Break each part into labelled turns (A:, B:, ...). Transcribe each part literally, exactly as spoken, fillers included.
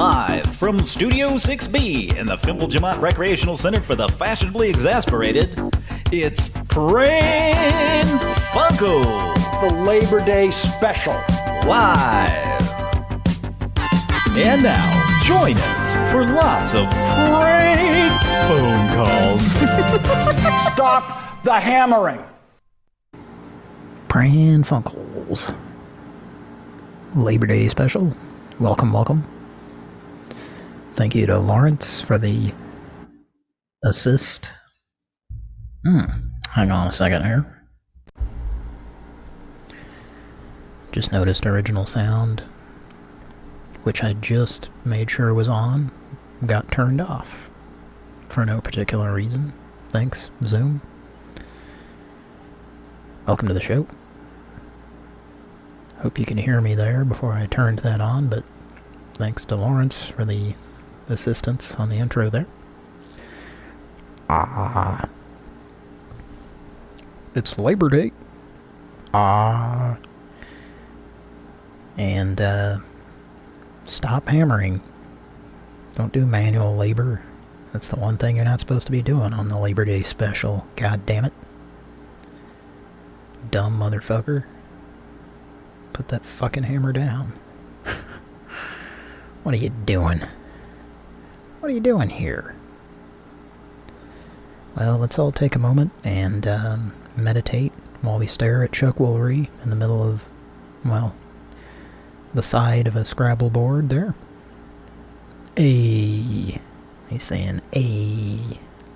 A: Live from Studio six B in the Fimple Jamont Recreational Center for the Fashionably Exasperated, it's Pran Funkels,
B: the Labor Day Special.
A: Live. And now, join us for lots of prank phone calls.
B: Stop the hammering.
C: Pran Funkels. Labor Day Special. Welcome, welcome. Thank you to Lawrence for the assist. Hmm. Hang on a second here. Just noticed original sound, which I just made sure was on, got turned off. For no particular reason. Thanks, Zoom. Welcome to the show. Hope you can hear me there before I turned that on, but thanks to Lawrence for the assistance on the intro there. Ah. It's Labor Day. Ah. And, uh, stop hammering. Don't do manual labor. That's the one thing you're not supposed to be doing on the Labor Day Special. God damn it. Dumb motherfucker. Put that fucking hammer down. What are you doing? What are you doing here? Well, let's all take a moment and um, meditate while we stare at Chuck Woolery in the middle of, well, the side of a Scrabble board there. Ayy. He's saying ayy.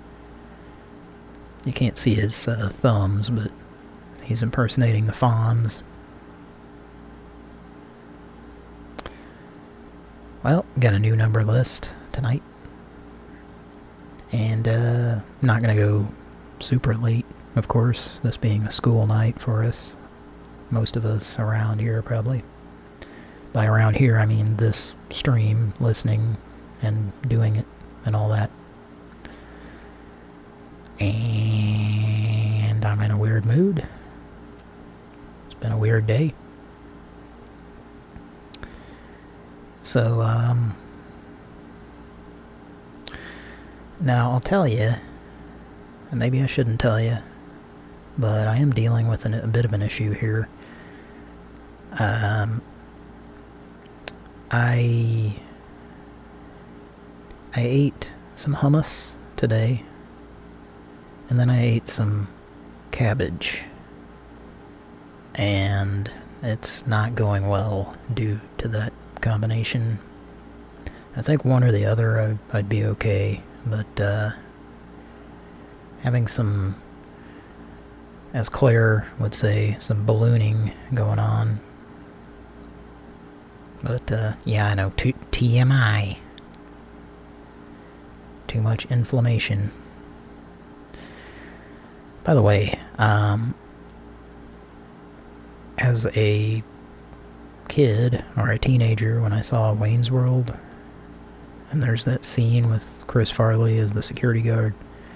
C: You can't see his uh, thumbs, but he's impersonating the Fonz. Well, got a new number list tonight. And, uh, not gonna go super late, of course, this being a school night for us. Most of us around here, probably. By around here, I mean this stream, listening and doing it and all that. And I'm in a weird mood. It's been a weird day. So, um... now, I'll tell you, and maybe I shouldn't tell you, but I am dealing with an, a bit of an issue here. Um... I... I ate some hummus today, and then I ate some cabbage. And it's not going well due to that combination. I think one or the other I, I'd be okay, but uh, having some, as Claire would say, some ballooning going on. But uh, yeah, I know, t T M I. Too much inflammation. By the way, um, as a kid or a teenager, when I saw Wayne's World, and there's that scene with Chris Farley as the security guard,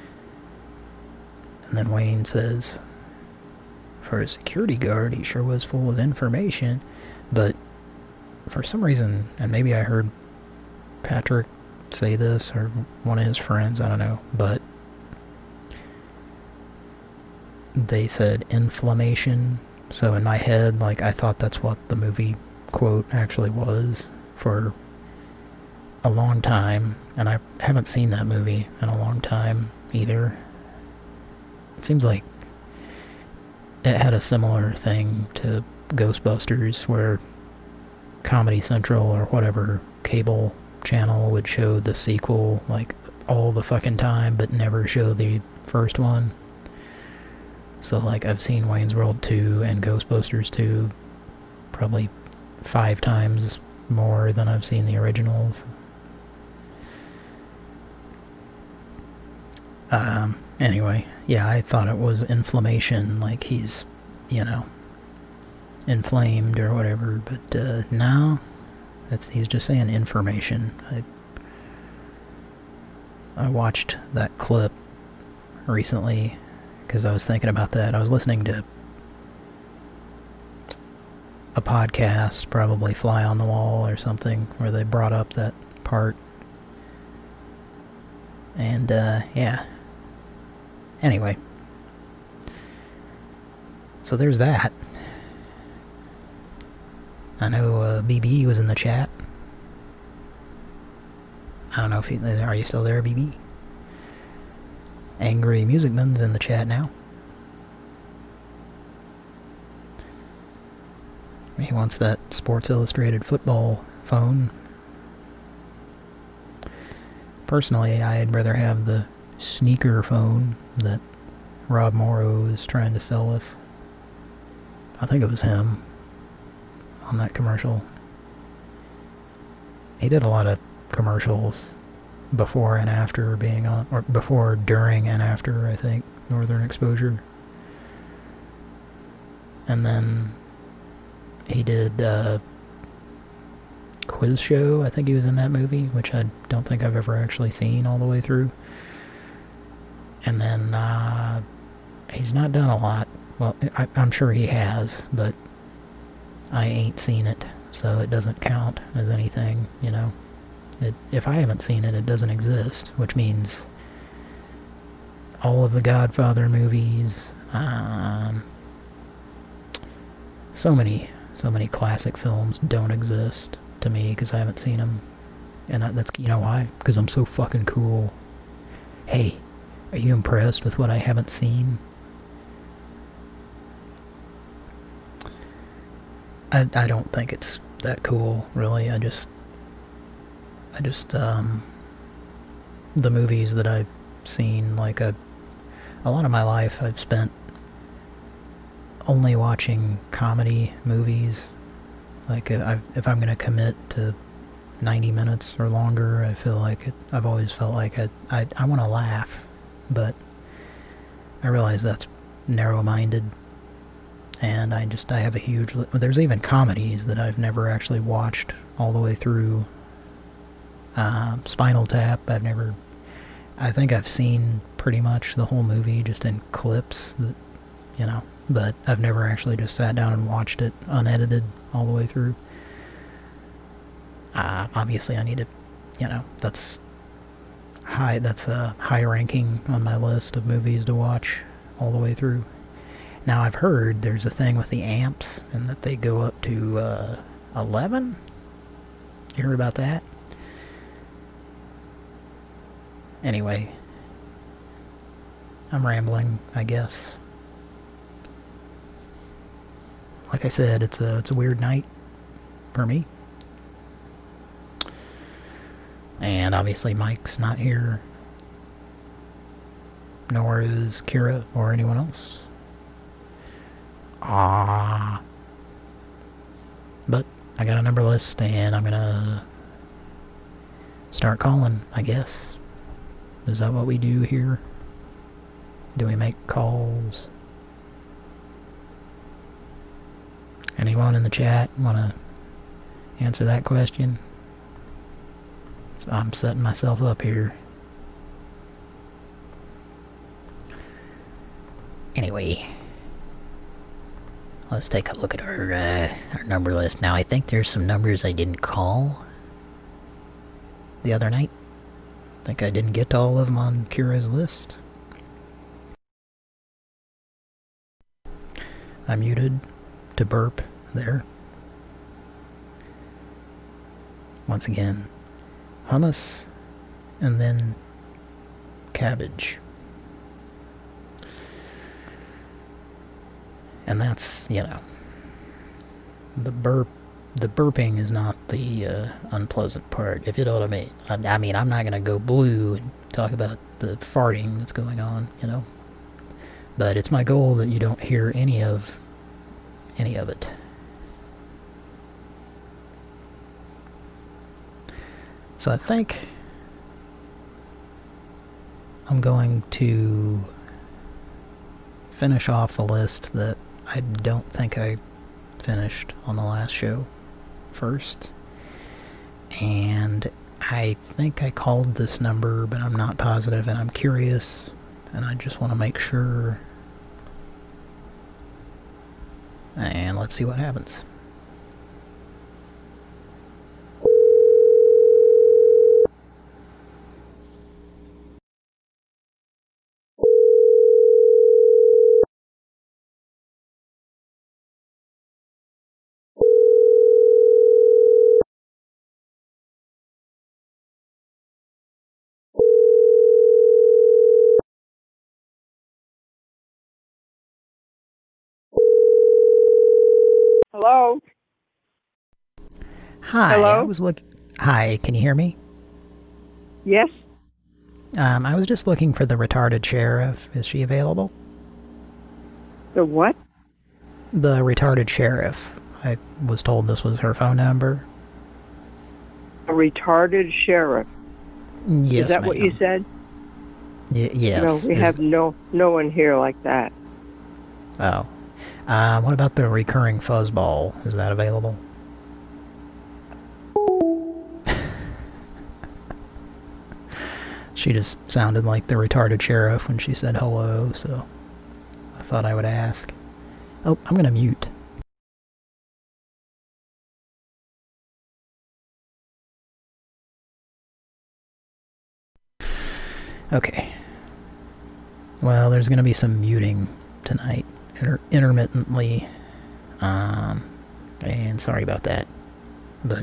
C: and then Wayne says, for a security guard, he sure was full of information, but for some reason, and maybe I heard Patrick say this, or one of his friends, I don't know, but they said inflammation, so in my head, like, I thought that's what the movie quote actually was for a long time, and I haven't seen that movie in a long time either. It seems like it had a similar thing to Ghostbusters, where Comedy Central or whatever cable channel would show the sequel like all the fucking time but never show the first one. So like I've seen Wayne's World two and Ghostbusters two probably five times more than I've seen the originals. Um, anyway, yeah, I thought it was inflammation, like he's, you know, inflamed or whatever, but uh, no, that's, he's just saying information. I, I watched that clip recently because I was thinking about that. I was listening to a podcast, probably Fly on the Wall or something, where they brought up that part. And, uh, yeah. Anyway. So there's that. I know uh, B B was in the chat. I don't know if he... Are you still there, B B? Angry Music Man's in the chat now. He wants that Sports Illustrated football phone. Personally, I'd rather have the sneaker phone that Rob Morrow is trying to sell us. I think it was him on that commercial. He did a lot of commercials before and after being on, or before, during, and after, I think, Northern Exposure. And then he did uh, Quiz Show. I think he was in that movie, which I don't think I've ever actually seen all the way through. And then uh, he's not done a lot. Well, I, I'm sure he has, but I ain't seen it, so it doesn't count as anything, you know. It, if I haven't seen it, it doesn't exist, which means all of the Godfather movies, um, so many, so many classic films don't exist to me because I haven't seen them. And that, that's, you know why? Because I'm so fucking cool. Hey, are you impressed with what I haven't seen? I, I don't think it's that cool, really. I just... I just, um... The movies that I've seen, like, a, a lot of my life I've spent only watching comedy movies. Like, I, if I'm gonna commit to ninety minutes or longer, I feel like it, I've always felt like I, I, I want to laugh, but I realize that's narrow-minded. And I just, I have a huge... There's even comedies that I've never actually watched all the way through. Uh, Spinal Tap, I've never... I think I've seen pretty much the whole movie just in clips, that, you know, but I've never actually just sat down and watched it unedited all the way through. Uh, obviously I need to, you know, that's high, that's a high ranking on my list of movies to watch all the way through. Now, I've heard there's a thing with the amps, and that they go up to, uh, eleven? You heard about that? Anyway. I'm rambling, I guess. Like I said, it's a, it's a weird night for me. And obviously Mike's not here. Nor is Kira or anyone else. Ah, but I got a number list and I'm gonna start calling, I guess. Is that what we do here? Do we make calls? Anyone in the chat want to answer that question? I'm setting myself up here. Anyway. Let's take a look at our, uh, our number list. Now, I think there's some numbers I didn't call the other night. I think I didn't get to all of them on Kira's list. I muted to burp there. Once again, hummus and then cabbage. And that's, you know, the burp, the burping is not the uh, unpleasant part, if you know what I mean. I, I mean, I'm not going to go blue and talk about the farting that's going on, you know. But it's my goal that you don't hear any of, any of it. So I think I'm going to finish off the list that I don't think I finished on the last show first. And I think I called this number, but I'm not positive, and I'm curious, and I just want to make sure. And let's see what happens.
D: Hello?
C: Hi,
D: Hello?
C: I was look. Hi, can you hear me?
D: Yes?
C: Um, I was just looking for the retarded sheriff. Is she available?
D: The what?
C: The retarded sheriff. I was told this was her phone number.
D: A retarded sheriff.
C: Yes,
D: Is that what you said?
C: Y yes.
D: No, we
C: Is
D: have no no one here like that.
C: Oh. Uh, what about the recurring fuzzball? Is that available? She just sounded like the retarded sheriff when she said hello, so I thought I would ask. Oh, I'm gonna mute. Okay. Well, there's gonna be some muting tonight, inter intermittently. Um, and sorry about that. But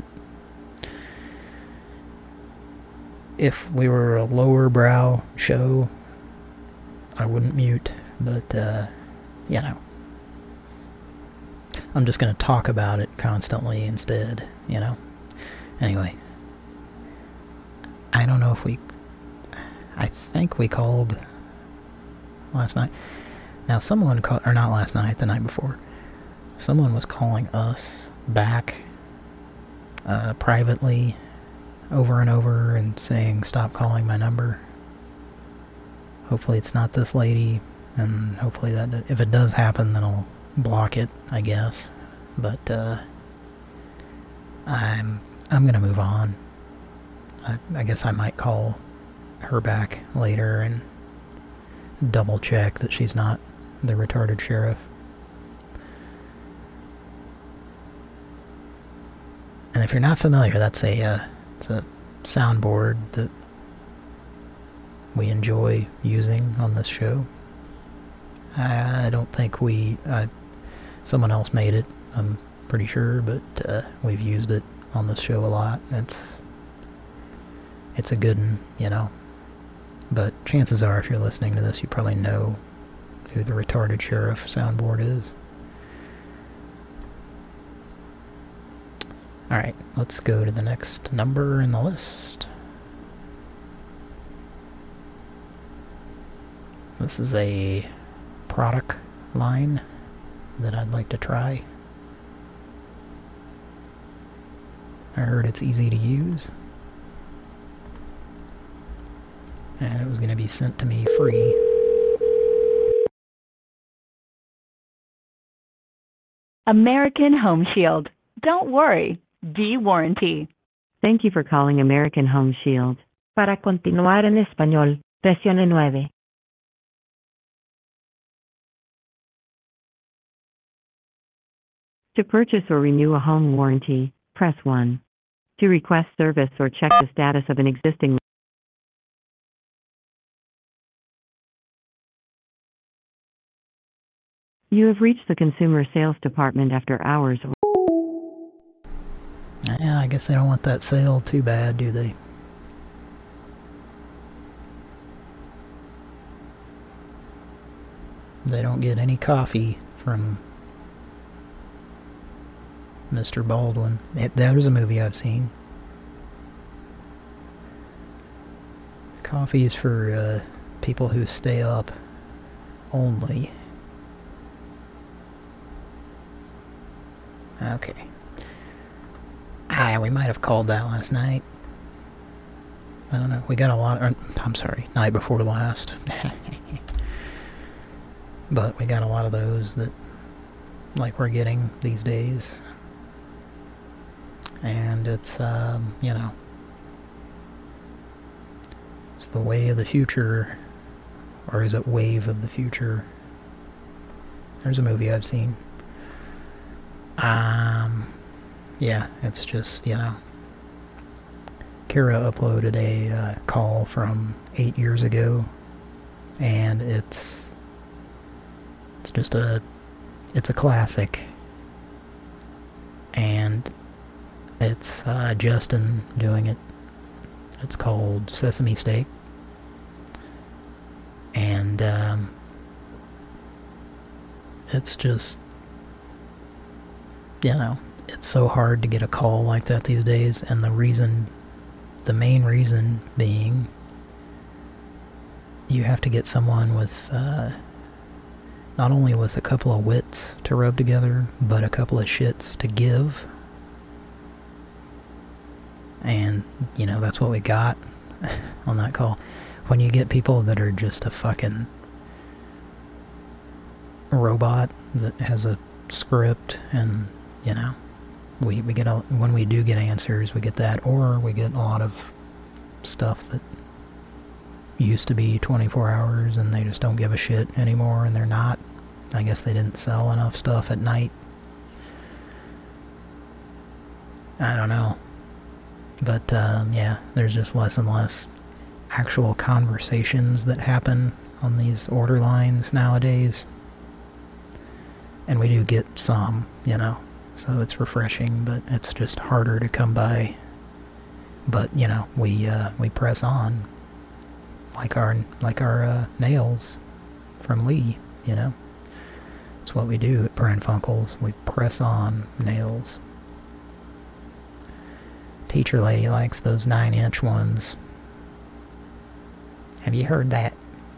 C: if we were a lower brow show, I wouldn't mute, but, uh, you know. I'm just gonna talk about it constantly instead, you know. Anyway. I don't know if we... I think we called last night. Now someone called, or not last night, the night before. Someone was calling us back, uh, privately, over and over and saying, stop calling my number. Hopefully it's not this lady, and hopefully that, if it does happen, then I'll block it, I guess. But, uh, I'm, I'm gonna move on. I, I guess I might call her back later and double check that she's not the retarded sheriff. And if you're not familiar, that's a, uh, it's a soundboard that we enjoy using on this show. I don't think we... I, someone else made it, I'm pretty sure, but uh, we've used it on this show a lot. It's it's a good one, you know. But chances are, if you're listening to this, you probably know who the retarded sheriff soundboard is. Alright, let's go to the next number in the list. This is a product line that I'd like to try. I heard it's easy to use. And it was going to be sent to me free.
E: American Home Shield. Don't worry. Be warranty.
F: Thank you for calling American Home Shield. Para continuar en español, presione nueve. To purchase or renew a home warranty, press one. To request service or check the status of an existing You have reached the Consumer Sales Department after hours.
C: Yeah, I guess they don't want that sale too bad, do they? They don't get any coffee from Mister Baldwin. There's a movie I've seen. Coffee is for uh, people who stay up only. Okay. Ah, we might have called that last night. I don't know. We got a lot of... I'm sorry, night before last. But we got a lot of those that, like, we're getting these days. And it's, um, you know... It's the way of the future. Or is it wave of the future? There's a movie I've seen. Um, yeah, it's just, you know, Kira uploaded a uh, call from eight years ago, and it's, it's just a, it's a classic, and it's uh, Justin doing it. It's called Sesame Steak, and um, it's just you know, it's so hard to get a call like that these days, and the reason, the main reason being, you have to get someone with, uh, not only with a couple of wits to rub together, but a couple of shits to give. And, you know, that's what we got on that call. When you get people that are just a fucking robot that has a script, and, you know, we, we get a, when we do get answers, we get that, or we get a lot of stuff that used to be twenty-four hours and they just don't give a shit anymore, and they're not. I guess they didn't sell enough stuff at night. I don't know. But, um, yeah, there's just less and less actual conversations that happen on these order lines nowadays. And we do get some, you know, so it's refreshing, but it's just harder to come by. But, you know, we, uh, we press on. Like our, like our, uh, nails from Lee, you know. It's what we do at Pran Funkels. We press on nails. Teacher lady likes those nine-inch ones. Have you heard that?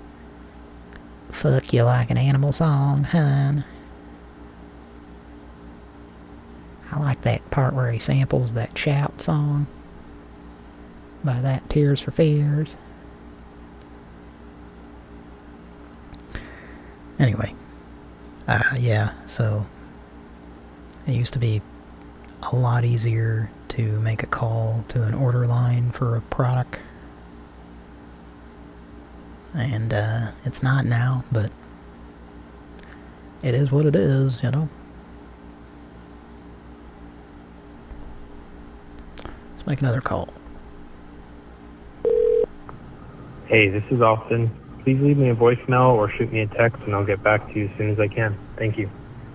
C: Fuck you like an animal song, hun. I like that part where he samples that Shout song by that Tears for Fears. Anyway, uh, yeah, so it used to be a lot easier to make a call to an order line for a product. And uh, it's not now, but it is what it is, you know. Let's make another call.
G: Hey, this is Austin. Please leave me a voicemail or shoot me a text and I'll get back to you as soon as I can. Thank you.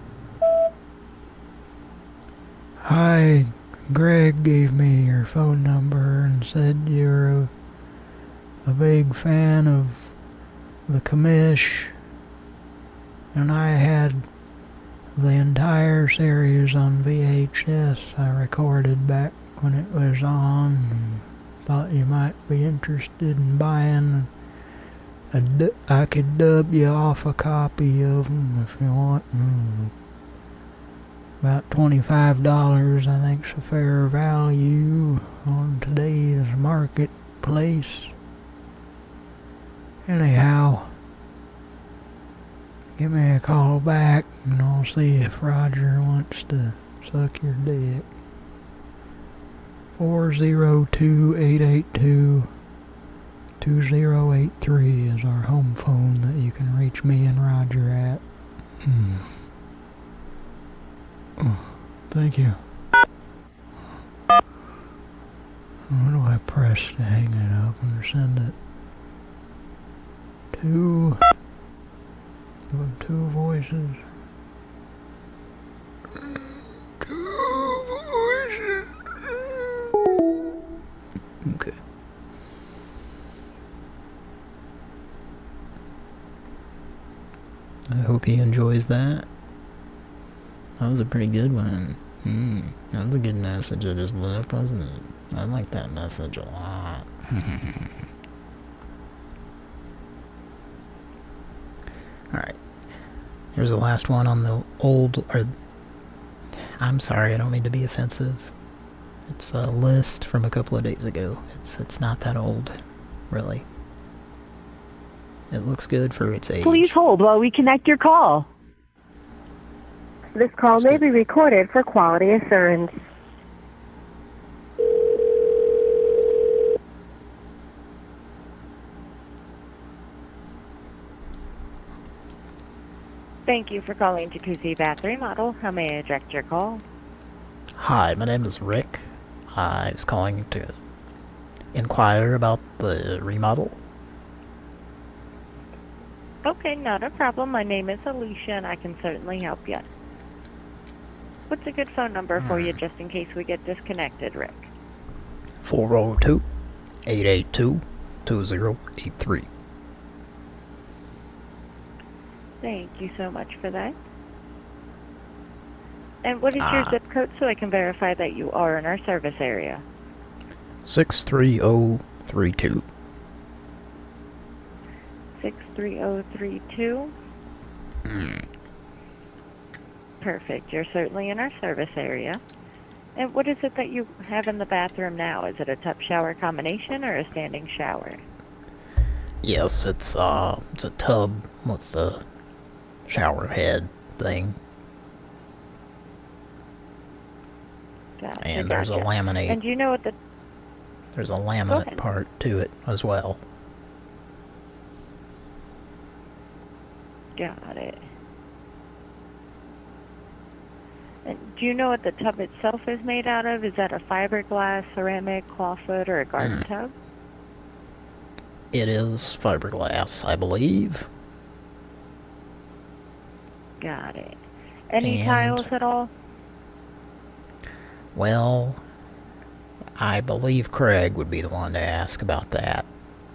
C: Hi, Greg gave me your phone number and said you're a, a big fan of the Commish, and I had the entire series on V H S I recorded back when it was on, and thought you might be interested in buying a, a I could dub you off a copy of them if you want. Mm. About twenty-five dollars, I think's a fair value on today's marketplace. Anyhow, give me a call back and I'll see if Roger wants to suck your dick. four oh two, eight eight two, two oh eight three is our home phone that you can reach me and Roger at. Hmm. Oh, thank you. What do I press to hang it up and send it? Two... Two voices. Two voices. Okay. I hope he enjoys that. That was a pretty good one. Hmm, that was a good message I just left, wasn't it? I like that message a lot. Alright. Here's the last one on the old, or, I'm sorry, I don't mean to be offensive. It's a list from a couple of days ago. It's, it's not that old, really. It looks good for its age.
E: Please hold while we connect your call.
H: This call may be recorded for quality assurance.
I: Thank you for calling Jacuzzi Bath Remodel. How may I direct your call?
C: Hi, my name is Rick. I was calling to inquire about the remodel.
I: Okay, not a problem. My name is Alicia, and I can certainly help you. What's a good phone number for you, just in case we get disconnected, Rick?
C: four oh two, eight eight two, two oh eight three.
I: Thank you so much for that. And what is your
C: Ah.
I: zip code so I can verify that you are in our service area?
C: six three zero three two.
I: six three zero three two. Perfect. You're certainly in our service area. And what is it that you have in the bathroom now? Is it a tub shower combination or a standing shower?
C: Yes, it's uh, it's a tub with the shower head thing.
I: Gotcha,
C: And there's a
I: gotcha.
C: laminate.
I: And do you know what the...
C: There's a
I: Go
C: laminate
I: ahead.
C: part to it as well.
I: Got it. And do you know what the tub itself is made out of? Is that a fiberglass, ceramic, clawfoot, or a garden tub?
C: It is fiberglass, I believe.
I: Got it. Any
C: And-
I: tiles at all?
C: Well, I believe Craig would be the one to ask about that.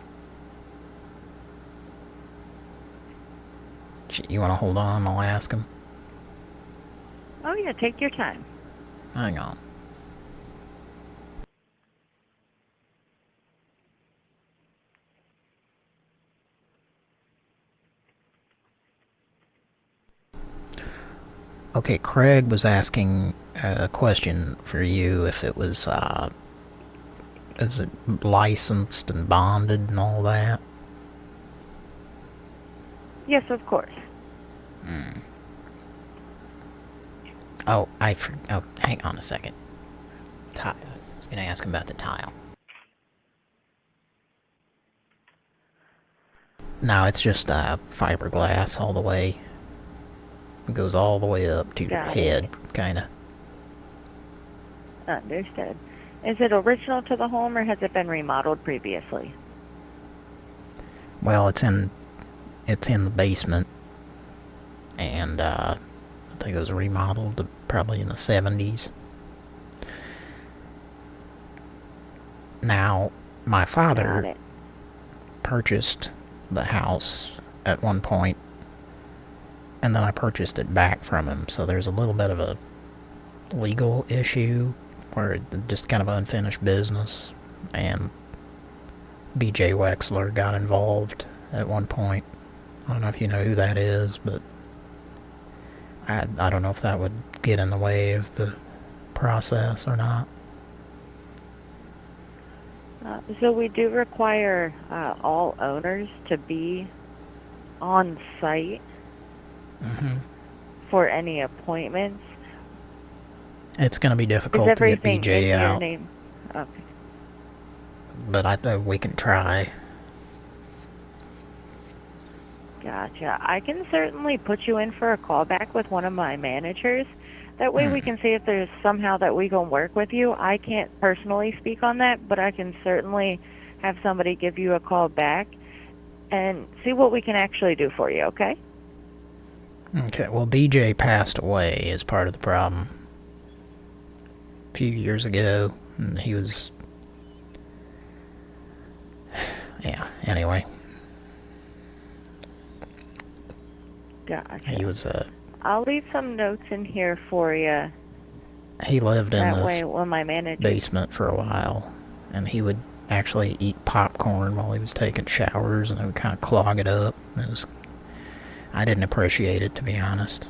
C: You want to hold on? I'll ask him.
I: Oh yeah, take your time.
C: Hang on. Okay, Craig was asking a question for you if it was, uh, is it licensed and bonded and all that?
I: Yes, of course.
C: Hmm. Oh, I for, oh, hang on a second. Tile. I was gonna ask him about the tile. No, it's just uh, fiberglass all the way. It goes all the way up to your
I: Got
C: head,
I: it.
C: kinda.
I: Understood. Is it original to the home or has it been remodeled previously?
C: Well, it's in, it's in the basement, and uh, I think it was remodeled probably in the seventies. Now, my
I: Got
C: father
I: it.
C: purchased the house at one point, and then I purchased it back from him, so there's a little bit of a legal issue where it just kind of unfinished business, and B J Wexler got involved at one point. I don't know if you know who that is, but I, I don't know if that would get in the way of the process or not.
I: Uh, so we do require uh, all owners to be on site
C: Mm-hmm.
I: for any appointments.
C: It's going to be
I: Is
C: difficult to get B
I: everything in
C: J
I: your
C: out,
I: name? Okay.
C: but I think we can try.
I: Gotcha. I can certainly put you in for a callback with one of my managers. That way we can see if there's somehow that we can work with you. I can't personally speak on that, but I can certainly have somebody give you a call back and see what we can actually do for you, okay?
C: Okay, well, B J passed away as part of the problem a few years ago, and he was... Yeah, anyway.
I: Gotcha.
C: He was, uh...
I: I'll leave some notes in here for you.
C: He lived in
I: That
C: this
I: way when my manager...
C: basement for a while, and he would actually eat popcorn while he was taking showers, and it would kind of clog it up. It was... I didn't appreciate it, to be honest.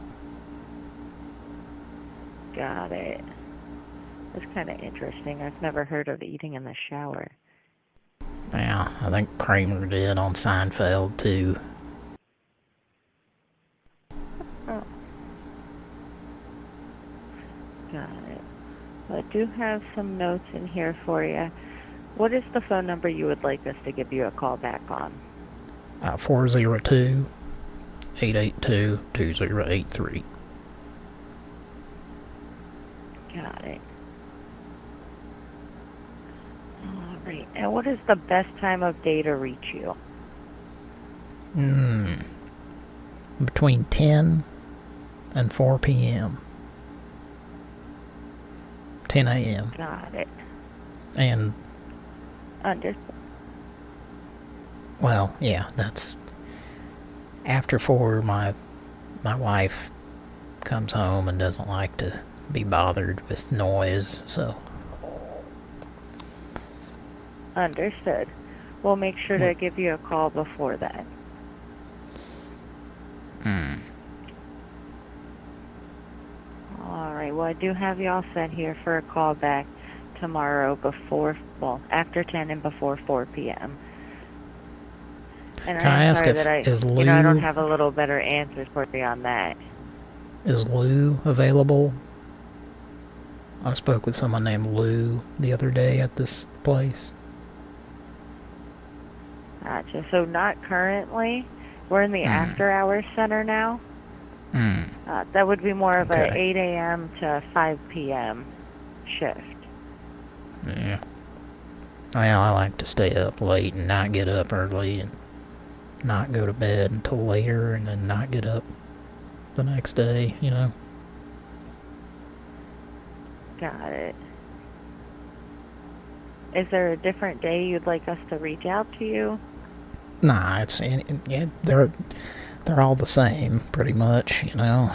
I: Got it. That's kind of interesting. I've never heard of eating in the shower.
C: Yeah, I think Kramer did on Seinfeld, too.
I: Oh. Got it. Well, I do have some notes in here for you. What is the phone number you would like us to give you a call back on?
C: Uh, four oh two, eight eight two, two oh eight three.
I: Got it. All right. And what is the best time of day to reach you?
C: Hmm. Between ten and four p m ten a m
I: Got it.
C: And,
I: Understood.
C: well, yeah, that's... After four, my my wife comes home and doesn't like to be bothered with noise, so...
I: Understood. We'll make sure to give you a call before that.
C: Hmm.
I: Alright, well I do have you all set here for a call back tomorrow before, well, after ten and before four p m And
C: Can
I: I'm
C: I ask
I: sorry
C: if,
I: that I,
C: is
I: you know, I don't
C: Lou-
I: have a little better answers for you on that.
C: Is Lou available? I spoke with someone named Lou the other day at this place.
I: Gotcha. So not currently. We're in the
C: Mm.
I: after hours center now.
C: Hmm.
I: Uh, that would be more of a
C: Okay.
I: eight a m to five p m shift.
C: Yeah. Well, I like to stay up late and not get up early and not go to bed until later and then not get up the next day, you know?
I: Got it. Is there a different day you'd like us to reach out to you?
C: Nah, it's yeah, they're they're all the same, pretty much, you know.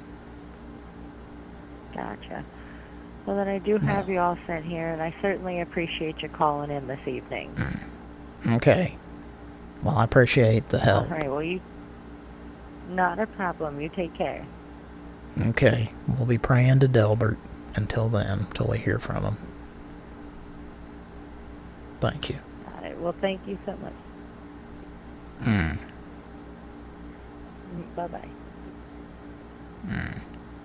I: Gotcha. Well, then I do have you all set here, and I certainly appreciate you calling in this evening.
C: Okay. Well, I appreciate the help.
I: All right, well, you... Not a problem. You take care.
C: Okay, we'll be praying to Delbert until then, till we hear from him. Thank you.
I: All right, well, thank you so much.
C: Hmm.
I: Bye-bye.
C: Hmm.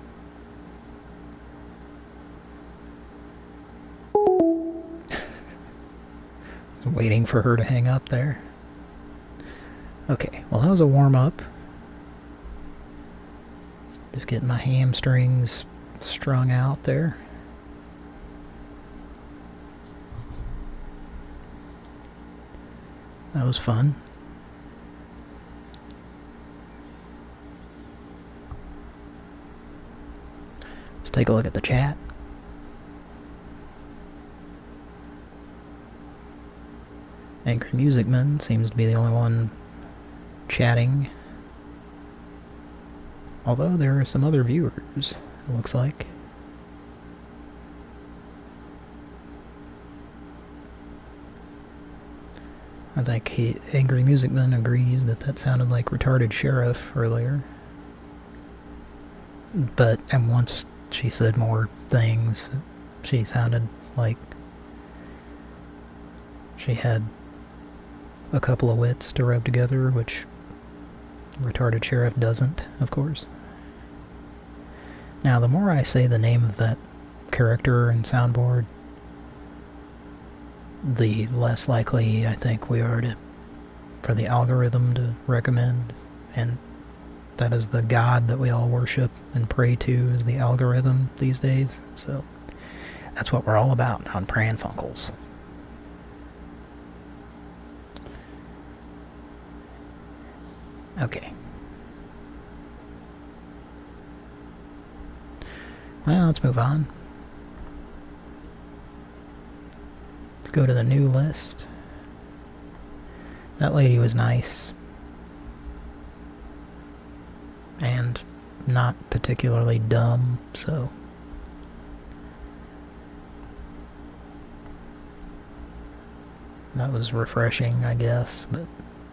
C: Waiting for her to hang up there. Okay, well that was a warm-up. Just getting my hamstrings strung out there. That was fun. Let's take a look at the chat. Angry Music Man seems to be the only one chatting. Although there are some other viewers, it looks like. I think he, Angry Music Man agrees that that sounded like Retarded Sheriff earlier. But, and once she said more things, she sounded like she had a couple of wits to rub together, which Retarded Sheriff doesn't, of course. Now, the more I say the name of that character and soundboard, the less likely I think we are to, for the algorithm to recommend, and that is the god that we all worship and pray to, is the algorithm these days. So that's what we're all about on Pran Funkels. Okay. Well, let's move on. Let's go to the new list. That lady was nice. And not particularly dumb, so... that was refreshing, I guess, but...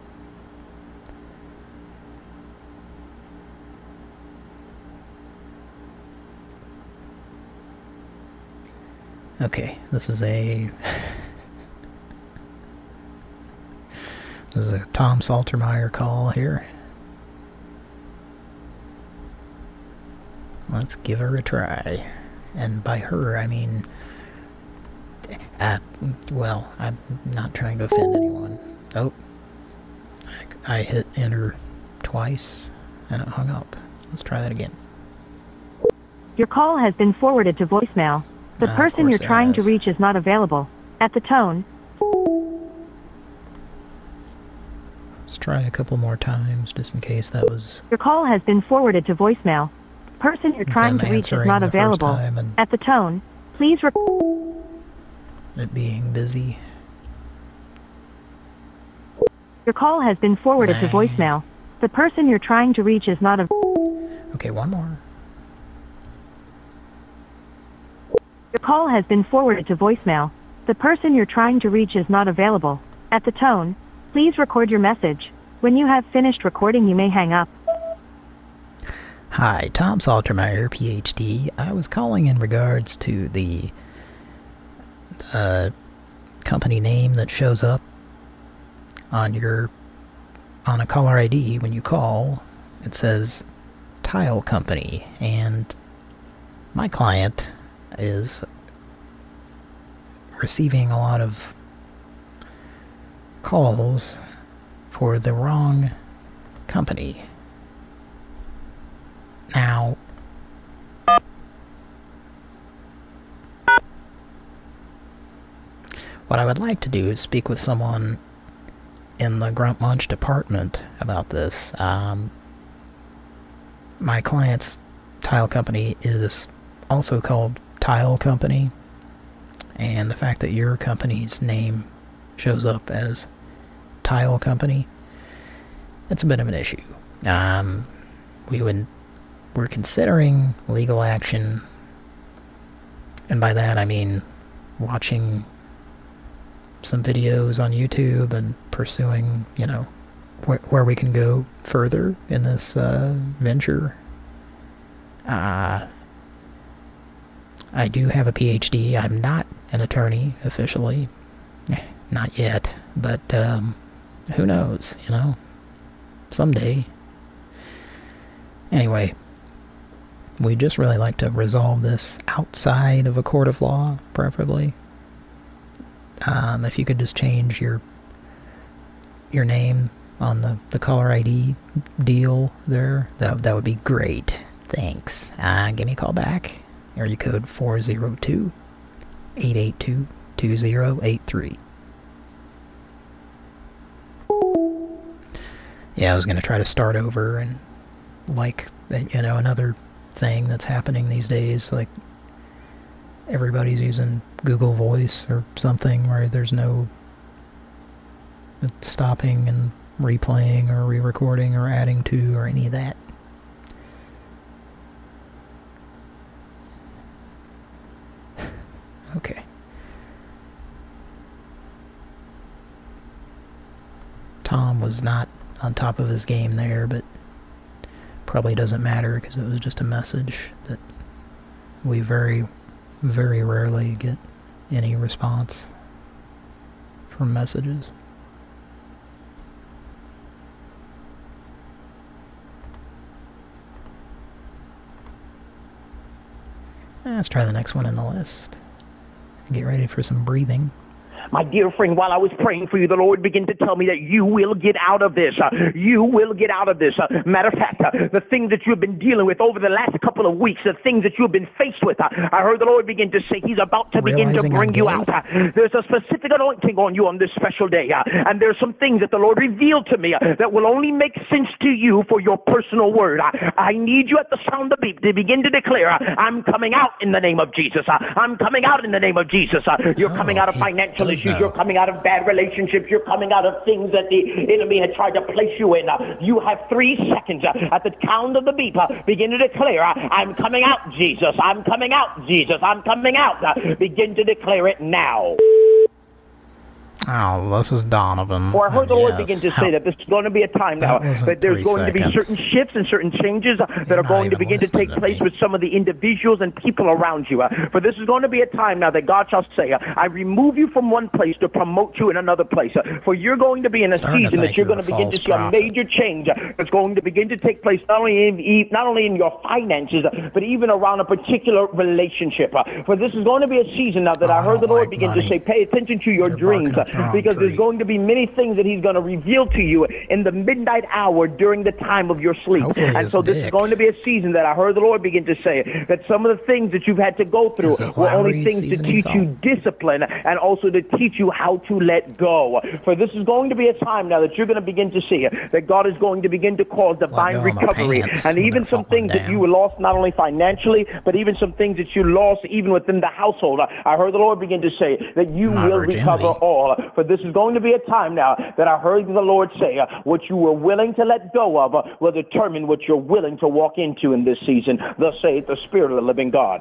C: okay, this is a... this is a Tom Saltermeyer call here. Let's give her a try. And by her, I mean... Uh, well, I'm not trying to offend anyone. Oh. I, I hit enter twice, and it hung up. Let's try that again.
E: Your call has been forwarded to voicemail. The
C: Ah, of
E: person
C: course
E: you're
C: it
E: trying to
C: has.
E: reach is not available. At the tone,
C: Let's try a couple more times, just in case that was...
E: your call has been forwarded to voicemail. The person you're trying
C: them
E: to reach is
C: answering
E: not
C: the first
E: available.
C: time and
E: At the tone, please re-
C: it being busy.
E: your call has been forwarded to
C: Dang.
E: voicemail. The person you're trying to reach is not available.
C: Okay, one more.
E: call has been forwarded to voicemail. The person you're trying to reach is not available. At the tone, please record your message. When you have finished recording, you may hang up.
C: Hi, Tom Saltermeyer, P H D. I was calling in regards to the uh, company name that shows up on your on a caller I D when you call. It says Tile Company, and my client is receiving a lot of calls for the wrong company. Now, what I would like to do is speak with someone in the Grunt Munch department about this. Um, my client's tile company is also called Tile Company, and the fact that your company's name shows up as Tile Company, it's a bit of an issue. Um, we would, we're considering legal action, and by that I mean watching some videos on YouTube and pursuing, you know, wh where we can go further in this uh, venture. Uh, I do have a P H D. I'm not an attorney officially. Not yet, but um, who knows, you know? Someday. Anyway, we'd just really like to resolve this outside of a court of law, preferably. Um, if you could just change your your name on the, the caller I D deal there, that, that would be great. Thanks. Uh, give me a call back. Area code four oh two, eight eight two, two oh eight three. Yeah, I was going to try to start over, and like, you know, another thing that's happening these days, like, everybody's using Google Voice or something where there's no stopping and replaying or re-recording or adding to or any of that. Okay. Tom was not on top of his game there, but probably doesn't matter because it was just a message that we very, very rarely get any response from messages. Let's try the next one in the list. Get ready for some breathing.
J: My dear friend, while I was praying for you, the Lord began to tell me that you will get out of this. Uh, you will get out of this. Uh, matter of fact, uh, the things that you've been dealing with over the last couple of weeks, the things that you've been faced with, uh, I heard the Lord begin to say He's about to begin to bring you out. Uh, there's a specific anointing on you on this special day, uh, and there's some things that the Lord revealed to me uh, that will only make sense to you for your personal word. Uh, I need you at the sound of the beep to begin to declare, uh, I'm coming out in the name of Jesus. Uh, I'm coming out in the name of Jesus. Uh, you're oh, coming out of financial issues. Know. You're coming out of bad relationships. You're coming out of things that the enemy had tried to place you in. Uh, you have three seconds uh, at the count of the beep. Uh, begin to declare, uh, I'm coming out, Jesus. I'm coming out, Jesus. I'm coming out. Uh, begin to declare it now.
C: Oh, this is Donovan.
J: Or I heard the
C: yes.
J: Lord begin to say that this is going to be a time now that there's going seconds. to be certain shifts and certain changes uh, that You're are going to begin to take to place with some of the individuals and people around you. Uh, for this is going to be a time now that God shall say, uh, I remove you from one place to promote you in another place. Uh, for you're going to be in a Starting season that you're going to begin to see prophet. a major change uh, that's going to begin to take place not only in, not only in your finances, uh, but even around a particular relationship. Uh, for this is going to be a season now that oh, I heard I the Lord like begin money. to say, pay attention to your You're dreams. Uh, because tree. there's going to be many things that He's going to reveal to you in the midnight hour during the time of your sleep.
C: Hopefully
J: and so this
C: dick.
J: is going to be a season that I heard the Lord begin to say that some of the things that you've had to go through were only things to teach song? you discipline and also to teach you how to let go. For this is going to be a time now that you're going to begin to see that God is going to begin to cause divine recovery and even some things down. that you lost not only financially, but even some things that you lost even within the household. I heard the Lord begin to say that you My will virginity. recover all. For this is going to be a time now that I heard the Lord say uh, what you were willing to let go of uh, will determine what you're willing to walk into in this season. Thus saith the Spirit of the living God.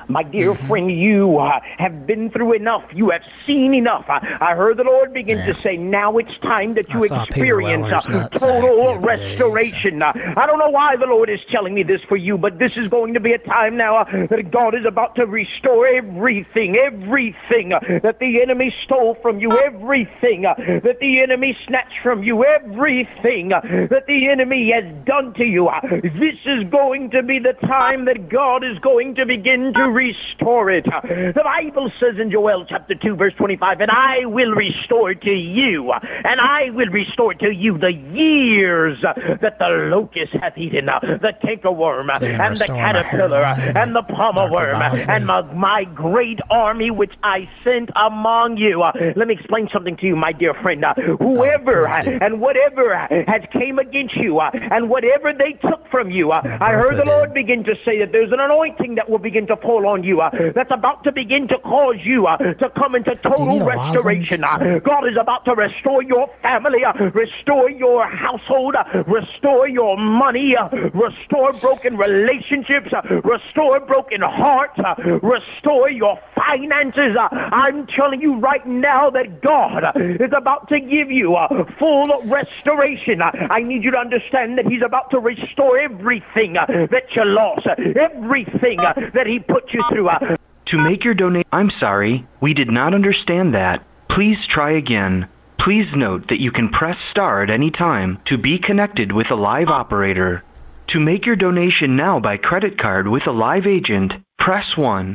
J: My dear mm-hmm. friend, you uh, have been through enough. You have seen enough. I, I heard the Lord begin yeah. to say, now it's time that you experience uh, total restoration. Day, so. I don't know why the Lord is telling me this for you, but this is going to be a time now uh, that God is about to restore everything, everything uh, that the enemy stole from you, everything uh, that the enemy snatched from you, everything uh, that the enemy has done to you. Uh, this is going to be the time that God is going to begin to restore it. Uh, the Bible says in Joel chapter two, verse twenty-five, and I will restore to you, uh, and I will restore to you the years uh, that the locust hath eaten, uh, the cankerworm, uh, and the caterpillar, uh, and the palmer worm, uh, and my, my great army which I sent among you. Uh, let me explain something to you, my dear friend. Uh, whoever uh, and whatever uh, has came against you, uh, and whatever they took from you, uh, I heard the Lord begin to say that there's an anointing that will begin to fall on you, uh, that's about to begin to cause you uh, to come into total restoration. Uh, God is about to restore your family, uh, restore your household, uh, restore your money, uh, restore broken relationships, uh, restore broken hearts, uh, restore your finances. Uh, I'm telling you right now that God uh, is about to give you uh, full restoration. Uh, I need you to understand that He's about to restore everything uh, that you lost, uh, everything uh, that He put you through. Uh.
K: To make your donation, I'm sorry, we did not understand that. Please try again. Please note that you can press star at any time to be connected with a live operator. To make your donation now by credit card with a live agent, press one.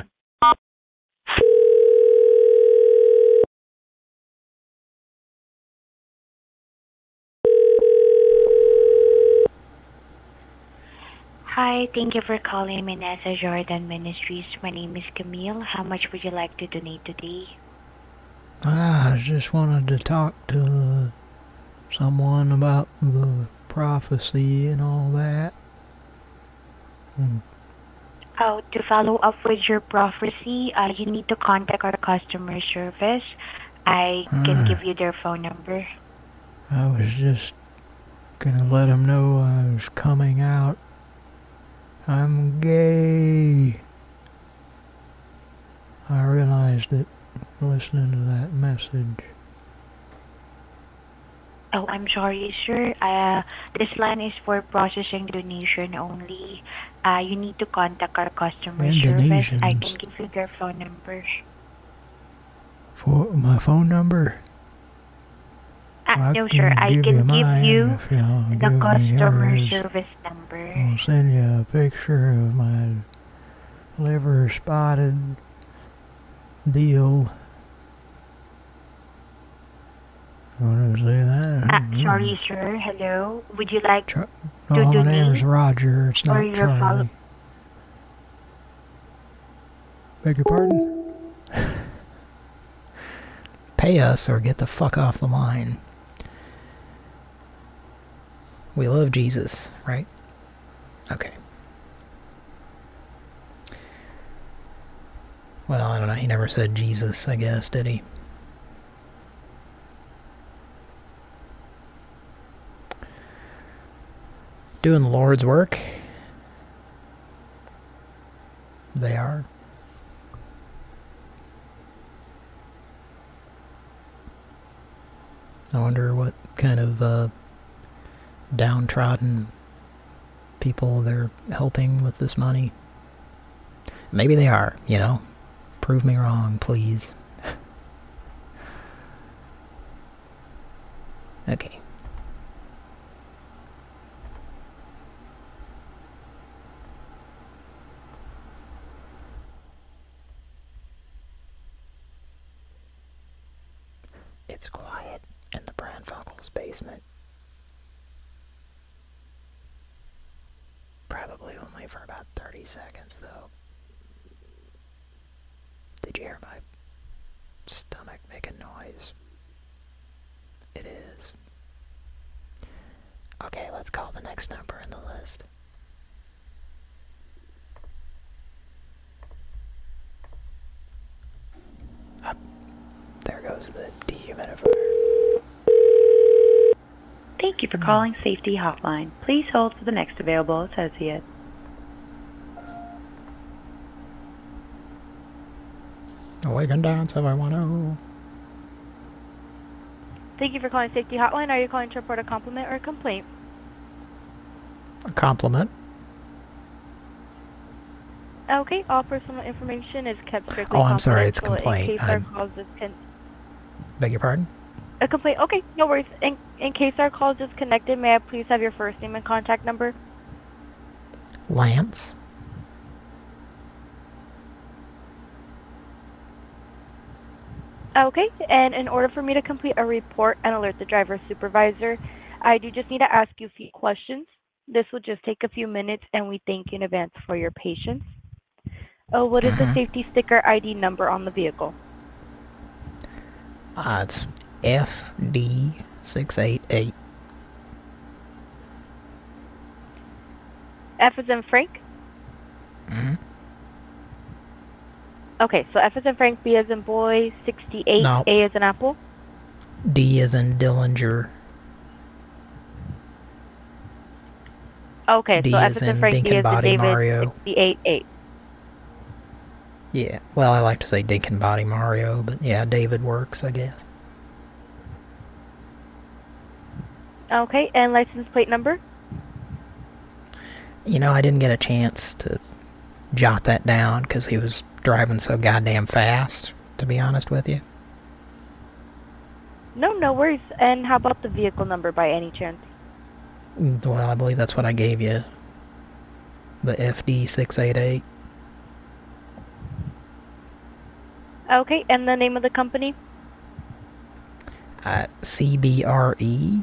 L: Hi, thank you for calling Manassa Jordan Ministries. My name is Camille. How much would you like to donate today?
C: I just wanted to talk to someone about the prophecy and all that. Hmm.
L: Oh, to follow up with your prophecy, uh, you need to contact our customer service. I can uh, give you their phone number.
C: I was just gonna let them know I was coming out. I'm gay. I realized it listening to that message.
L: Oh, I'm sorry, sir. Uh, this line is for processing donation only. Uh, you need to contact our customer service. I can give you their phone number.
C: For my phone number?
L: Uh, no, sir. I can give you the customer service number.
C: I'll send you a picture of my liver spotted deal. Want to say that?
L: Uh, sorry, sir. Hello. Would you like
C: Char
L: to
C: no,
L: donate?
C: My name is Roger. It's not Charlie. Beg your pardon? Pay us or get the fuck off the line. We love Jesus, right? Okay. Well, I don't know. He never said Jesus, I guess, did he? Doing the Lord's work. They are. I wonder what kind of uh, downtrodden people they're helping with this money. Maybe they are, you know. Prove me wrong, please. Okay. It's quiet in the Brandfunkel's basement. Probably only for about thirty seconds, though. Did you hear my stomach make a noise? It is. Okay, let's call the next number in the list. Up. There goes the dehumidifier.
M: Thank you for calling Safety Hotline. Please hold for the next available associate.
C: Awake and down, seven one zero.
N: Thank you for calling Safety Hotline. Are you calling to report a compliment or a complaint?
C: A compliment.
N: Okay, all personal information is kept strictly
C: Oh, I'm sorry, it's a
N: confidential in
C: complaint.
N: case our
C: I'm-
N: calls discon-
C: Beg your pardon?
N: A complaint. Okay, no worries. In, in case our call is disconnected, may I please have your first name and contact number?
C: Lance.
N: Okay, and in order for me to complete a report and alert the driver supervisor, I do just need to ask you a few questions. This will just take a few minutes, and we thank you in advance for your patience. Oh, what is the safety sticker I D number on the vehicle?
C: Uh, it's F D six eight eight.
N: F as in Frank?
C: Mm-hmm.
N: Okay, so F as in Frank, B as in boy, sixty-eight,
C: No.
N: A as in apple.
C: D as in Dillinger.
N: Okay,
C: D
N: so F
C: as
N: as in
C: in
N: Frank, D as in
C: Dinkenbody
N: David,
C: Mario.
N: sixty-eight, eight.
C: Yeah, well, I like to say Dinkenbody Mario, but yeah, David works, I guess.
N: Okay, and license plate number?
C: You know, I didn't get a chance to jot that down because he was driving so goddamn fast, to be honest with you.
N: No, no worries. And how about the vehicle number by any chance?
C: Well, I believe that's what I gave you. The F D six eight eight.
N: Okay, and the name of the company?
C: Uh, C B R E.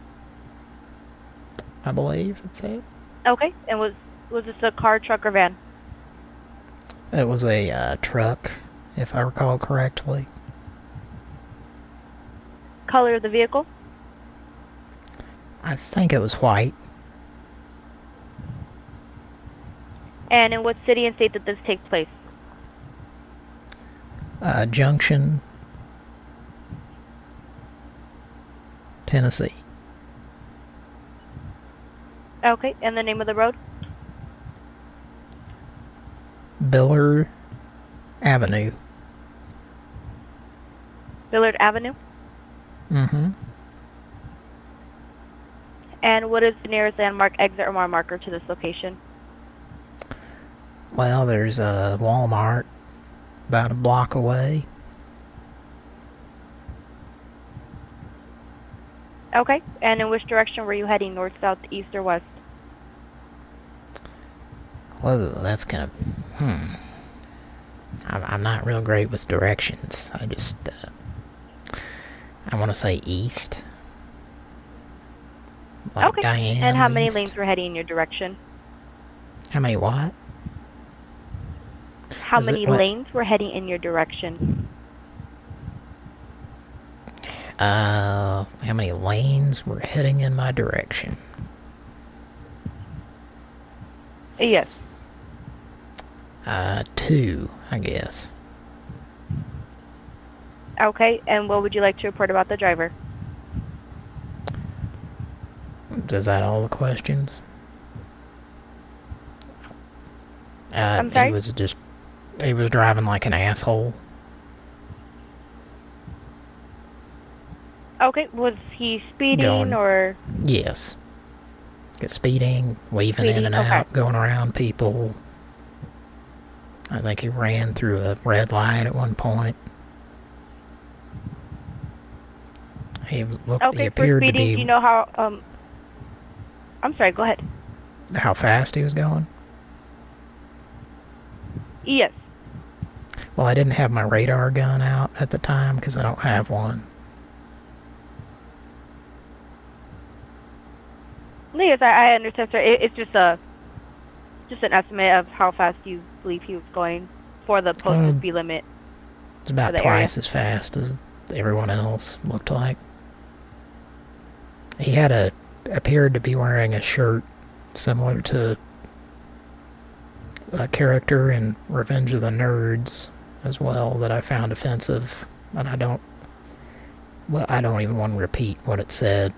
C: I believe it said.
N: Okay, and was was this a car, truck, or van?
C: It was a uh, truck, if I recall correctly.
N: Color of the vehicle?
C: I think it was white.
N: And in what city and state did this take place?
C: Uh, Junction, Tennessee.
N: Okay, and the name of the road?
C: Billard Avenue.
N: Billard Avenue?
C: Mm-hmm.
N: And what is the nearest landmark, exit, or mile marker to this location?
C: Well, there's a Walmart about a block away.
N: Okay, and in which direction were you heading, north, south, east, or west?
C: Whoa, that's kind of... Hmm. I'm, I'm not real great with directions. I just... Uh, I want to say east. Like
N: Okay,
C: Diane
N: and how many
C: east.
N: lanes were heading in your direction?
C: How many what?
N: How
C: Is it
N: many
C: what-
N: lanes were heading in your direction?
C: Uh, how many lanes were heading in my direction?
N: Yes.
C: Uh, two, I guess.
N: Okay, and what would you like to report about the driver?
C: Is that all the questions? Uh,
N: I'm sorry?
C: He was just... He was driving like an asshole.
N: Okay, was he speeding
C: Going-
N: or...
C: Yes. Get speeding, weaving in
N: Speeding,
C: and
N: okay.
C: out, going around people. I think he ran through a red light at one point. He was, looked, he
N: Okay, for
C: appeared to
N: speeding,
C: be
N: do you know how... Um, I'm sorry, go ahead.
C: how fast he was going.
N: Yes.
C: Well, I didn't have my radar gun out at the time because I don't have one.
N: Yes, I, I understand, sir. It, it's just a... Just an estimate of how fast you believe he was going for the posted
C: Um,
N: speed limit.
C: It's about
N: For the
C: twice as fast as everyone else looked like. He had a appeared to be wearing a shirt similar to a character in Revenge of the Nerds as well that I found offensive, and I don't well I don't even want to repeat what it said.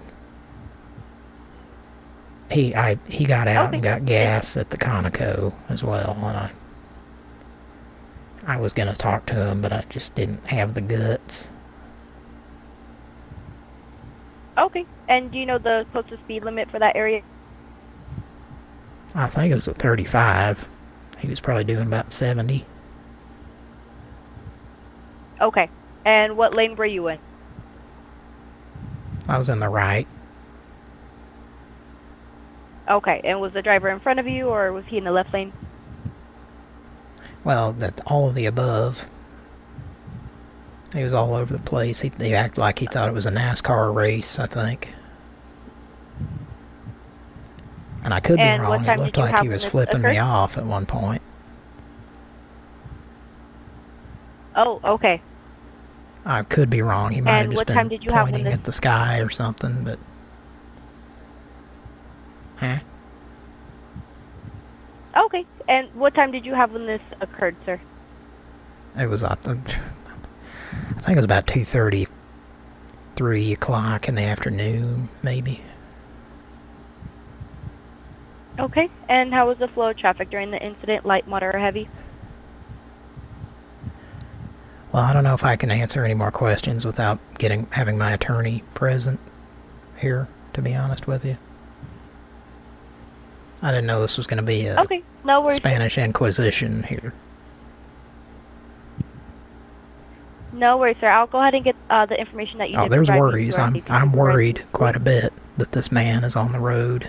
C: He I he got out
N: Okay.
C: and got gas at the Conoco as well, and I I was gonna talk to him, but I just didn't have the guts.
N: Okay. And do you know the closest speed limit for that area?
C: I think it was a thirty-five. He was probably doing about seventy.
N: Okay. And what lane were you in?
C: I was in the right.
N: Okay. And was the driver in front of you, or was he in the left lane?
C: Well, that all of the above. He was all over the place. He, he acted like he thought it was a NASCAR race, I think. And I could be
N: And what
C: wrong. It
N: time
C: looked
N: did you
C: like he
N: have
C: was
N: when this
C: flipping me
N: occurred?
C: off at one point.
N: Oh, okay.
C: I could be wrong. He might have
N: And
C: just
N: what
C: been
N: time did you have when
C: pointing
N: this-
C: at the sky or something, but... Huh?
N: Okay. And what time did you have when this occurred, sir?
C: It was, I think, I think it was about two thirty, three o'clock in the afternoon, maybe.
N: Okay. And how was the flow of traffic during the incident? Light, moderate, or heavy?
C: Well, I don't know if I can answer any more questions without getting having my attorney present here, to be honest with you. I didn't know this was going to be a
N: Okay. No worries.
C: Spanish Inquisition here.
N: No worries, sir. I'll go ahead and get uh, the information that you
C: Oh,
N: did
C: there's
N: provide me
C: worries.
N: to our
C: I'm
N: safety
C: I'm
N: supervisor.
C: worried quite a bit that this man is on the road.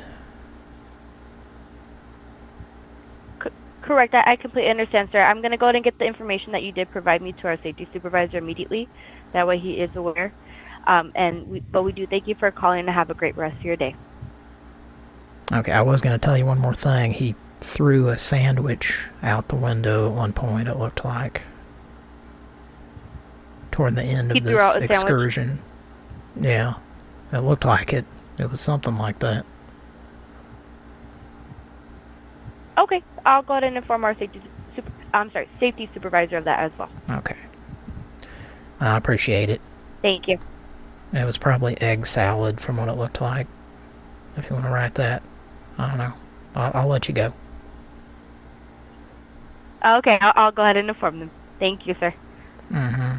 N: Correct. I, I completely understand, sir. I'm going to go ahead and get the information that you did provide me to our safety supervisor immediately. That way he is aware. Um, and we, but we do thank you for calling and have a great rest of your day.
C: Okay, I was going to tell you one more thing. He threw a sandwich out the window at one point, it looked like. Toward the end
N: He
C: of
N: threw out
C: this
N: a sandwich?
C: excursion. Yeah, it looked like it. It was something like that.
N: Okay. I'll go ahead and inform our safety super, I'm sorry, safety supervisor of that as well.
C: Okay. I appreciate it.
N: Thank you.
C: It was probably egg salad from what it looked like. If you want to write that. I don't know. I'll, I'll let you go.
N: Okay. I'll, I'll go ahead and inform them. Thank you, sir.
C: Mm-hmm.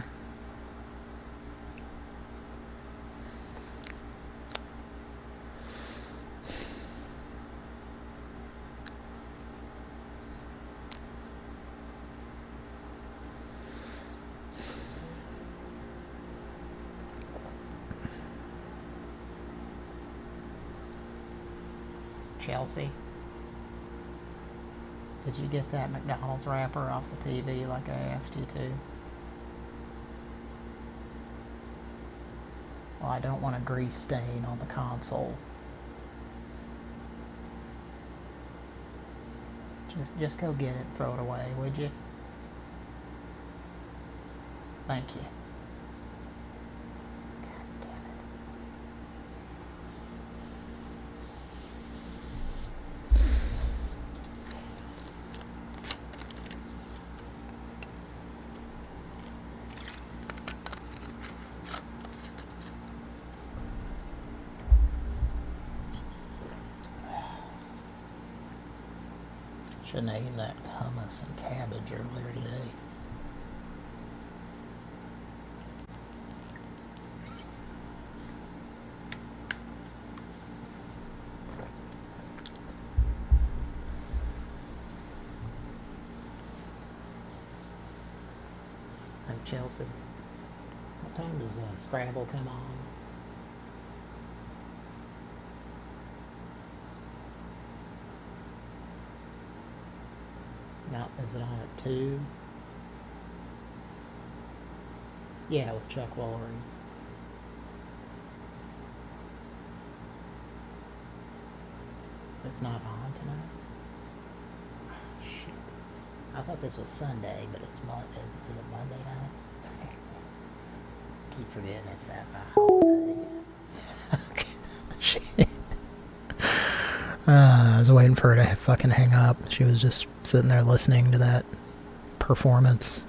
C: Chelsea, did you get that McDonald's wrapper off the T V like I asked you to? Well, I don't want a grease stain on the console. Just, just go get it and throw it away, would you? Thank you. Shouldn't have eaten that hummus and cabbage earlier today. I'm Chelsea. What time does uh, Scrabble come on? Now, is it on at two? Yeah, with Chuck Woolery. It's not on tonight? Oh, shit. I thought this was Sunday, but it's Mon- is, is it Monday night? I keep forgetting it's that holiday. Okay. Shit. Uh, I was waiting for her to fucking hang up. She was just sitting there listening to that performance.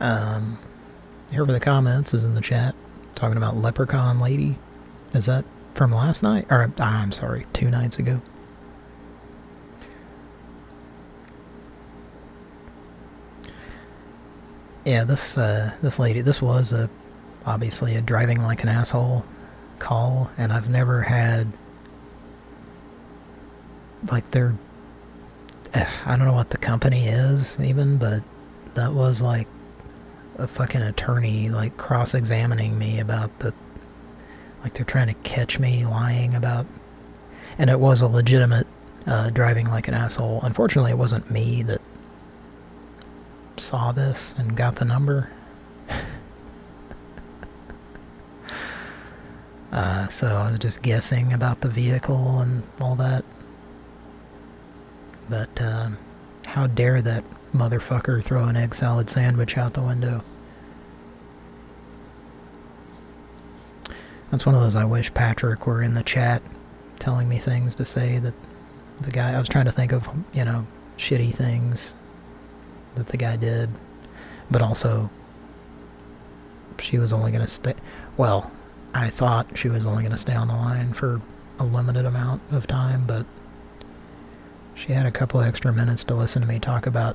C: Um, here for the comments is in the chat, talking about Leprechaun Lady. Is that from last night? Or, I'm sorry, two nights ago. Yeah, this, uh, this lady, this was a, obviously a driving like an asshole call, and I've never had, like, their, I don't know what the company is, even, but that was, like, a fucking attorney, like, cross-examining me about the, like, they're trying to catch me lying about, and it was a legitimate, uh, driving like an asshole. Unfortunately, it wasn't me that saw this and got the number. uh, so I was just guessing about the vehicle and all that. But, um, how dare that motherfucker throw an egg salad sandwich out the window. That's one of those I wish Patrick were in the chat telling me things to say that the guy... I was trying to think of, you know, shitty things that the guy did. But also, she was only going to stay... Well, I thought she was only going to stay on the line for a limited amount of time, but she had a couple of extra minutes to listen to me talk about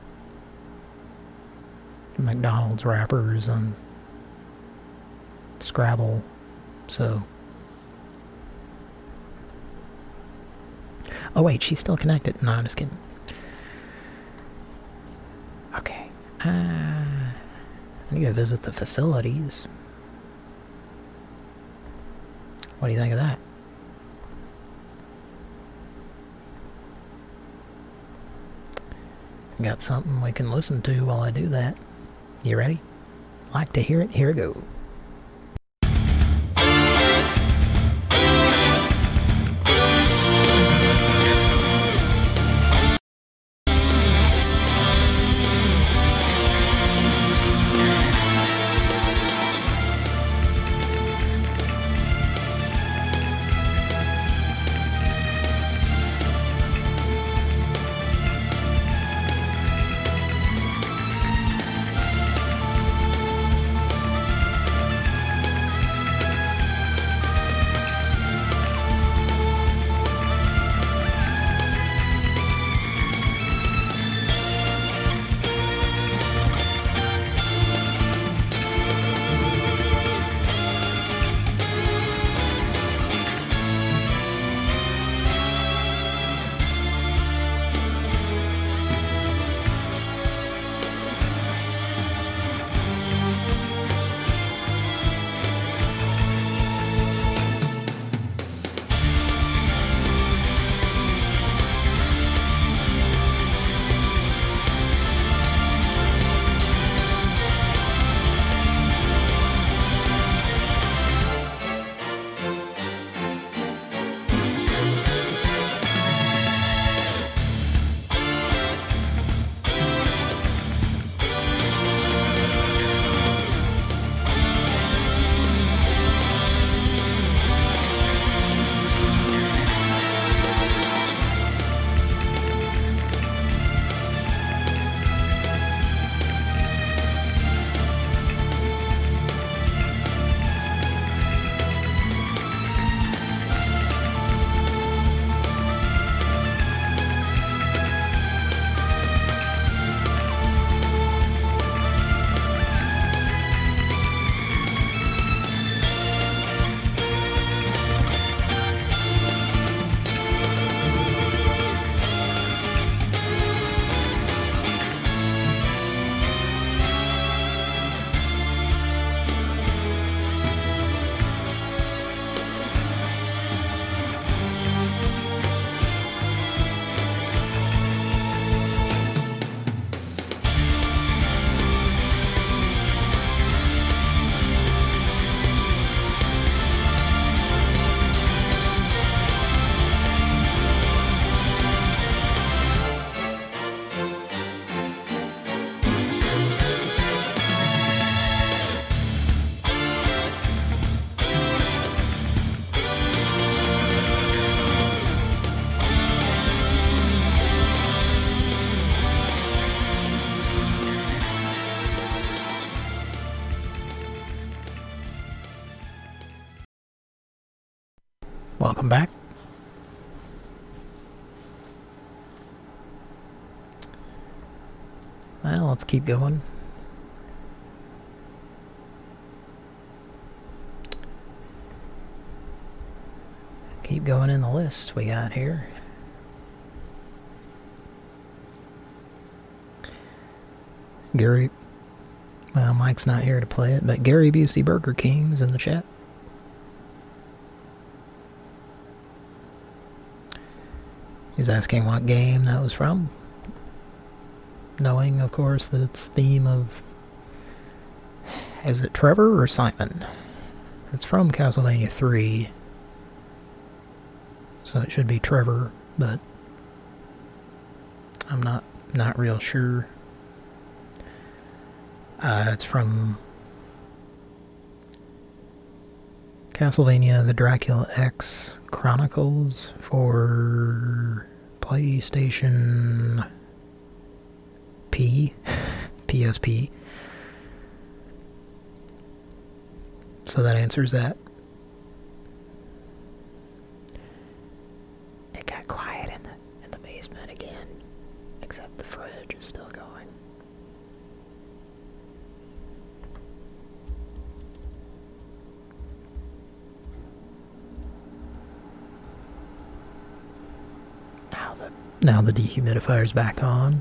C: McDonald's wrappers and Scrabble, so... Oh wait, she's still connected. No, I'm just kidding. Okay. Uh, I need to visit the facilities. What do you think of that? Got something we can listen to while I do that. You ready? Like to hear it? Here we go. Welcome back. Well, let's keep going. Keep going in the list we got here. Gary, well, Mike's not here to play it, but Gary Busey Burger King's in the chat. He's asking what game that was from. Knowing, of course, that it's theme of... Is it Trevor or Simon? It's from Castlevania three. So it should be Trevor, but... I'm not, not real sure. Uh, it's from... Castlevania The Dracula X Chronicles for PlayStation P, P S P. So that answers that. It got quiet in the in the basement again, except the fridge is still going. Now the now the dehumidifier's back on.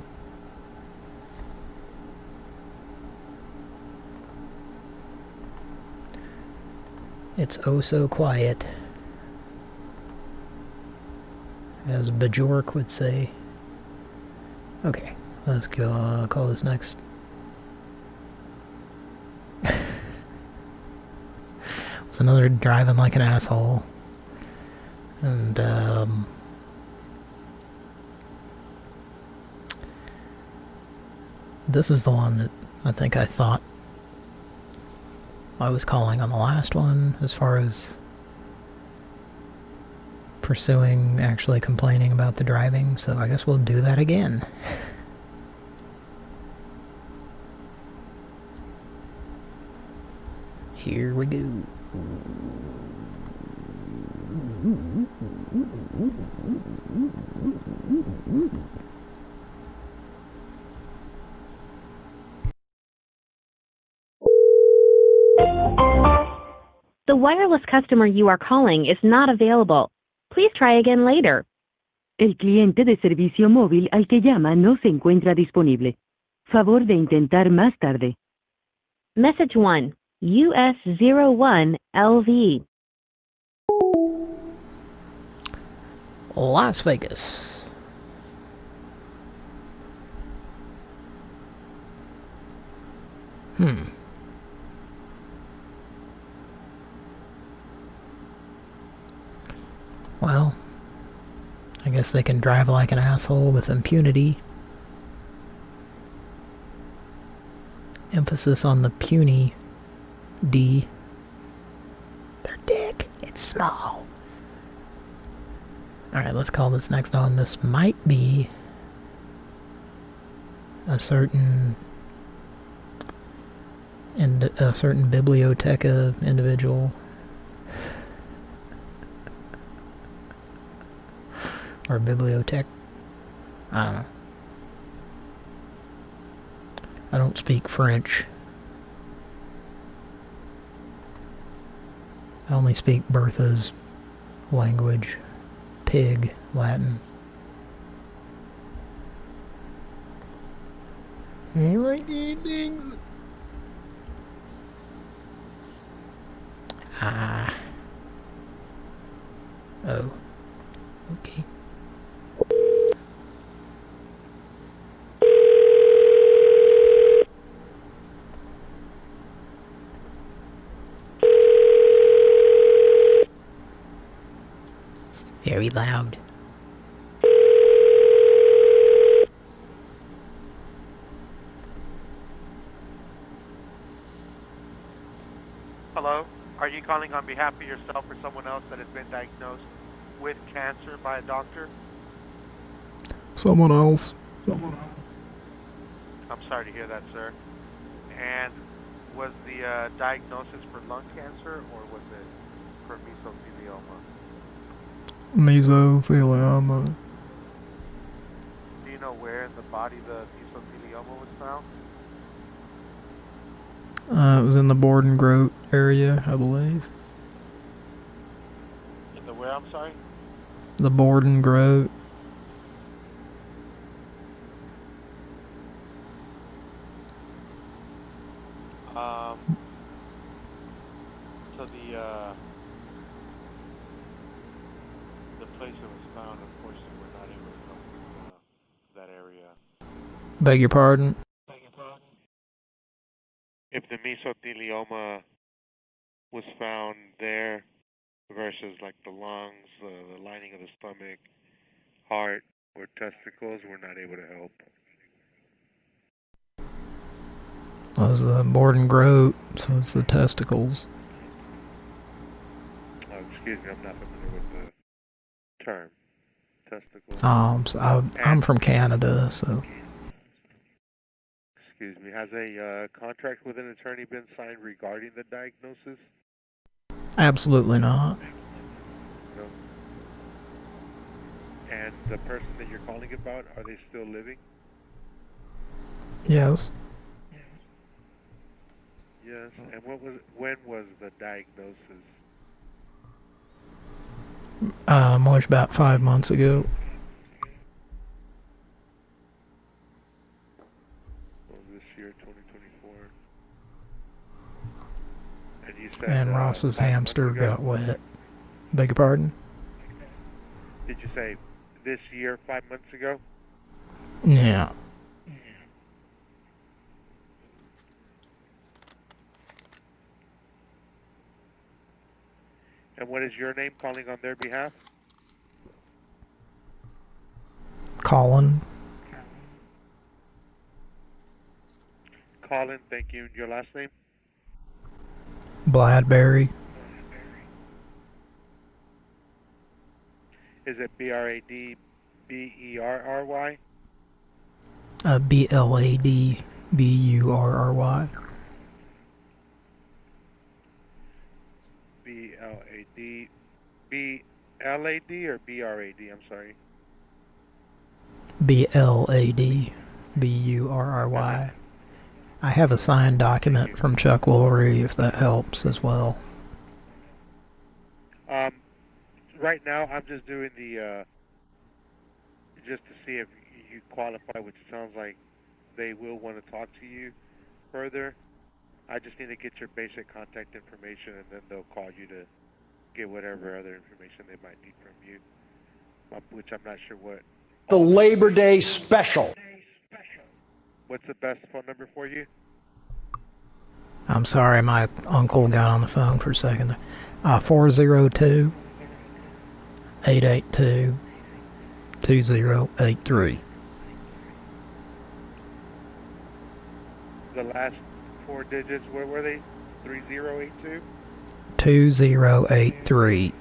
C: It's oh so quiet, as Bajork would say. Okay, let's go uh, call this next. It's another driving like an asshole. And, um... this is the one that I think I thought I was calling on the last one, as far as pursuing actually complaining about the driving, so I guess we'll do that again. Here we go.
E: The wireless customer you are calling is not available. Please try again later.
F: El cliente de servicio móvil al que llama no se encuentra disponible. Favor de intentar más tarde.
E: Message one, U S zero one L V.
C: Las Vegas. Hmm. Well, I guess they can drive like an asshole with impunity. Emphasis on the puny D. Their dick, it's small. Alright, let's call this next on. This might be a certain and a certain biblioteca individual. Or bibliotech. I don't know. I don't speak French. I only speak Bertha's language. Pig, Latin. I like to eat things. Ah. Oh. Okay. Very loud.
O: Hello? Are you calling on behalf of yourself or someone else that has been diagnosed with cancer by a doctor?
C: Someone else.
O: Someone else. I'm sorry to hear that, sir. And was the uh, diagnosis for lung cancer or was it for mesothelioma?
C: Mesothelioma.
O: Do you know where in the body the mesothelioma was found?
C: Uh, it was in the Bordengroat area, I believe.
O: In the where, I'm sorry?
C: The Bordengroat.
O: Um, so the, uh, the place it was found, unfortunately, we're not able to help with, uh, that area.
C: Beg your pardon?
O: If the mesothelioma was found there versus like the lungs, uh, the lining of the stomach, heart, or testicles, we're not able to help.
C: Well, it was the Bordengroat, so it's the testicles.
O: Oh, excuse me, I'm not familiar with the term. Testicles.
C: Um, so I, I'm from Canada, so...
O: Excuse me, has a uh, contract with an attorney been signed regarding the diagnosis?
C: Absolutely not.
O: No. And the person that you're calling about, are they still living?
C: Yes.
O: Yes. And what was when was the diagnosis?
C: Um, was about five months ago.
O: This year, twenty twenty-four. And you said...
C: And
O: uh,
C: Ross's
O: five
C: hamster
O: months ago?
C: got wet. Beg your pardon?
O: Did you say this year, five months ago?
C: Yeah.
O: And what is your name calling on their behalf?
C: Colin.
O: Colin, thank you. And your last name?
C: Bladberry.
O: Is it B R A D B E R R Y?
C: Uh, B L A D B U R R Y.
O: B L A D B L A D or B R A D? I'm sorry.
C: B L A D B U R R Y. I have a signed document from Chuck Woolery, if that helps as well.
O: Um, right now, I'm just doing the, uh, just to see if you qualify, which sounds like they will want to talk to you further. I just need to get your basic contact information, and then they'll call you to get whatever other information they might need from you, um, which I'm not sure what.
B: The Labor Day special.
O: What's the best phone number for you?
C: I'm sorry, my uncle got on the phone for a second. Uh, four oh two, eight eight two, two oh eight three.
O: The last four digits, what were they? three zero eight two?
C: two oh eight three.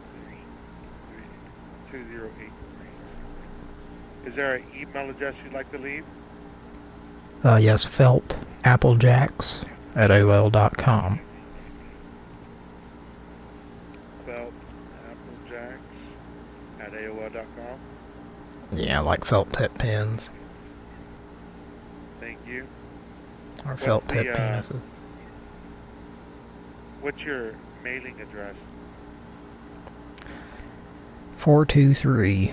O: two zero eight three. Is there an email address you'd like to leave?
C: Uh, yes, Felt Applejacks at A O L dot com.
O: Felt Applejacks at A O L dot com.
C: Yeah, like felt tip pens.
O: Thank you.
C: Or
O: What's
C: felt
O: the,
C: tip
O: uh,
C: penises.
O: What's your mailing address?
C: four two three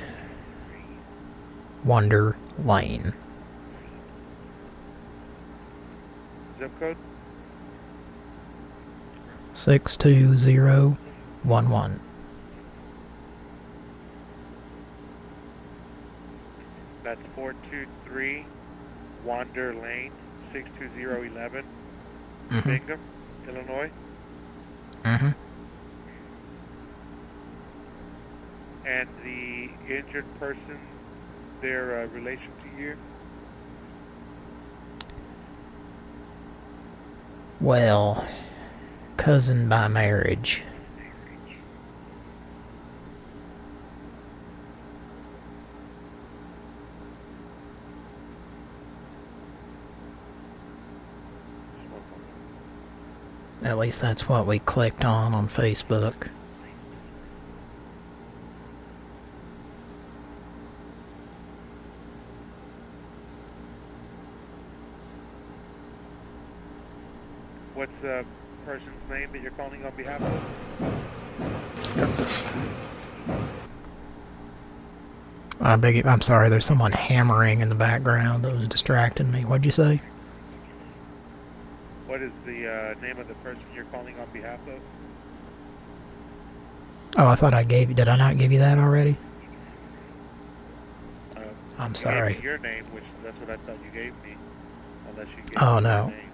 C: Wonder Lane.
O: Zip code?
C: six two zero one one.
O: That's four two three Wander Lane, six two zero one one,
C: Mm-hmm.
O: Bingham, Illinois.
C: Mm-hmm.
O: And the injured person, their uh, relation to you?
C: Well, cousin by marriage. At least that's what we clicked on on Facebook.
O: What's the person's name that you're calling on behalf of?
B: Got this.
C: I beg you, I'm sorry, there's someone hammering in the background that was distracting me. What'd you say?
O: What is the uh, name of the person you're calling on behalf of?
C: Oh, I thought I gave you... Did I not give you that already?
O: Uh,
C: I'm
O: you
C: sorry.
O: Gave me your name, which that's what I thought you gave me. Unless you gave
C: Oh,
O: me
C: no.
O: your name.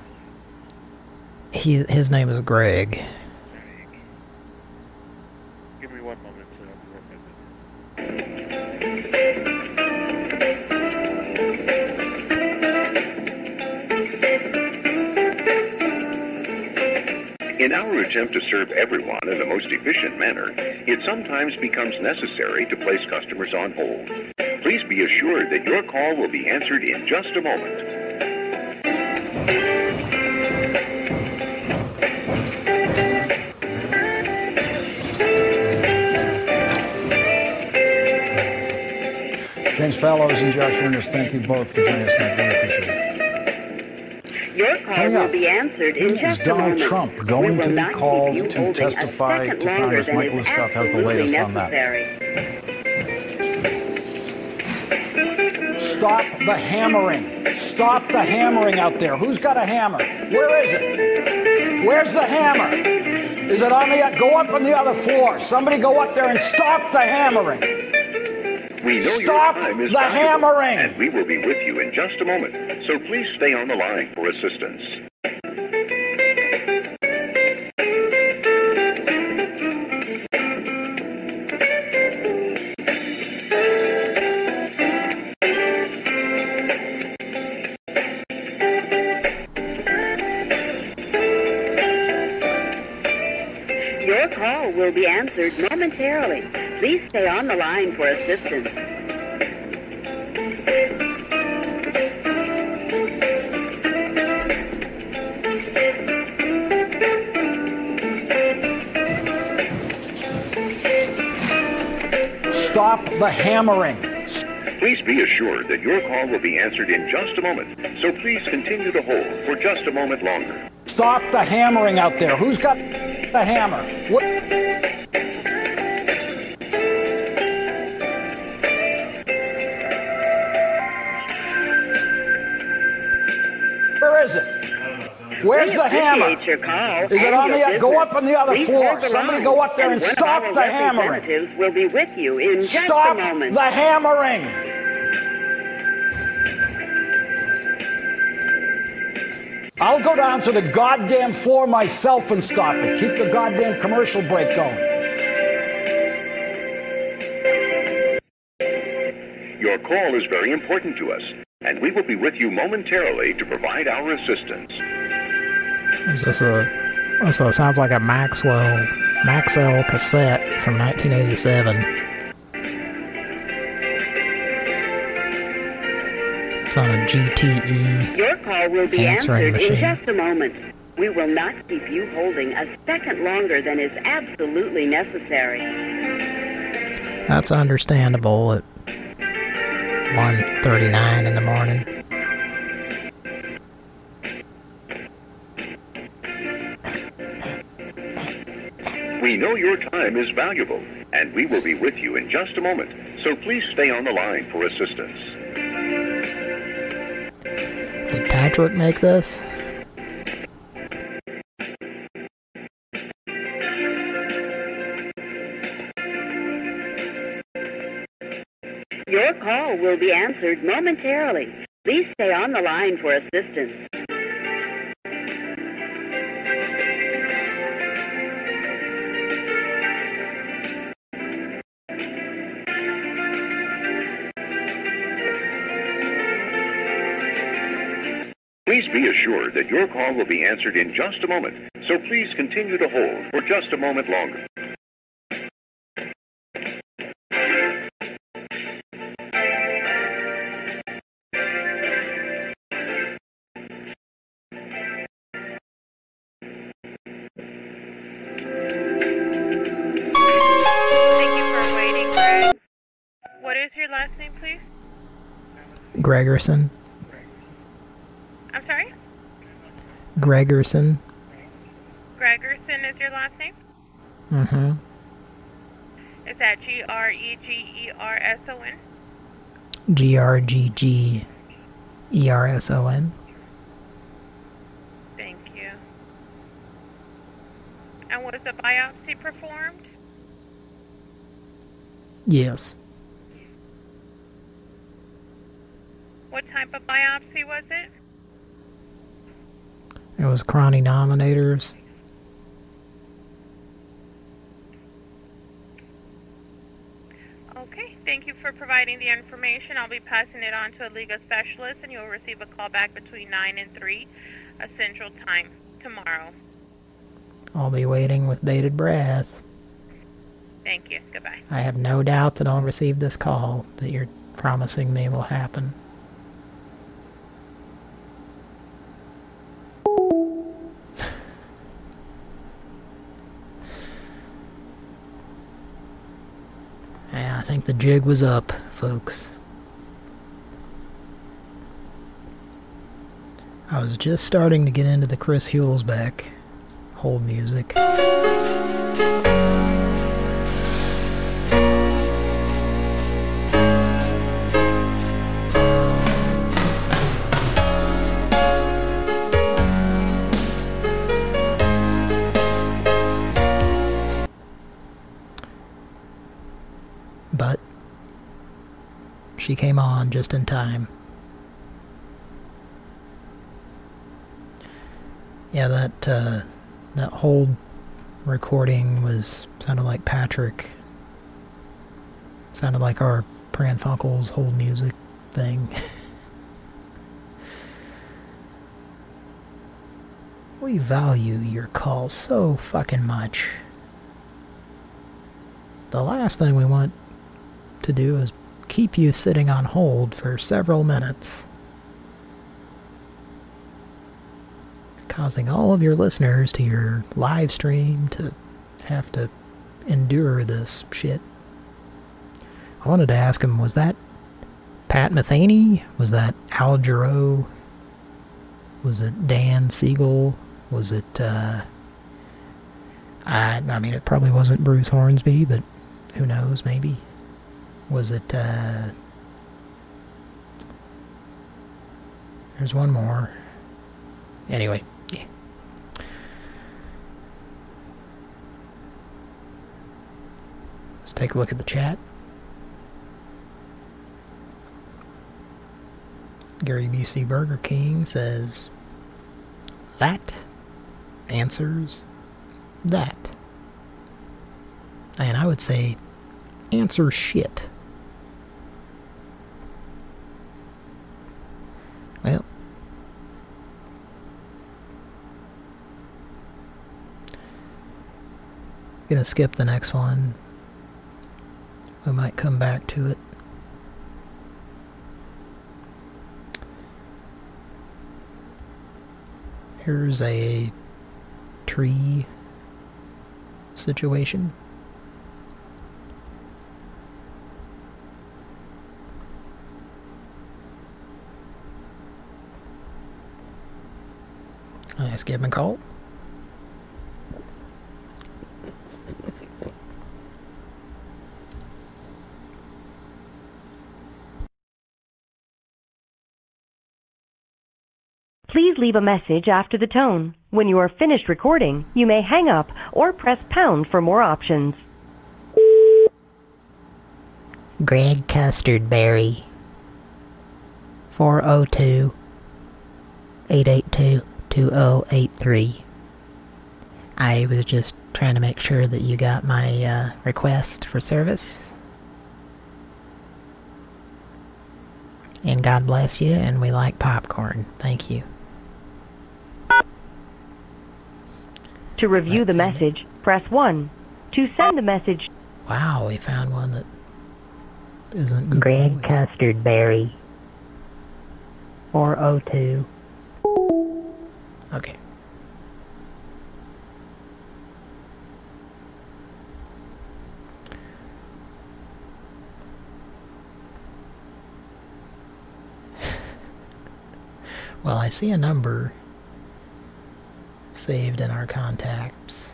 C: He, his name is Greg.
O: Give me one moment, sir. I'll be right back.
P: In our attempt to serve everyone in the most efficient manner, it sometimes becomes necessary to place customers on hold. Please be assured that your call will be answered in just a moment.
B: James Fallows and Josh Ernest, thank you both for joining us tonight. Really appreciate it.
Q: Your call
B: Coming
Q: will
B: up,
Q: be answered in
B: is
Q: just a
B: Donald
Q: moment.
B: Trump
Q: We
B: going
Q: will
B: to be
Q: not keep
B: called
Q: you
B: to
Q: holding a
B: testify
Q: second
B: to
Q: longer
B: Congress?
Q: than
B: Mike
Q: is
B: Liskoff has the
Q: absolutely
B: latest on that.
Q: necessary.
B: Stop the hammering. Stop the hammering out there. Who's got a hammer? Where is it? Where's the hammer? Is it on the... Go up on the other floor. Somebody go up there and stop the hammering.
P: We know
B: Stop
P: your time is
B: the
P: valuable,
B: hammering.
P: and we will be with you in just a moment. So please stay on the line for assistance.
Q: Your call will be answered momentarily. Please stay on the line for assistance.
B: Stop the hammering.
P: Please be assured that your call will be answered in just a moment. So please continue to hold for just a moment longer.
B: Stop the hammering out there. Who's got the hammer? What? Where is it? Where's
Q: We
B: the hammer?
Q: appreciate your call
B: Is it
Q: and
B: on
Q: your
B: the... Go
Q: business.
B: up on the other
Q: Please
B: floor.
Q: hold the
B: Somebody
Q: line,
B: go up there and
Q: one of
B: stop
Q: our
B: the hammering.
Q: representatives will be with you in just
B: Stop
Q: a moment.
B: the hammering. I'll go down to the goddamn floor myself and stop it. Keep the goddamn commercial break going.
P: Your call is very important to us, and we will be with you momentarily to provide our assistance.
C: Is this a... So it sounds like a Maxwell... Maxell cassette from nineteen eighty-seven. It's on a G T E
Q: Your call will be
C: answering
Q: answered
C: machine.
Q: in just a moment. We will not keep you holding a second longer than is absolutely necessary.
C: That's understandable at one thirty-nine in the morning.
P: We know your time is valuable, and we will be with you in just a moment. So please stay on the line for assistance.
C: Did Patrick make this?
Q: Your call will be answered momentarily. Please stay on the line for assistance.
P: Please be assured that your call will be answered in just a moment. So please continue to hold for just a moment longer.
R: Thank you for waiting, Greg. What is your last name, please?
C: Gregerson.
R: I'm sorry?
C: Gregerson.
R: Gregerson is your last name?
C: Mm-hmm.
R: Is that G R E G E R S O N?
C: G R G G E R S O N.
R: Thank you. And was the biopsy performed?
C: Yes.
R: What type of biopsy was it?
C: It was chrony-nominators.
R: Okay, thank you for providing the information. I'll be passing it on to a legal specialist, and you'll receive a call back between nine and three uh, Central Time tomorrow.
C: I'll be waiting with bated breath.
R: Thank you. Goodbye.
C: I have no doubt that I'll receive this call that you're promising me will happen. Yeah, I think the jig was up, folks. I was just starting to get into the Chris Hulsbeck hold music. But she came on just in time. Yeah, that uh, that hold recording was sounded like Patrick. Sounded like our Pran Funkels hold music thing. We value your calls so fucking much. The last thing we want to do is keep you sitting on hold for several minutes, causing all of your listeners to your live stream to have to endure this shit. I wanted to ask him, was that Pat Metheny? Was that Al Jarreau? Was it Dan Siegel? Was it, uh... I, I mean, it probably wasn't Bruce Hornsby, but who knows, maybe. Was it, uh... There's one more. Anyway, yeah. Let's take a look at the chat. Gary Busey Burger King says, that answers that. And I would say, answer shit. Well, gonna skip the next one. We might come back to it. Here's a tree situation. Let's give him a call.
S: Please leave a message after the tone. When you are finished recording, you may hang up or press pound for more options.
C: Greg Custardberry. four oh two, eight eight two, two oh eight three. I was just trying to make sure that you got my uh, request for service. And God bless you, and we like popcorn. Thank you.
S: To review the message, press one. To send a message...
C: Wow, we found one that isn't Google.
T: Greg Custardberry. four oh two.
C: Okay. Well, I see a number saved in our contacts.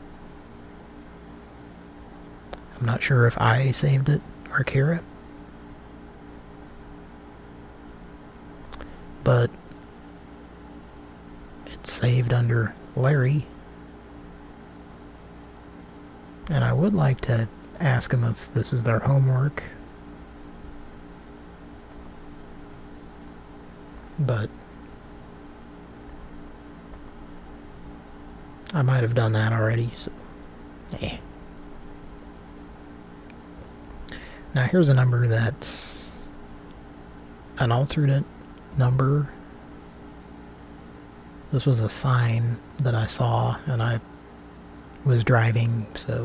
C: I'm not sure if I saved it or Kira. But it's saved under Larry. And I would like to ask them if this is their homework. But I might have done that already, so eh. Now here's a number that's an alternate number. This was a sign that I saw and I was driving, so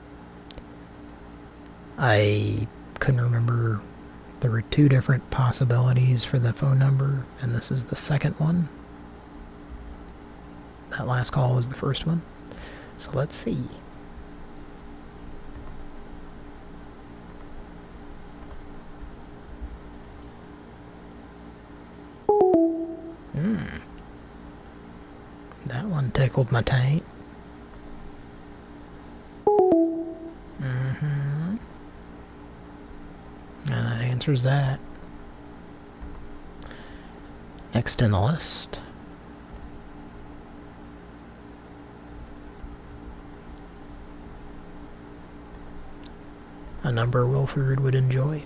C: I couldn't remember. There were two different possibilities for the phone number, and this is the second one. That last call was the first one. So let's see. Hmm. That one tickled my taint. Mm-hmm. And that answers that. Next in the list. A number Wilford would enjoy.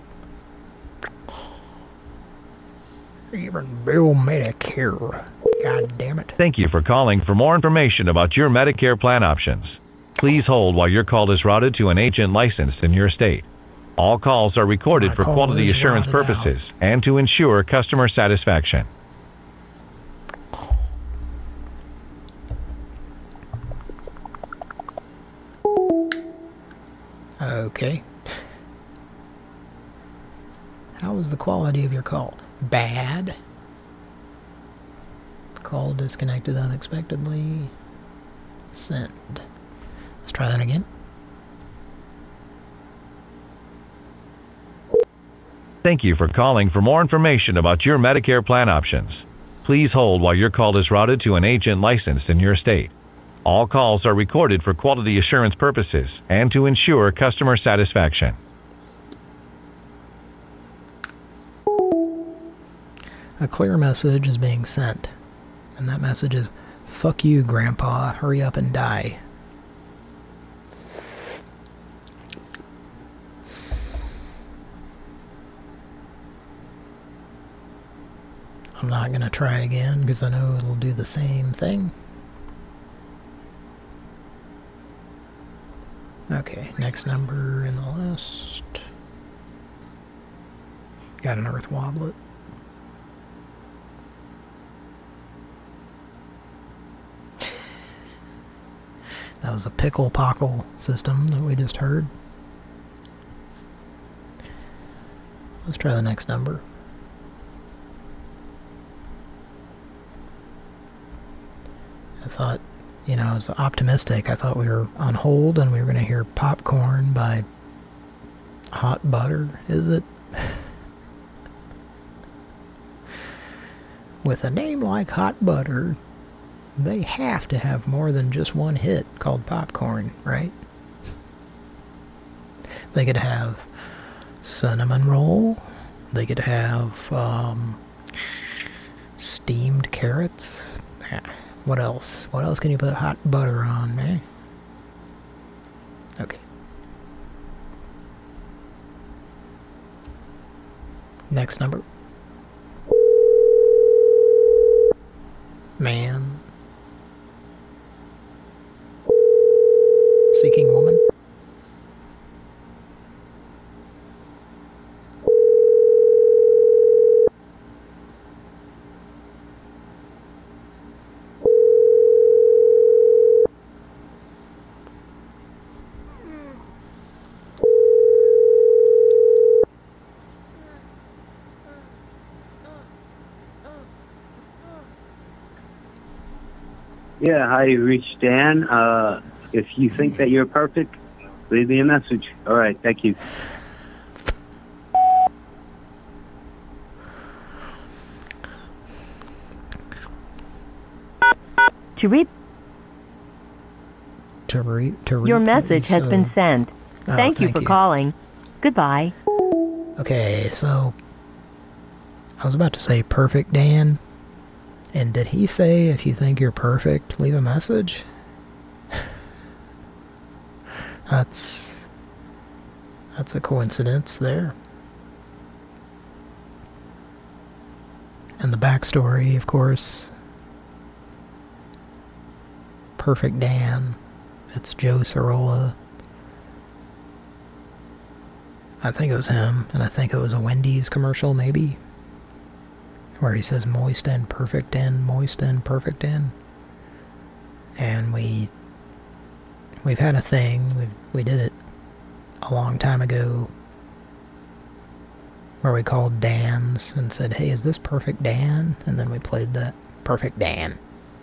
C: Even Bill Medicare. God damn it.
U: Thank you for calling. For more information about your Medicare plan options, please hold while your call is routed to an agent licensed in your state. All calls are recorded
C: My
U: for
C: call
U: quality
C: is
U: assurance
C: routed
U: purposes and to ensure customer satisfaction.
C: Okay. How was the quality of your call? Bad. Call disconnected unexpectedly. Send. Let's try that again.
U: Thank you for calling. For more information about your Medicare plan options, please hold while your call is routed to an agent licensed in your state. All calls are recorded for quality assurance purposes and to ensure customer satisfaction.
C: A clear message is being sent. And that message is, fuck you, Grandpa, hurry up and die. I'm not going to try again because I know it'll do the same thing. Okay, next number in the list. Got an Earth Wobblet. That was a pickle pockle system that we just heard. Let's try the next number. I thought, you know, I was optimistic. I thought we were on hold and we were going to hear Popcorn by Hot Butter, is it? With a name like Hot Butter, they have to have more than just one hit called Popcorn, right? They could have Cinnamon Roll. They could have um, Steamed Carrots. What else? What else can you put hot butter on, man? Okay. Next number. Man. Seeking woman.
V: Yeah, hi, you reached Dan. Uh, if you think that you're perfect, leave me a message. All right, thank you.
S: To read.
C: to re to replay.
S: Your message has
C: so-
S: been sent.
C: Oh,
S: Thank you
C: thank
S: for
C: you.
S: calling. Goodbye.
C: Okay, so I was about to say perfect Dan, and did he say if you think you're perfect, leave a message? That's that's a coincidence there. And the backstory, of course, Perfect Dan, it's Joe Cirola. I think it was him, and I think it was a Wendy's commercial, maybe, where he says moist and perfect and moist and perfect and. And we, we've had a thing, we we did it a long time ago, where we called Dan's and said, hey, is this Perfect Dan? And then we played that Perfect Dan.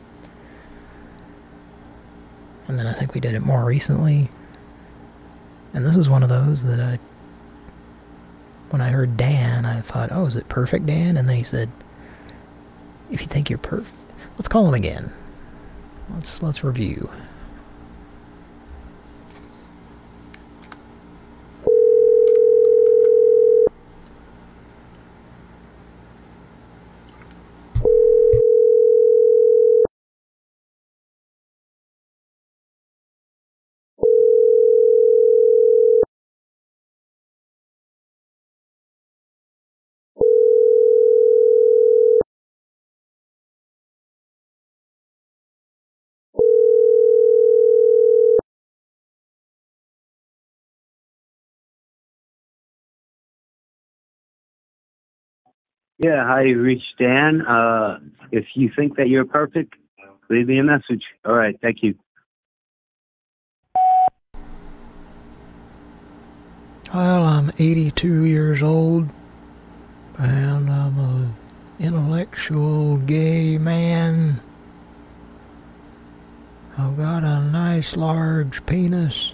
C: And then I think we did it more recently. And this is one of those that I, when I heard Dan, I thought, oh, is it Perfect Dan? And then he said, if you think you're perfect, let's call him again. Let's, let's review.
V: Yeah, hi, you reached Dan. Uh, if you think that you're perfect, leave me a message. All right, thank you.
C: Well, I'm eighty-two years old, and I'm a intellectual gay man. I've got a nice large penis,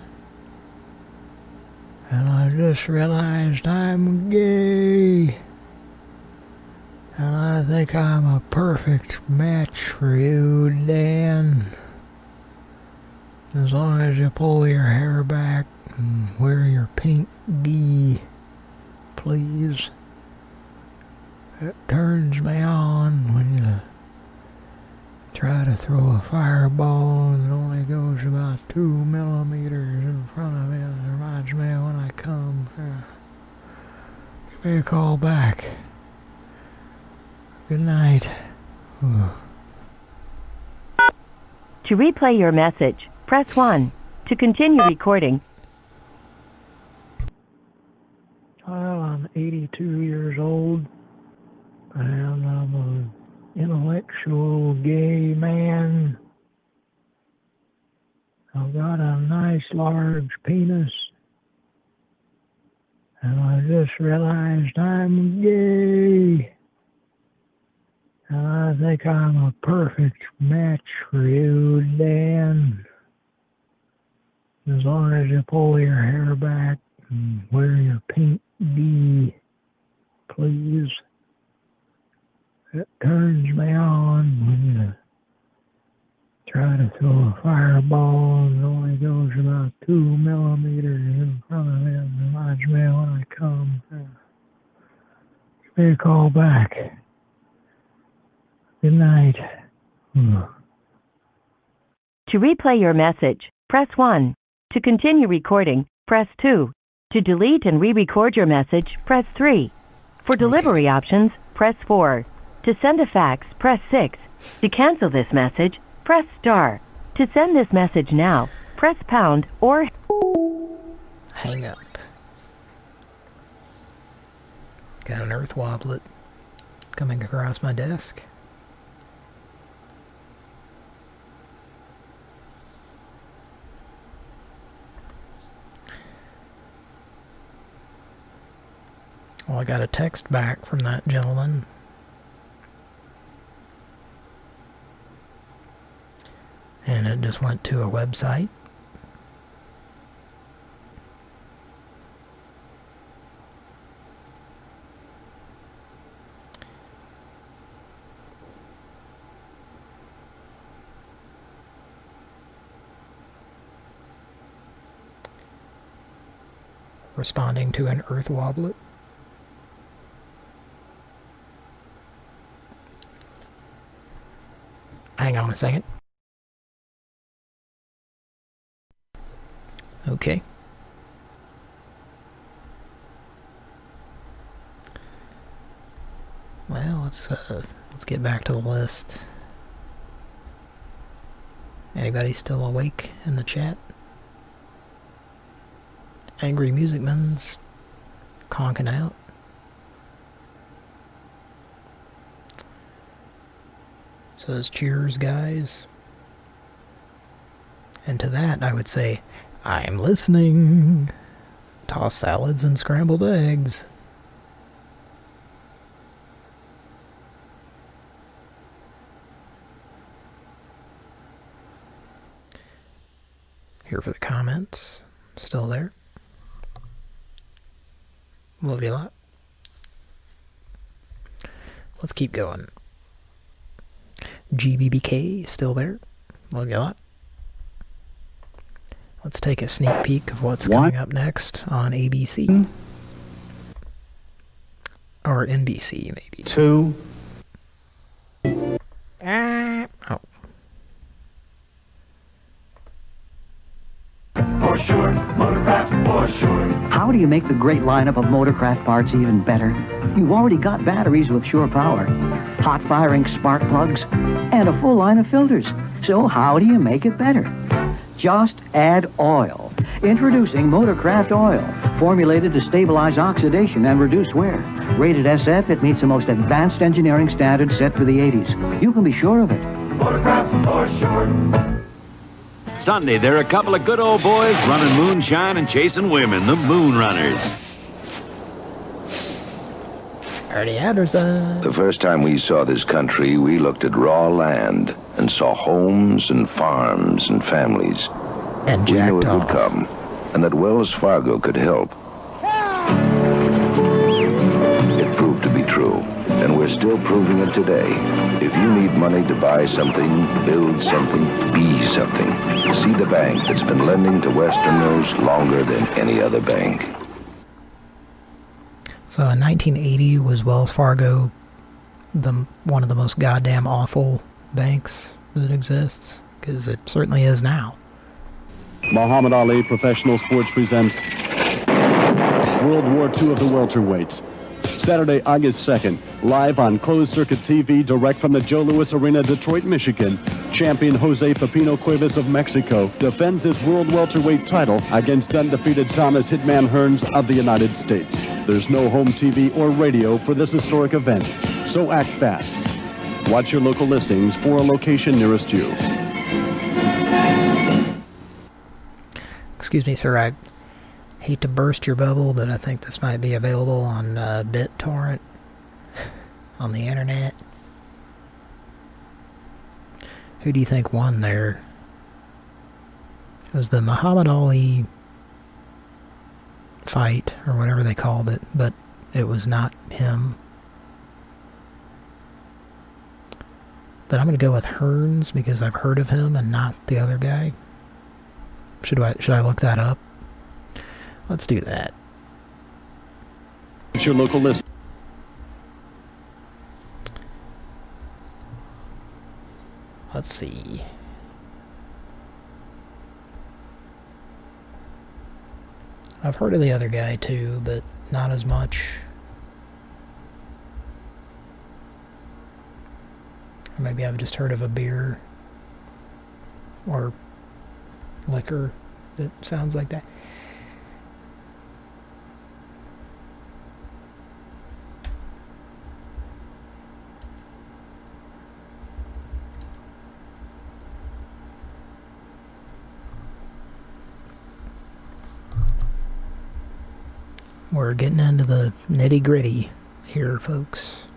C: and I just realized I'm gay. And I think I'm a perfect match for you, Dan. As long as you pull your hair back and wear your pink gi, please. It turns me on when you try to throw a fireball and it only goes about two millimeters in front of me. It reminds me of when I come. Uh, give me a call back. Good night. Ooh.
S: To replay your message, press one. To continue recording,
C: Well, I'm eighty-two years old, and I'm an intellectual gay man. I've got a nice large penis, and I just realized I'm gay. And I think I'm a perfect match for you, Dan. As long as you pull your hair back and wear your pink gi, please. It turns me on when you try to throw a fireball and it only goes about two millimeters in front of me. It reminds me of when I come. Give me a call back. Good night. Ooh.
S: to replay your message, press one. To continue recording, press two. To delete and re-record your message, press three. For delivery options, press four. To send a fax, press six. To cancel this message, press star. To send this message now, press pound or
C: hang up. Got an earth wobblet coming across my desk. Well, I got a text back from that gentleman. And it just went to a website. responding to an earth wobblet. Hang on a second. Okay. Well, let's uh, let's get back to the list. Anybody still awake in the chat? Angry Music Man's conking out. Says cheers, guys. And to that, I would say, I'm listening. Toss salads and scrambled eggs. Here for the comments. Still there. Love you a lot. Let's keep going. G B B K still there. Love you a lot. Let's take a sneak peek of what's
B: What?
C: coming up next on A B C. Or N B C, maybe.
B: Two.
C: Ah. Oh.
A: For sure, Motorcraft for sure. How do you make the great lineup of Motorcraft parts even better? You've already got batteries with Sure Power, hot firing spark plugs, and a full line of filters. So how do you make it better? Just add oil. Introducing Motorcraft Oil, formulated to stabilize oxidation and reduce wear. Rated S F, it meets the most advanced engineering standards set for the eighties. You can be sure of it. Motorcraft for sure.
D: Sunday, there are a couple of good old boys running moonshine and chasing women, the Moon Runners.
C: Ernie Anderson.
W: The first time we saw this country, we looked at raw land and saw homes and farms and families.
C: And
W: we knew it
C: jacked
W: would come, and that Wells Fargo could help. It proved to be true, and we're still proving it today. If you need money to buy something, build something, be something, see the bank that's been lending to Westerners longer than any other bank.
C: So in nineteen eighty was Wells Fargo the one of the most goddamn awful banks that exists? Because it certainly is now.
X: Muhammad Ali Professional Sports presents World War Two of the welterweights. Saturday, August second, live on Closed Circuit T V, direct from the Joe Louis Arena, Detroit, Michigan. Champion Jose Pepino Cuevas of Mexico defends his world welterweight title against undefeated Thomas Hitman Hearns of the United States. There's no home T V or radio for this historic event, so act fast. Watch your local listings for a location nearest you.
C: Excuse me, sir, I hate to burst your bubble, but I think this might be available on uh, BitTorrent on the internet. Who do you think won there? It was the Muhammad Ali fight, or whatever they called it, but it was not him. But I'm going to go with Hearns because I've heard of him and not the other guy. Should I, should I look that up? Let's do that.
X: It's your local list.
C: Let's see. I've heard of the other guy too, but not as much. Or maybe I've just heard of a beer or liquor that sounds like that. We're getting into the nitty-gritty here, folks.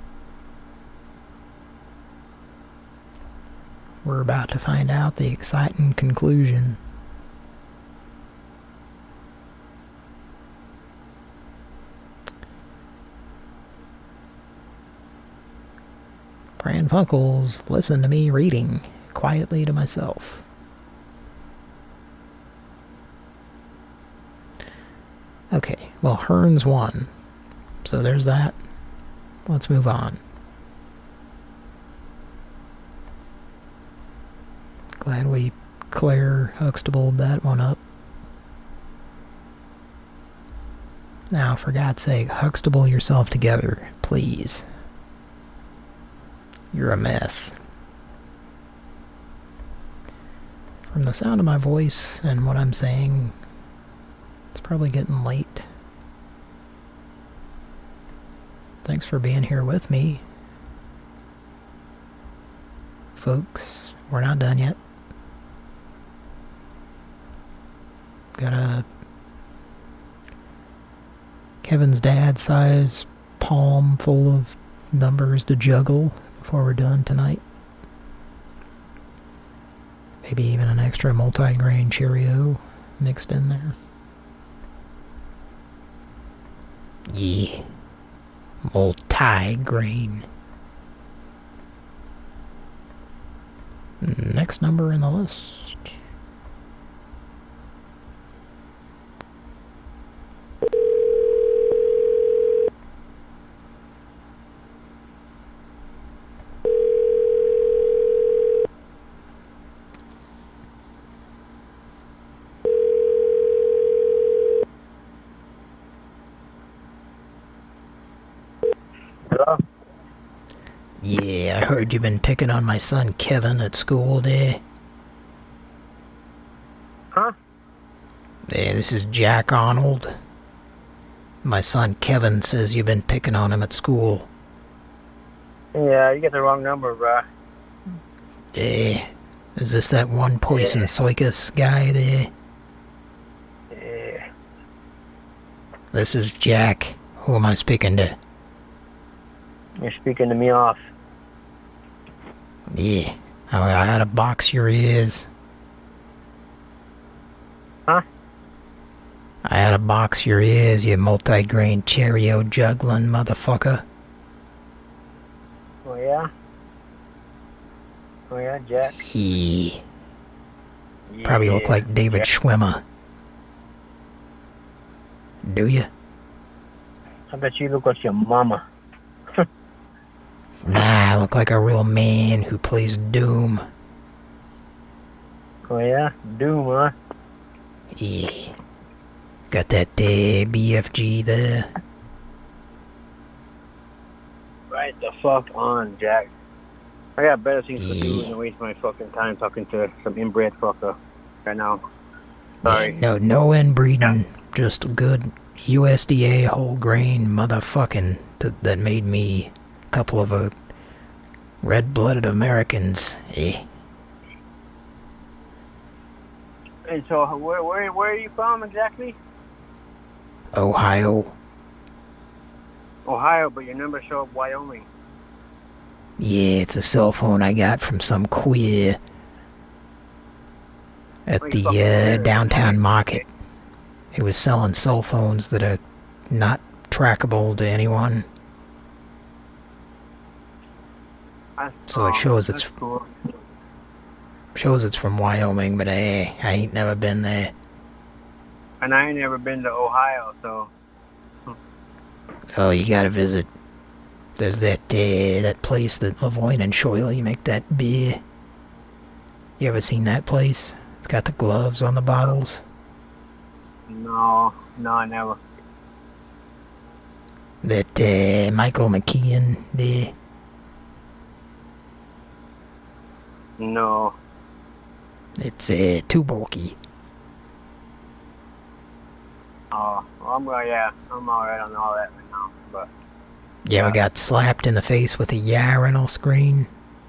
C: We're about to find out the exciting conclusion. Pran Funkels, listen to me reading quietly to myself. Okay, well, Hearns won. So there's that. Let's move on. Glad we Claire Huxtabled that one up. Now, for God's sake, Huxtable yourself together, please. You're a mess. From the sound of my voice and what I'm saying, it's probably getting late. Thanks for being here with me. Folks, we're not done yet. Got a Kevin's dad-size palm full of numbers to juggle before we're done tonight. Maybe even an extra multi-grain Cheerio mixed in there. Yeah. Multi-grain. Next number in the list.
G: Hello?
C: Yeah, I heard you've been picking on my son Kevin at school there.
G: Huh?
C: Yeah, this is Jack Arnold. My son Kevin says you've been picking on him at school.
G: Yeah, you got the wrong number, bruh.
C: Yeah. Is this that one Poison yeah. Soikus guy there?
G: Yeah.
C: This is Jack. Who am I speaking to?
G: You're speaking to me off.
C: Yeah. I, I had to box your ears.
G: Huh?
C: I had to box your ears, you multi-grain Cheerio juggling motherfucker.
G: Oh, yeah? Oh, yeah, Jack?
C: Yeah.
G: yeah
C: Probably look like David
G: Jack.
C: Schwimmer. Do you?
G: I bet you look like your mama.
C: Nah, I look like a real man who plays Doom.
G: Oh yeah? Doom, huh?
C: Yeah. Got that uh, B F G there.
G: Right the fuck on, Jack. I got better things yeah. to do than waste my fucking time talking to some inbred fucker right now. Sorry.
C: Yeah, no, no inbreeding. Yeah. Just good U S D A whole grain motherfucking th that made me a couple of uh, red-blooded Americans. Eh.
G: And so, where, where, where are you from exactly?
C: Ohio.
G: Ohio, but your number show up Wyoming.
C: Yeah, it's a cell phone I got from some queer at the uh, downtown market. He was selling cell phones that are not trackable to anyone. So it shows it's
G: cool.
C: shows it's from Wyoming, but hey, I ain't never been there.
G: And I ain't never been to Ohio, so.
C: Oh, you gotta visit. There's that uh, that place that Lavoine and Shoyley make that beer. You ever seen that place? It's got the gloves on the bottles.
G: No, no, I never.
C: That uh, Michael McKeon there.
G: No.
C: It's uh, too bulky.
G: Oh, well, I'm uh, yeah, I'm alright on all that right now, but.
C: You ever got slapped in the face with a urinal screen?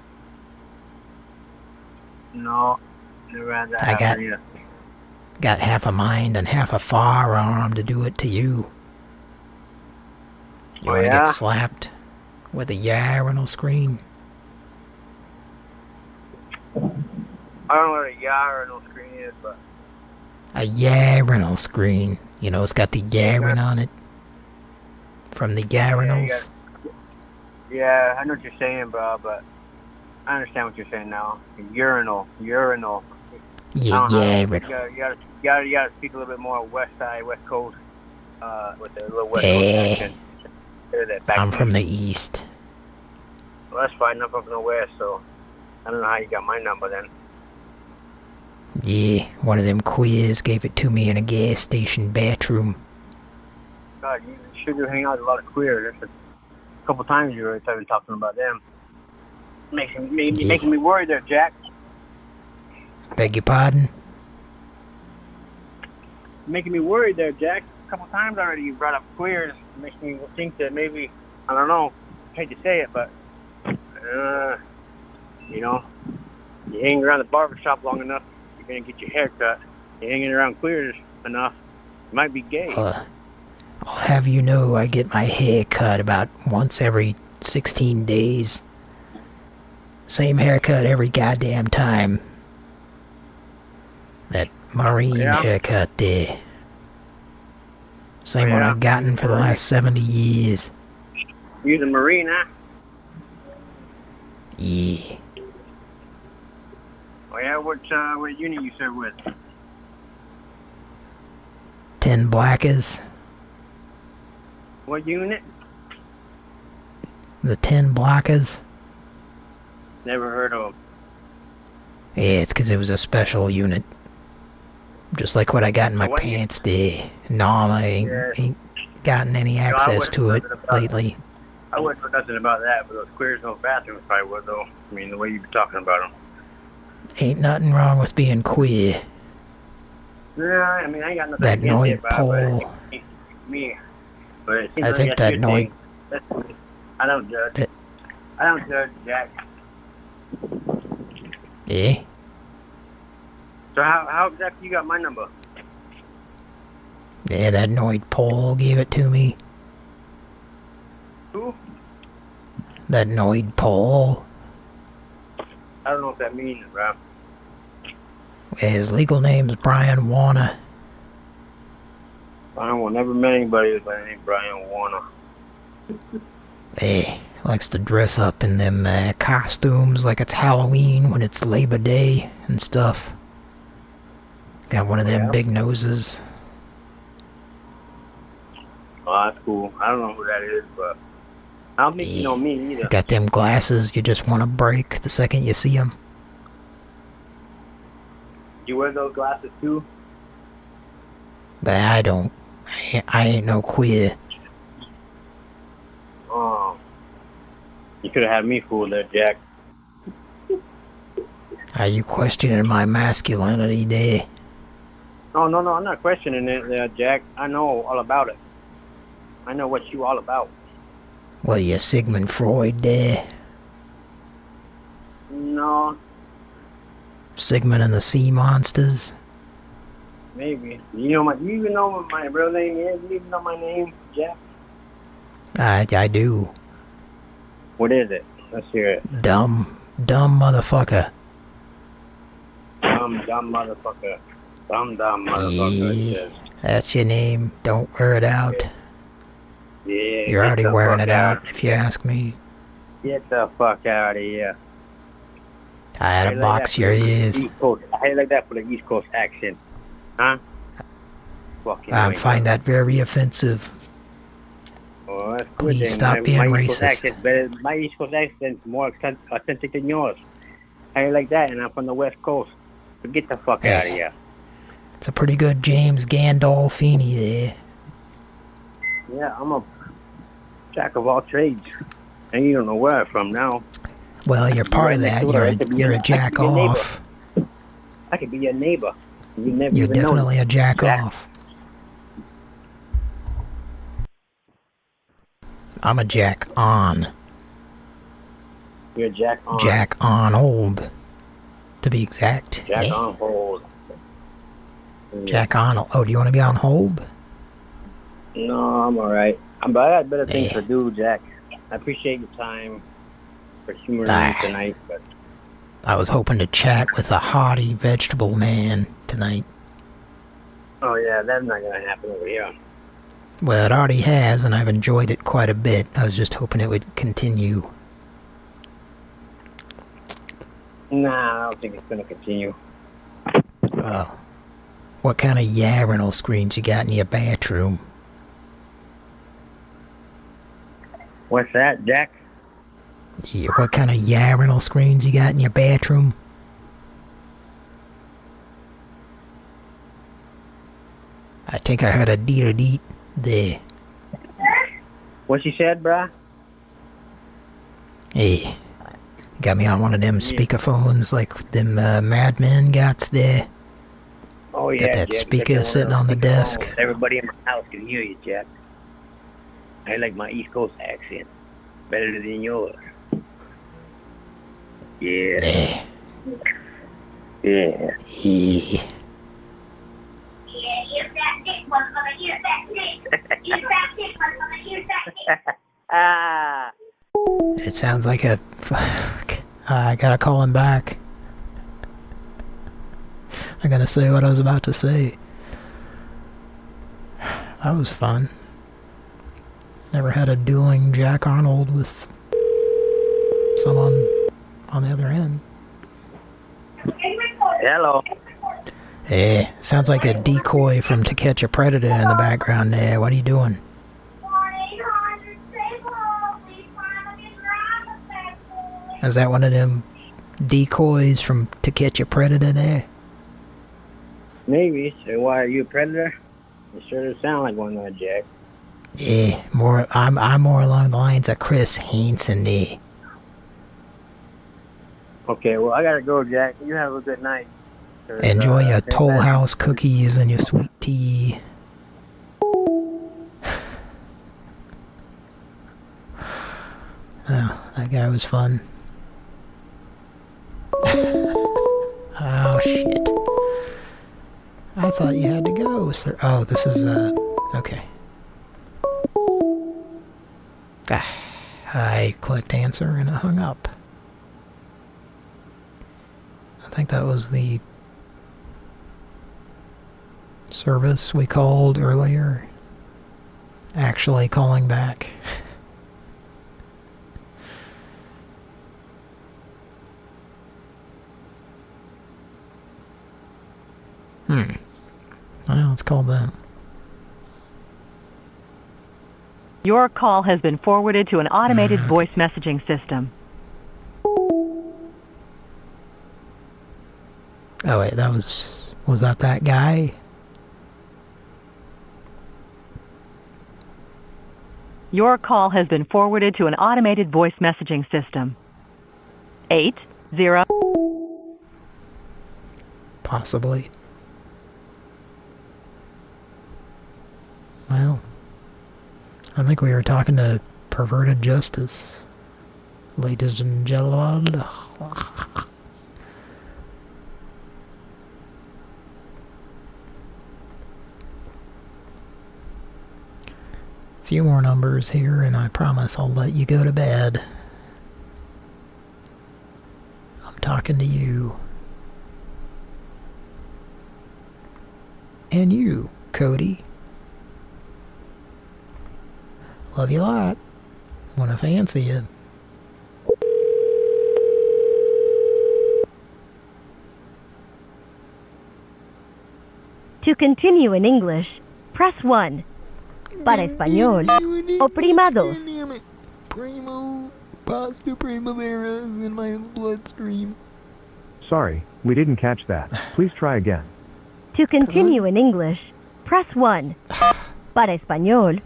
G: No, never had that
C: I got,
G: either.
C: got half a mind and half a firearm to do it to you. You
G: oh,
C: wanna
G: yeah?
C: get slapped with a urinal screen?
G: I don't know what a urinal screen is, but...
C: A urinal screen. You know, it's got the urine on it. From the urinals.
G: Yeah, got, yeah, I know what you're saying, bro, but I understand what you're saying now. Urinal, urinal.
C: Yeah, urinal.
G: You gotta, you, gotta, you, gotta, you gotta speak a little bit more west side, west coast. uh, with the little West Coast
C: Eh.
G: accent. Hear that back
C: I'm
G: then.
C: from the east.
G: Well, that's fine. I'm from the west, so I don't know how you got my number then.
C: Yeah, one of them queers gave it to me in a gas station bathroom.
G: God, you sure do hang out with a lot of queers. There's a couple times you were talking talking about them. Making me,
C: Yeah.
G: making me worried there, Jack.
C: Beg your pardon?
G: Making me worried there, Jack. A couple times already you brought up queers. Makes me think that maybe, I don't know, I hate to say it, but, uh, you know, you hang around the barbershop long enough, you're going to get your hair cut. You're hanging around queers enough, you might be gay.
C: Uh, I'll have you know I get my hair cut about once every sixteen days. Same haircut every goddamn time. That Marine
G: Yeah.
C: haircut there. Same one
G: Yeah.
C: I've gotten for the last seventy years.
G: You're the Marine, huh?
C: Yeah.
G: Oh, yeah, what, uh, what unit you serve with?
C: Ten blackers.
G: What unit?
C: The ten blockers.
G: Never heard of them.
C: Yeah, it's because it was a special unit. Just like what I got in my
G: What?
C: pants there. No, I ain't,
G: Yeah.
C: ain't gotten any
G: No, I
C: access
G: wouldn't
C: to
G: know
C: it
G: nothing about
C: lately.
G: I wouldn't know nothing about that, but those queers in those bathrooms probably would, though. I mean, the way you be talking about them.
C: Ain't nothing wrong with being queer.
G: Yeah, I mean, I ain't got nothing
C: That
G: against
C: Noid
G: it, but,
C: pole.
G: but me. But it seems
C: I
G: like
C: think
G: that's
C: that
G: your
C: Noid-
G: thing. That's, I don't judge. I don't judge, Jack.
C: Yeah?
G: So how how exactly you got my number?
C: Yeah, that Noid Pole gave it to me.
G: Who?
C: That Noid Pole.
G: I don't know what that means, bro.
C: His legal name's Brian Warner.
G: I will never met anybody by the name Brian Warner.
C: Hey, likes to dress up in them uh, costumes like it's Halloween when it's Labor Day and stuff. Got one of them
G: Yeah.
C: big noses.
G: Oh, that's cool. I don't know who that is, but I don't think you know me either.
C: Got them glasses you just want to break the second you see them.
G: You wear those glasses too?
C: But I don't. I ain't, I ain't no queer.
G: Oh. You could have had me fooled there, Jack.
C: Are you questioning my masculinity there?
G: Oh, no, no, I'm not questioning it there, Jack. I know all about it. I know what you all about.
C: What are you, Sigmund Freud there?
G: No,
C: Sigmund and the Sea Monsters?
G: maybe. You know my, you even know what my real name is? You even know my name, Jack?
C: I, I do.
G: What is it? Let's hear it.
C: Dumb, dumb motherfucker.
G: Dumb, dumb motherfucker. Dumb, dumb motherfucker. it
C: Yeah,
G: says.
C: that's your name. Don't wear it out.
G: Yeah.
C: You're
G: get
C: already
G: the
C: wearing
G: fuck
C: it out, if you ask me.
G: Get the fuck out of here.
C: I had
G: How
C: to
G: you
C: box
G: like
C: your
G: that for the
C: ears.
G: East Coast? How you like that for the East Coast accent? Huh? Fucking
C: I
G: annoying.
C: find that very offensive.
G: Oh, that's good
C: Please
G: then.
C: stop
G: my,
C: being
G: my East Coast
C: racist.
G: accent's better. My East Coast accent's more authentic- authentic than yours. How you like that? And I'm from the West Coast. So get the fuck
C: Hey.
G: out of here.
C: It's a pretty good James Gandolfini there.
G: Yeah, I'm a jack of all trades. And you don't know where I'm from now.
C: Well, you're part
G: Right
C: of
G: next
C: that.
G: door.
C: You're
G: I
C: a,
G: could be
C: you're
G: your-
C: a
G: I could be
C: jack
G: your neighbor.
C: off.
G: I could be your neighbor. You never
C: You're
G: even know
C: definitely
G: it.
C: a jack
G: Jack.
C: off. I'm a jack on.
G: You're a jack on.
C: Jack on old. To be exact.
G: Jack
C: Yeah.
G: on hold.
C: Jack on. Oh, do you want to be on hold?
G: No, I'm alright. I'm, but I got better things
C: Yeah.
G: to do, Jack. I appreciate your time for humoring
C: Ah.
G: me tonight, but
C: I was hoping to chat with a haughty vegetable man tonight.
G: oh yeah, that's not gonna happen over here.
C: Well, it already has, and I've enjoyed it quite a bit. I was just hoping it would continue.
G: Nah, I don't think it's gonna continue.
C: Well, what kind of urinal screens you got in your bathroom?
G: What's that, Jack?
C: Yeah, what kind of urinal screens you got in your bathroom? I think I heard a deet-a-deet there.
G: What she said, brah?
C: Hey, got me on one of them speakerphones like them uh, Mad Men gots there.
G: Oh, yeah,
C: got that
G: Jack,
C: speaker
G: got
C: sitting on the desk.
G: Everybody in my house can hear you, Jack. I like my East Coast accent better than yours. Yeah. Yeah.
C: Yeah.
G: Ah.
C: It sounds like a... Fuck. I gotta call him back. I gotta say what I was about to say. That was fun. Never had a dueling Jack Arnold with someone on the other end.
G: Hello.
C: Hey, sounds like a decoy from To Catch a Predator in the background there. What are you doing? Is that one of them decoys from To Catch a Predator there?
G: Maybe. So why are you a predator? You sure does sound like one, though, Jack.
C: Yeah, more. I'm I'm more along the lines of Chris Hansen there.
G: Okay, well, I gotta go, Jack. You have a good night.
C: Enjoy
G: uh,
C: your Toll House cookies and your sweet tea. Oh, that guy was fun. Oh, shit. I thought you had to go, sir. Oh, this is, uh, okay. Ah, I clicked answer and it hung up. I think that was the service we called earlier. Actually calling back. Hmm. Well, let's call them.
S: Your call has been forwarded to an automated voice messaging system.
C: Oh wait, that was... Was that that guy?
S: Your call has been forwarded to an automated voice messaging system. Eight, zero...
C: Possibly. Well, I think we were talking to Perverted Justice, ladies and gentlemen. Few more numbers here, and I promise I'll let you go to bed. I'm talking to you. And you, Cody. Love you a lot. Wanna fancy you.
H: To continue in English, press one. Para español, oprima dos.
C: Primo, pasta primavera in my bloodstream.
I: Sorry, we didn't catch that. Please try again.
H: To continue in English, press one. Para español.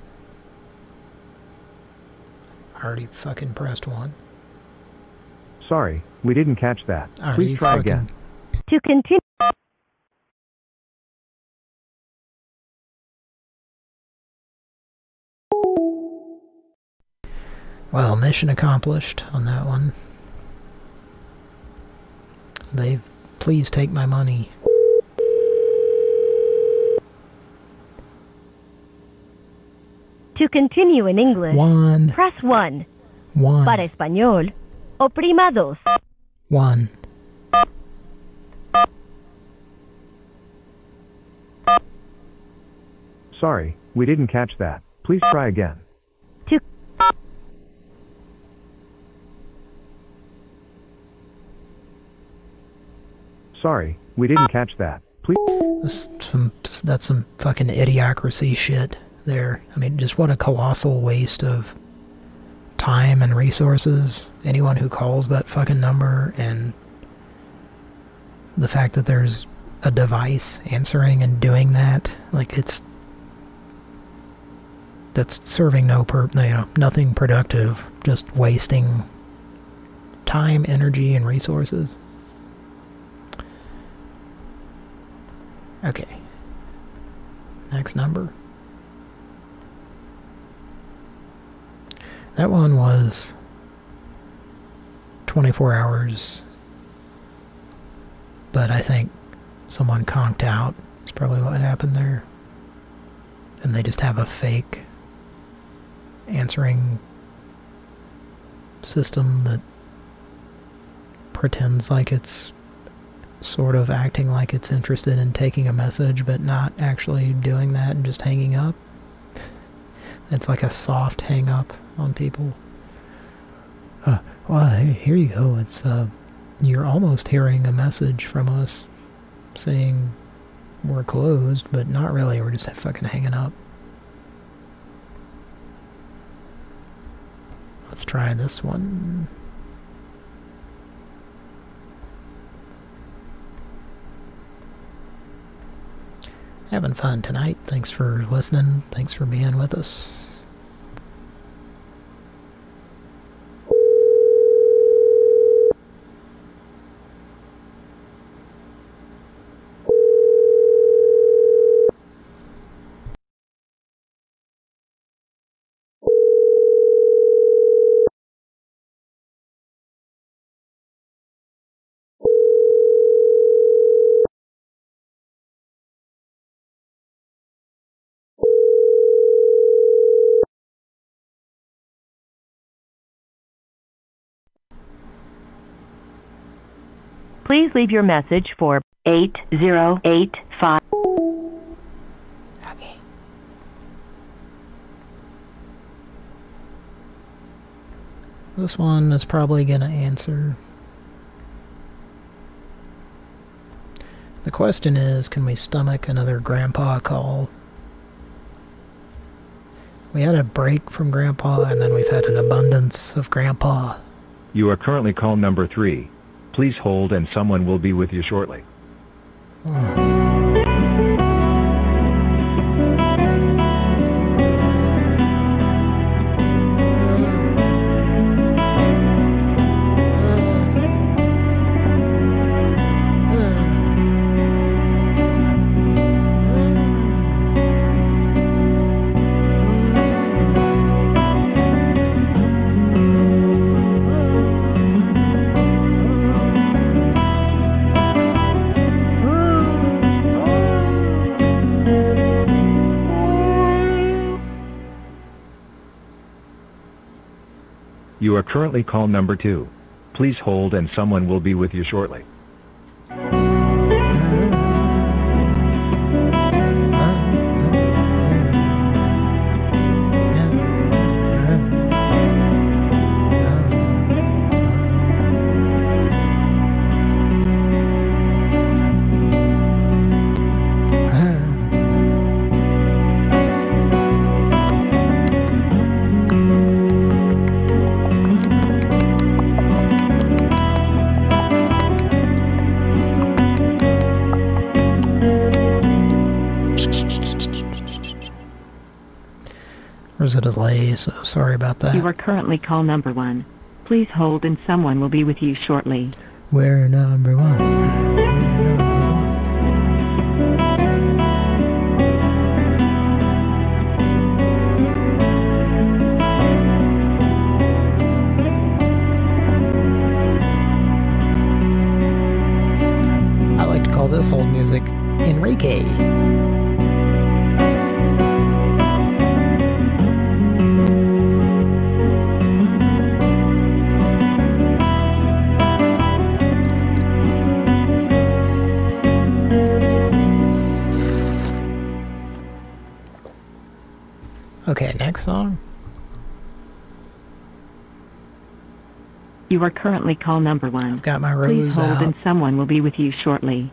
C: Already fucking pressed one.
I: Sorry, we didn't catch that.
C: Are
I: Please
C: you
I: try
C: fucking...
I: again.
H: To continue...
C: Well, mission accomplished on that one. They please take my money.
H: To continue in English,
C: one.
H: Press one.
C: One.
H: Para español, oprima dos.
C: One.
I: Sorry, we didn't catch that. Please try again.
H: To
I: Sorry, we didn't catch that. Please.
C: That's some, that's some fucking idiocracy shit there. I mean, just what a colossal waste of time and resources. Anyone who calls that fucking number, and the fact that there's a device answering and doing that, like, it's that's serving no per you know nothing productive, just wasting time, energy, and resources. Okay. Next number. That one was twenty-four hours, but I think someone conked out. That's probably what happened there. And they just have a fake answering system that pretends like it's sort of acting like it's interested in taking a message, but not actually doing that and just hanging up. It's like a soft hang up on people. Uh, well, hey, here you go. It's, uh, you're almost hearing a message from us saying we're closed, but not really. We're just fucking hanging up. Let's try this one. Having fun tonight. Thanks for listening. Thanks for being with us.
S: Please leave your message for eight zero eight five.
C: Okay. This one is probably going to answer. The question is, can we stomach another grandpa call? We had a break from grandpa, and then we've had an abundance of grandpa.
I: You are currently call number three. Please hold and someone will be with you shortly.
C: Oh.
I: You are currently call number two. Please hold and someone will be with you shortly.
C: There's a delay, so sorry about that.
F: You are currently call number one. Please hold and someone will be with you shortly.
C: We're number one. We're number one. I like to call this hold music Enrique. Okay, next song.
F: You are currently call number one.
C: I've got my rose
F: Please hold
C: out.
F: and someone will be with you shortly.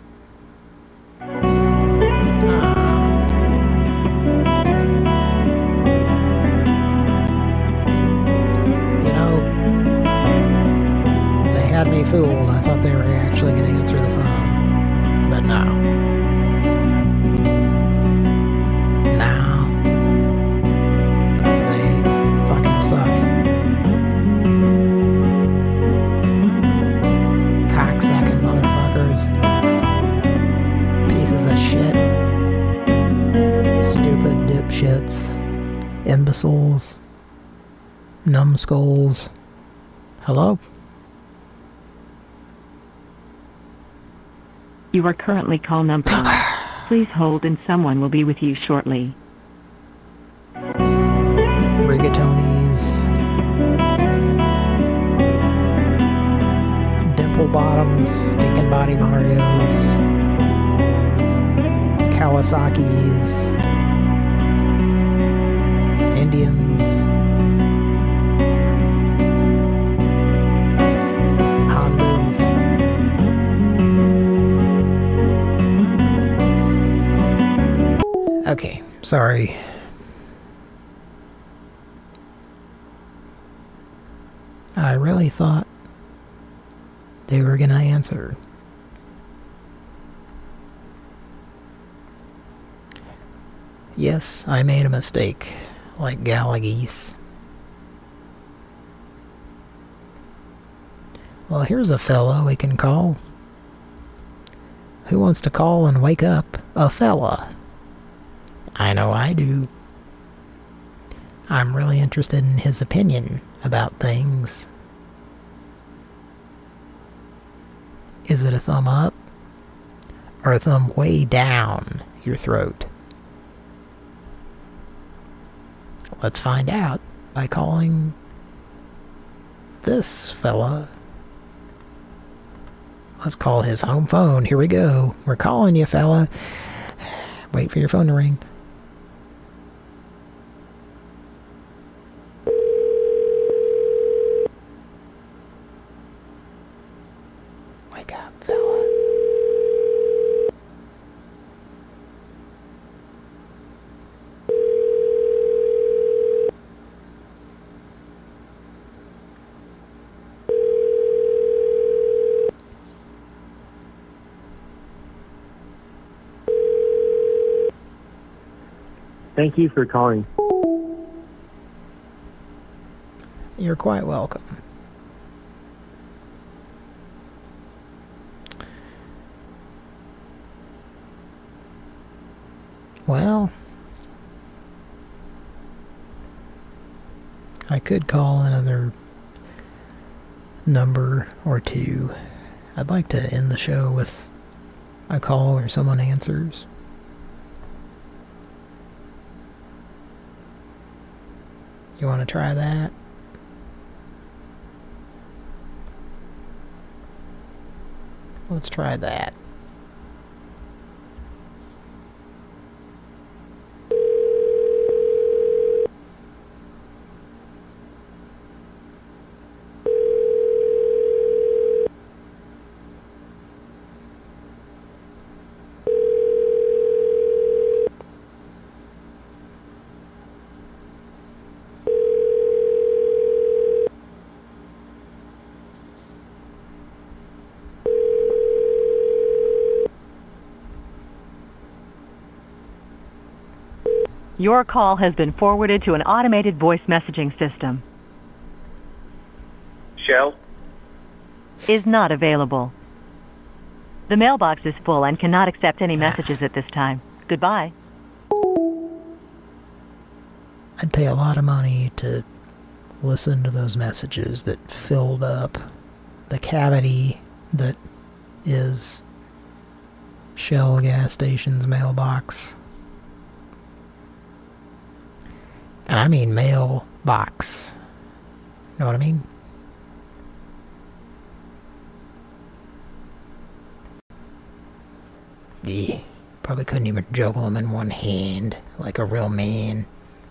C: had me fooled. I thought they were actually going to answer the phone. But no. No. They fucking suck. Cocksucking motherfuckers. Pieces of shit. Stupid dipshits. Imbeciles. Numbskulls. Hello?
F: You are currently call number one. Please hold and someone will be with you shortly.
C: Rigatonis. Dimple bottoms. Stinking body Marios. Kawasaki's. Indians. Hondas. Okay, sorry. I really thought they were gonna answer. Yes, I made a mistake, like Gallagheese. Well, here's a fella we can call. Who wants to call and wake up a fella? I know I do. I'm really interested in his opinion about things. Is it a thumb up? Or a thumb way down your throat? Let's find out by calling this fella. Let's call his home phone. Here we go. We're calling you, fella. Wait for your phone to ring. Wake up, fella.
J: Thank you for calling.
C: You're quite welcome. Well, I could call another number or two. I'd like to end the show with a call where someone answers. You want to try that? Let's try that.
F: Your call has been forwarded to an automated voice messaging system.
J: Shell?
F: Is not available. The mailbox is full and cannot accept any messages at this time. Goodbye.
C: I'd pay a lot of money to listen to those messages that filled up the cavity that is Shell gas station's mailbox. And I mean mailbox. Know what I mean? Yeah, probably couldn't even juggle them in one hand like a real man.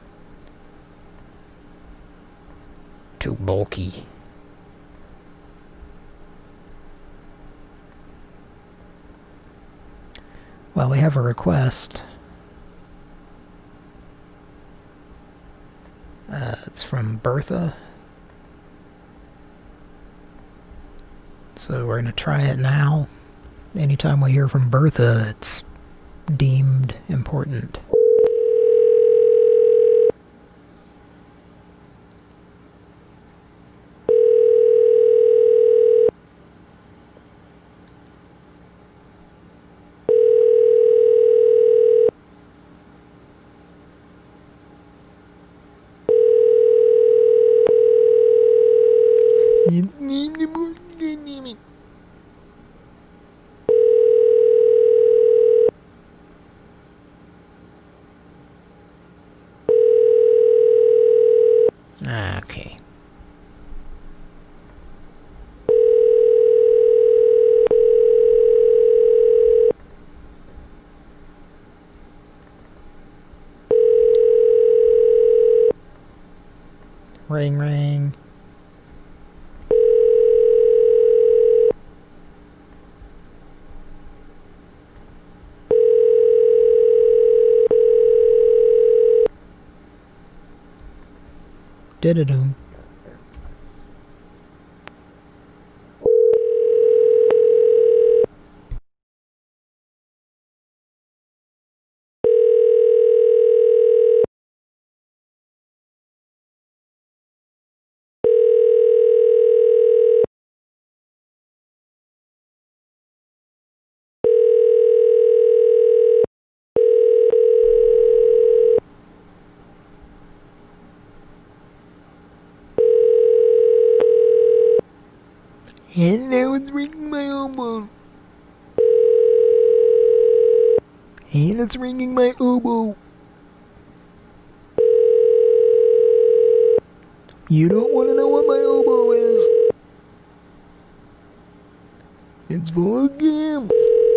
C: Too bulky. Well, we have a request. Uh, it's from Bertha. So we're going to try it now. Anytime we hear from Bertha, it's deemed important. It's named the morning. Okay. Ring, ring. Did-a-doom. And now it's ringing my elbow. And it's ringing my elbow. You don't want to know what my elbow is. It's full of gum.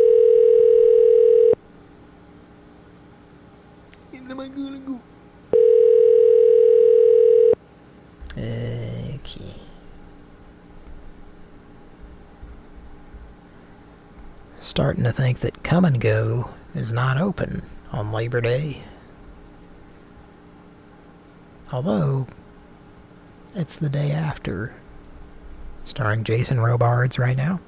C: And am I gonna go? Okay. Starting to think that Come and Go is not open on Labor Day. Although, it's the day after. Starring Jason Robards right now.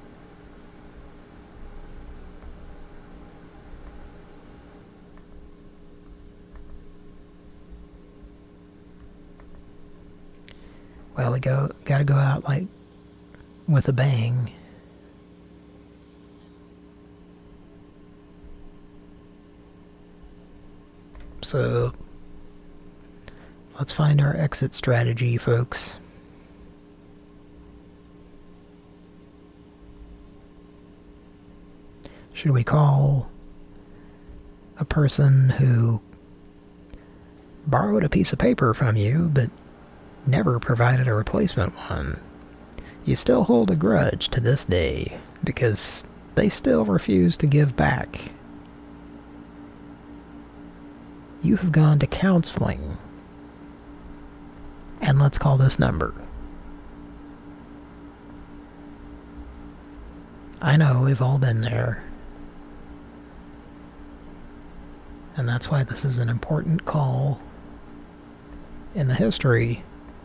C: Well, we go gotta go out like with a bang. So, let's find our exit strategy, folks. Should we call a person who borrowed a piece of paper from you, but never provided a replacement one? You still hold a grudge to this day, because they still refuse to give back. You have gone to counseling. And let's call this number. I know, we've all been there. And that's why this is an important call in the history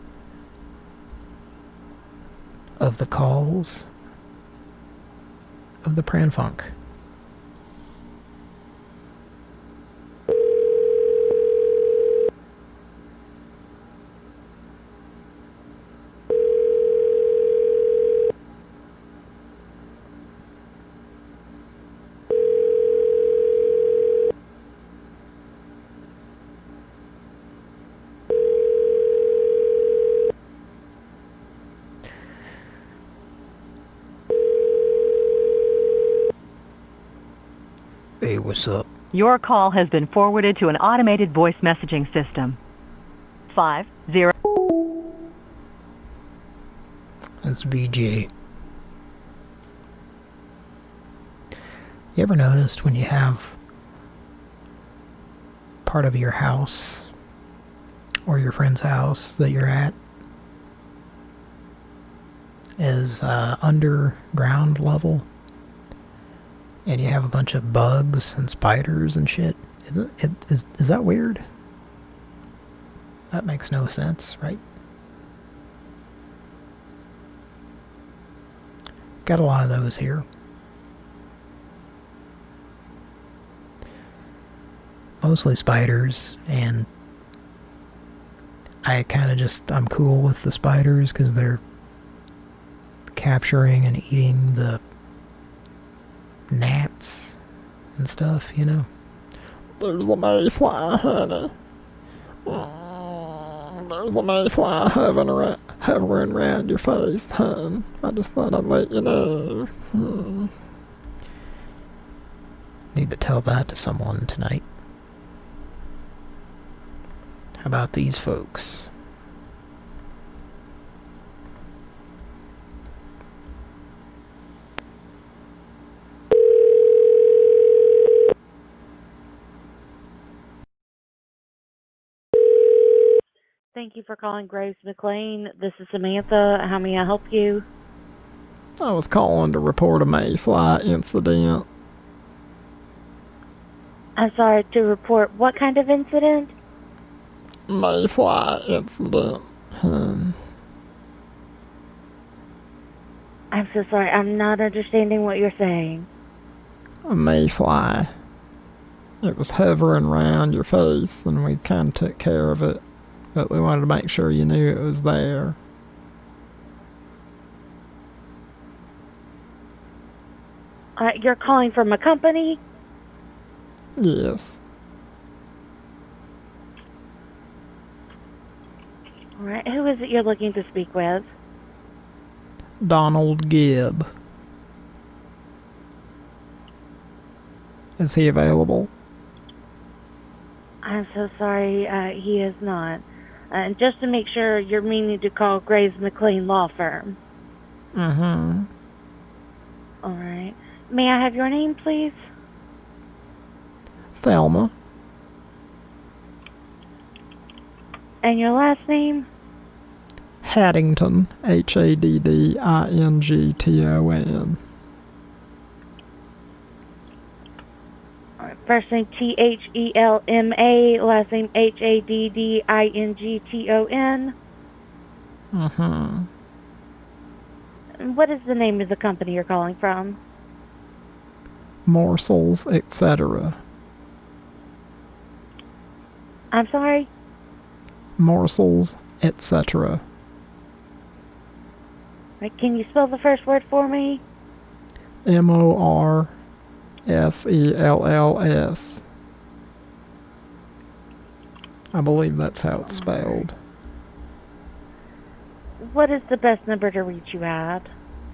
C: of the calls of the Pran Funk. Hey, what's up?
F: Your call has been forwarded to an automated voice messaging system. Five zero.
C: That's B J. You ever noticed when you have part of your house or your friend's house that you're at is uh, underground level? And you have a bunch of bugs and spiders and shit. Is, it, it, is, is that weird? That makes no sense, right? Got a lot of those here. Mostly spiders, and I kind of just, I'm cool with the spiders because they're capturing and eating the gnats and stuff, you know. There's the mayfly, honey. Mm, there's the mayfly hovering around, hovering around your face, hon. I just thought I'd let you know. Hmm. Need to tell that to someone tonight. How about these folks?
K: Thank you for calling Grace McLean. This is Samantha. How may I help you?
C: I was calling to report a mayfly incident.
K: I'm sorry, to report what kind of incident?
C: Mayfly incident. Hmm.
K: I'm so sorry. I'm not understanding what you're saying.
C: A mayfly. It was hovering around your face, and we kind of took care of it. But we wanted to make sure you knew it was there.
K: Uh, you're calling from a company?
C: Yes.
K: All right. Who is it you're looking to speak with?
C: Donald Gibb. Is he available?
K: I'm so sorry. Uh, he is not. Uh, just to make sure, you're meaning to call Graves McLean Law Firm.
C: Mm-hmm.
K: All right. May I have your name, please?
C: Thelma.
K: And your last name?
C: Haddington. H A D D I N G T O N.
K: First name T H E L M A, last name H A D D I N G T O N.
C: Mm-hmm.
K: What is the name of the company you're calling from?
C: Morsels, et cetera.
K: I'm sorry?
C: Morsels, et cetera.
K: Right, can you spell the first word for me?
C: M O R S E L L S. I believe that's how it's spelled.
K: What is the best number to reach you at?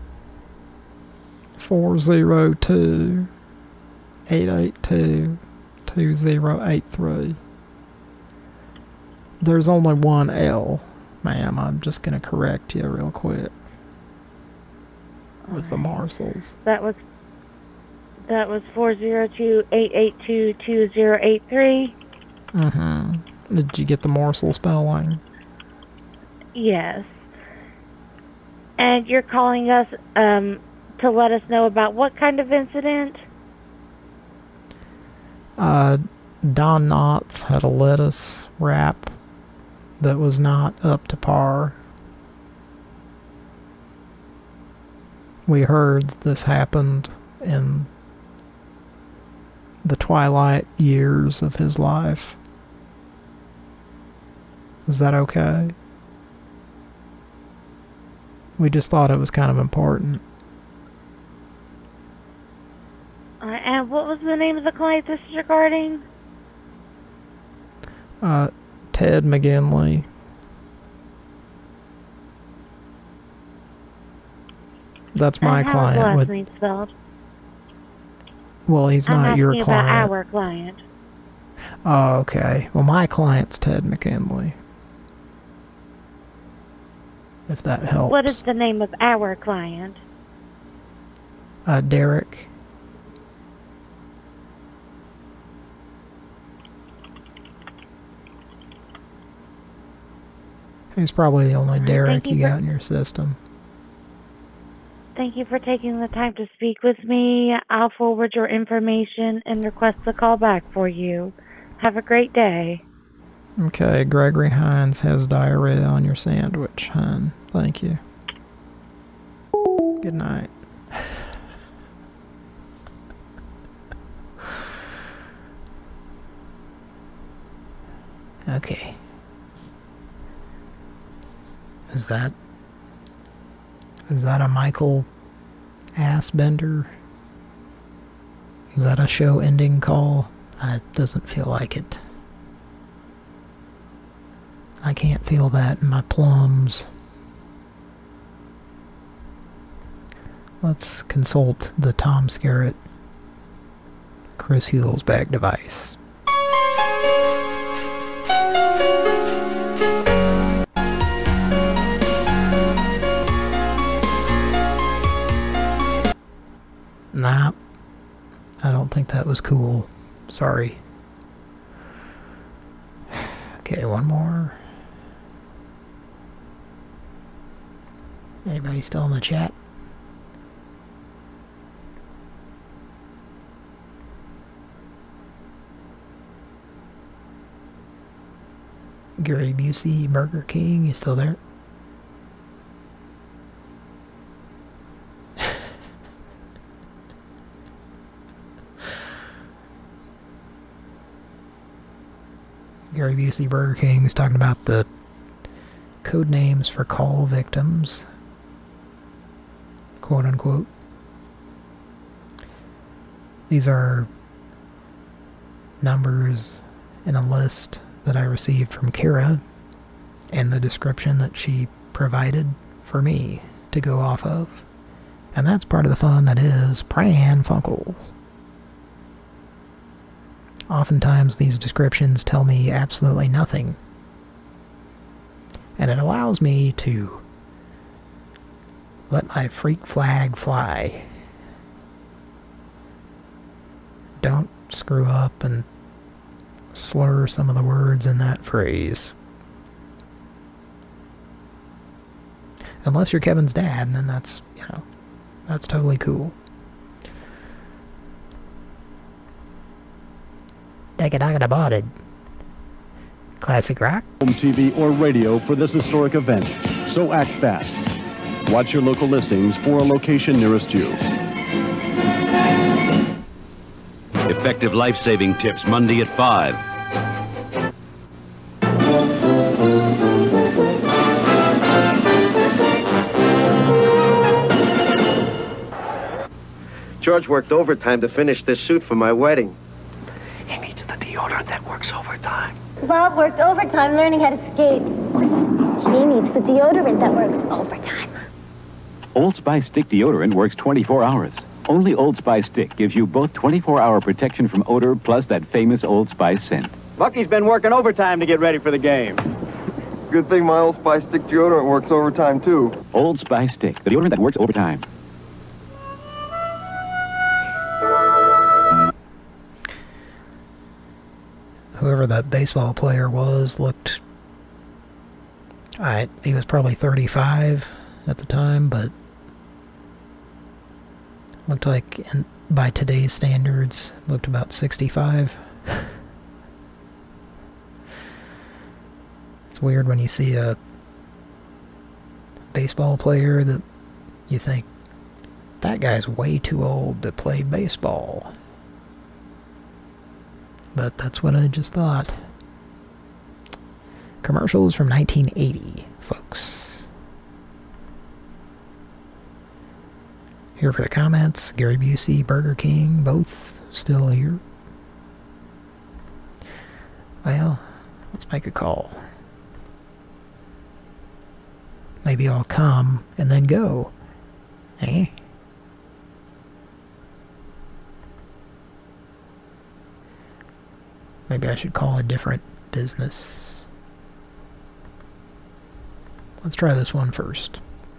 C: four zero two, eight eight two, two zero eight three. There's only one L, ma'am. I'm just going to correct you real quick. With the Marshalls.
K: That was that was four zero two, eight eight two, two zero eight three.
C: Mm-hmm. Did you get the morsel spelling?
K: Yes. And you're calling us um, to let us know about what kind of incident?
C: Uh, Don Knotts had a lettuce wrap that was not up to par. We heard this happened in the twilight years of his life. Is that okay? We just thought it was kind of important.
K: Uh, and what was the name of the client this is regarding?
C: Uh, Ted McGinley. That's my
K: and how
C: client.
K: How is the last
C: with,
K: name spelled?
C: Well, he's
K: I'm
C: not your
K: asking
C: client.
K: about our client.
C: Oh, okay. Well, my client's Ted McGinley. If that helps.
K: What is the name of our client?
C: Uh, Derek. He's probably the only Derek you, you got in your system.
K: Thank you for taking the time to speak with me. I'll forward your information and request a call back for you. Have a great day.
C: Okay, Gregory Hines has diarrhea on your sandwich, hon. Thank you. Good night. Okay. Is that... Is that a Michael Assbender? Is that a show-ending call? It doesn't feel like it. I can't feel that in my plums. Let's consult the Tom Skerritt Chris Hulsbeck device. Nah, I don't think that was cool. Sorry. Okay, one more. Anybody still in the chat? Gary Busey, Burger King, you still there? Gary Busey, Burger King is talking about the code names for call victims, quote unquote. These are numbers in a list that I received from Kara and the description that she provided for me to go off of. And that's part of the fun that is Pran Funkels. Oftentimes these descriptions tell me absolutely nothing. And it allows me to let my freak flag fly. Don't screw up and slur some of the words in that phrase. Unless you're Kevin's dad, and then that's, you know, that's totally cool. Dagadagadabodded. Classic rock.
X: Home T V or radio for this historic event, so act fast. Watch your local listings for a location nearest you.
D: Effective life-saving tips Monday at five.
E: George worked overtime to finish this suit for my wedding. He needs the deodorant that works overtime.
H: Bob worked overtime learning how to skate. He needs the deodorant that works overtime.
L: Old Spice Stick deodorant works twenty-four hours. Only Old Spice Stick gives you both twenty-four hour protection from odor plus that famous Old Spice scent.
M: Bucky's been working overtime to get ready for the game.
N: Good thing my Old Spice Stick deodorant works overtime, too.
L: Old Spice Stick, the deodorant that works overtime.
C: Whoever that baseball player was looked... I, he was probably thirty-five at the time, but... looked like, in, by today's standards, looked about sixty-five. It's weird when you see a baseball player that you think, that guy's way too old to play baseball. But that's what I just thought. Commercials from nineteen eighty, folks. Here for the comments, Gary Busey, Burger King, both still here. Well, let's make a call. Maybe I'll come and then go. Eh? Maybe I should call a different business. Let's try this one first.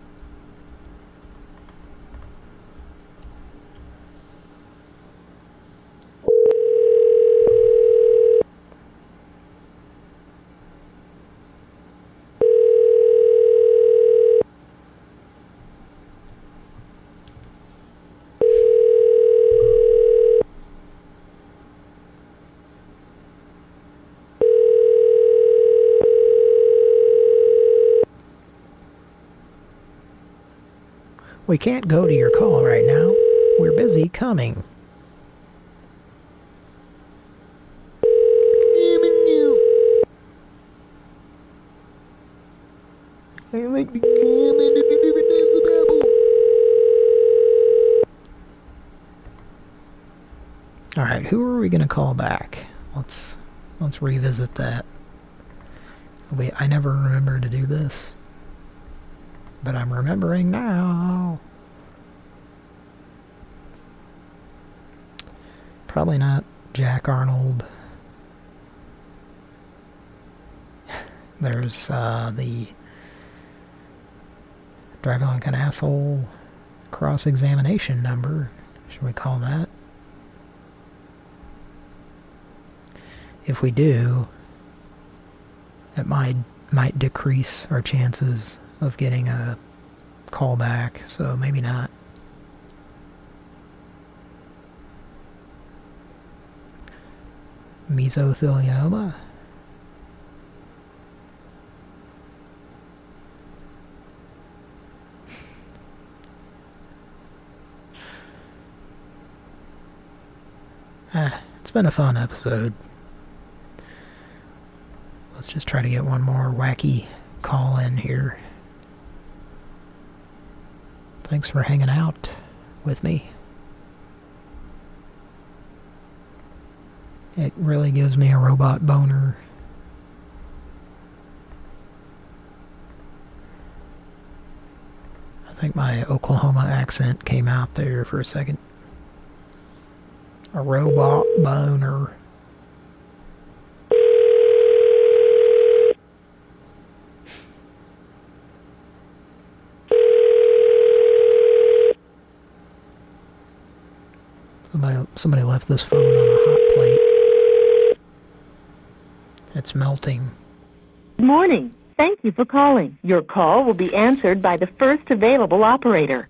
C: We can't go to your call right now. We're busy coming. All right, who are we gonna call back? Let's let's revisit that. Wait, I never remember to do this, but I'm remembering now. Probably not Jack Arnold. There's uh, the driving like an asshole cross-examination number. Should we call that? If we do, it might might decrease our chances of getting a call back, so maybe not. Mesothelioma. Ah, it's been a fun episode. Let's just try to get one more wacky call in here. Thanks for hanging out with me. It really gives me a robot boner. I think my Oklahoma accent came out there for a second. A robot boner. Somebody, somebody left this phone on a hot plate. It's melting.
S: Good morning. Thank you for calling. Your call will be answered by the first available operator.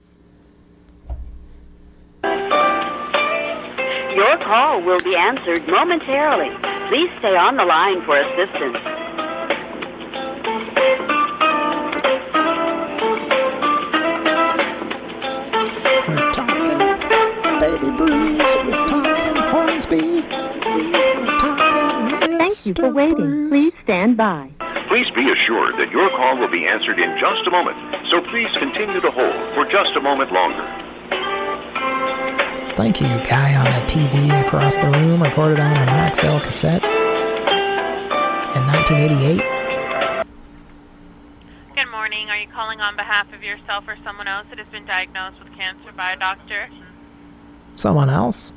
O: Your call will be answered momentarily. Please stay on the line for assistance.
C: We're talking Baby Bruce. We're talking Hornsby. We're talking Mister
S: Thank you for waiting.
C: Bruce.
S: Please stand by.
P: Please be assured that your call will be answered in just a moment, so please continue to hold for just a moment longer.
C: Thank you, guy on a T V across the room, recorded on a Maxell cassette in nineteen eighty-eight.
Q: Good morning. Are you calling on behalf of yourself or someone else that has been diagnosed with cancer by a doctor?
C: Someone else?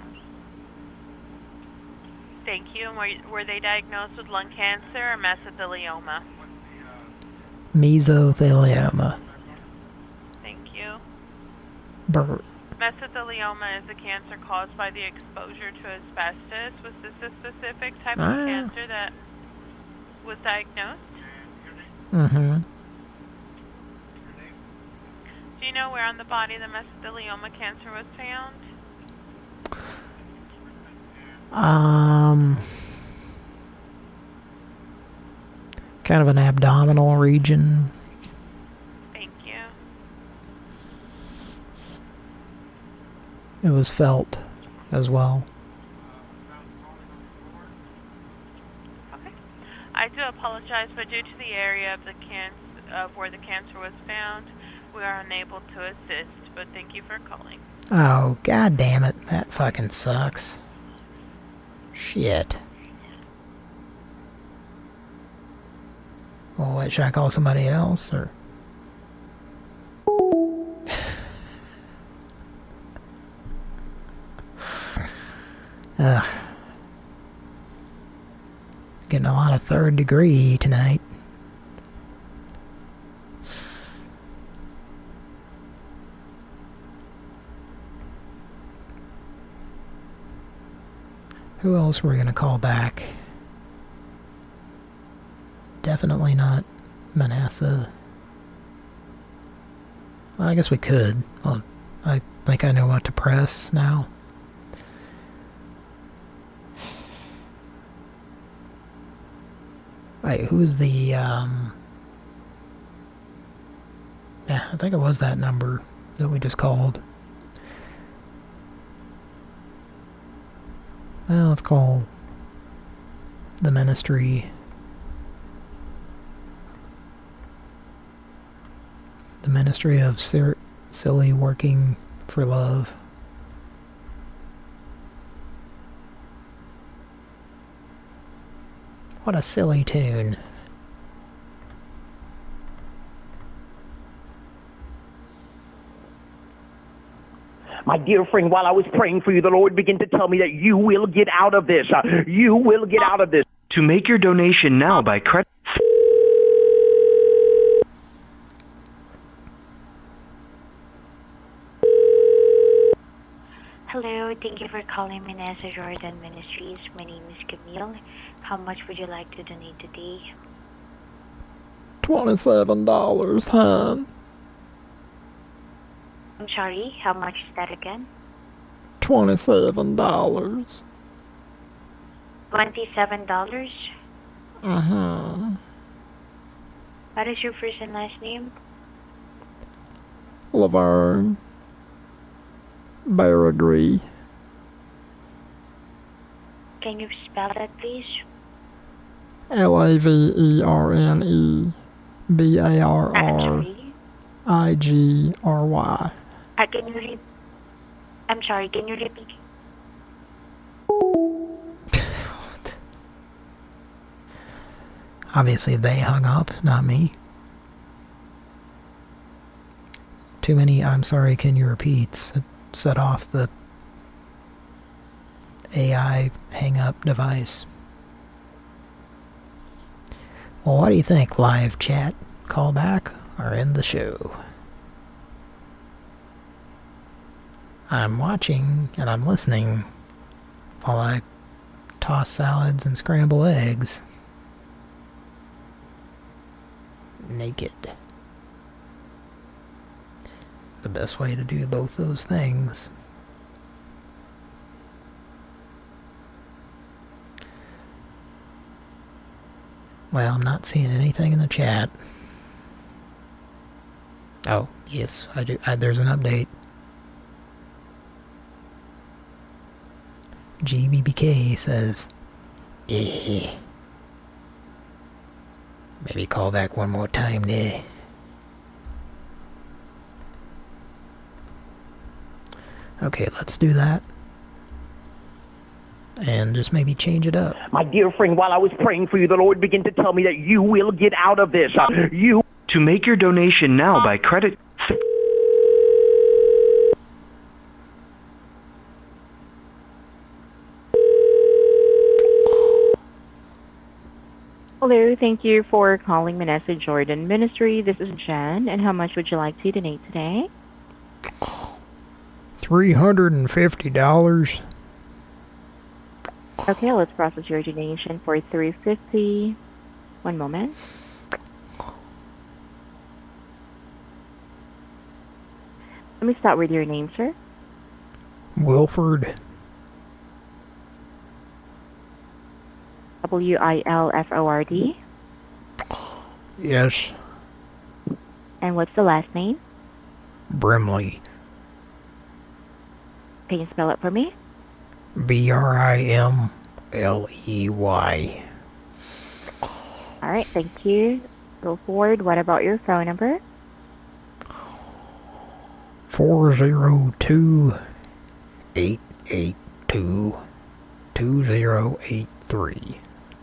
Q: Thank you. And were, were they diagnosed with lung cancer or mesothelioma?
C: Mesothelioma.
Q: Thank you.
C: Bert.
Q: Mesothelioma is a cancer caused by the exposure to asbestos. Was this a specific type
C: Ah.
Q: of cancer that was diagnosed?
C: Mm-hmm.
Q: Do you know where on the body the mesothelioma cancer was found?
C: Um, kind of an abdominal region.
Q: Thank you.
C: It was felt as well.
Q: Okay. I do apologize, but due to the area of the can of where the cancer was found, we are unable to assist. But thank you for calling.
C: Oh, god damn it. That fucking sucks. Shit. Well, what, should I call somebody else, or? Ugh. Getting a lot of third degree tonight. Who else were we gonna call back? Definitely not Manasseh. Well, I guess we could. Well, I think I know what to press now. Wait, who's the, um... yeah, I think it was that number that we just called. Well, let's call the ministry. The Ministry of Sir Silly Working for Love. What a silly tune.
R: My dear friend, while I was praying for you, the Lord began to tell me that you will get out of this. Uh, you will get out of this.
T: To make your donation now by credit...
U: Hello, thank you for calling Manessa Jordan Ministries. My name is Camille. How much would you like to donate today?
C: twenty-seven dollars, hon.
U: I'm sorry, how much is that again?
C: twenty-seven dollars.
U: twenty-seven dollars?
C: Uh-huh.
U: What is your first and last name?
C: Laverne. Baragry.
U: Can you spell that, please?
C: L A V E R N E B A R R I G R Y.
U: Uh, can you repeat? I'm sorry, can you repeat?
C: Obviously they hung up, not me. Too many I'm sorry, can you repeat? Set off the A I hang-up device. Well, what do you think, live chat, call back, or end the show? I'm watching and I'm listening while I toss salads and scramble eggs. Naked. The best way to do both those things. Well, I'm not seeing anything in the chat. Oh, yes, I do. I, there's an update. G B B K says, eh. Maybe call back one more time there. Okay, let's do that. And just maybe change it up.
R: My dear friend, while I was praying for you, the Lord began to tell me that you will get out of this. Uh, you...
T: To make your donation now by credit...
V: Hello, thank you for calling Manessa Jordan Ministry. This is Jen, and how much would you like to donate today?
C: three hundred fifty dollars.
V: Okay, let's process your donation for three hundred fifty dollars. One moment. Let me start with your name, sir.
C: Wilford.
V: W I L F O R D.
C: Yes.
V: And what's the last name?
C: Brimley.
V: Can you spell it for me?
C: B R I M L E Y.
V: All right, thank you. Go forward. What about your phone number?
C: four zero two, eight eight two, two zero eight three.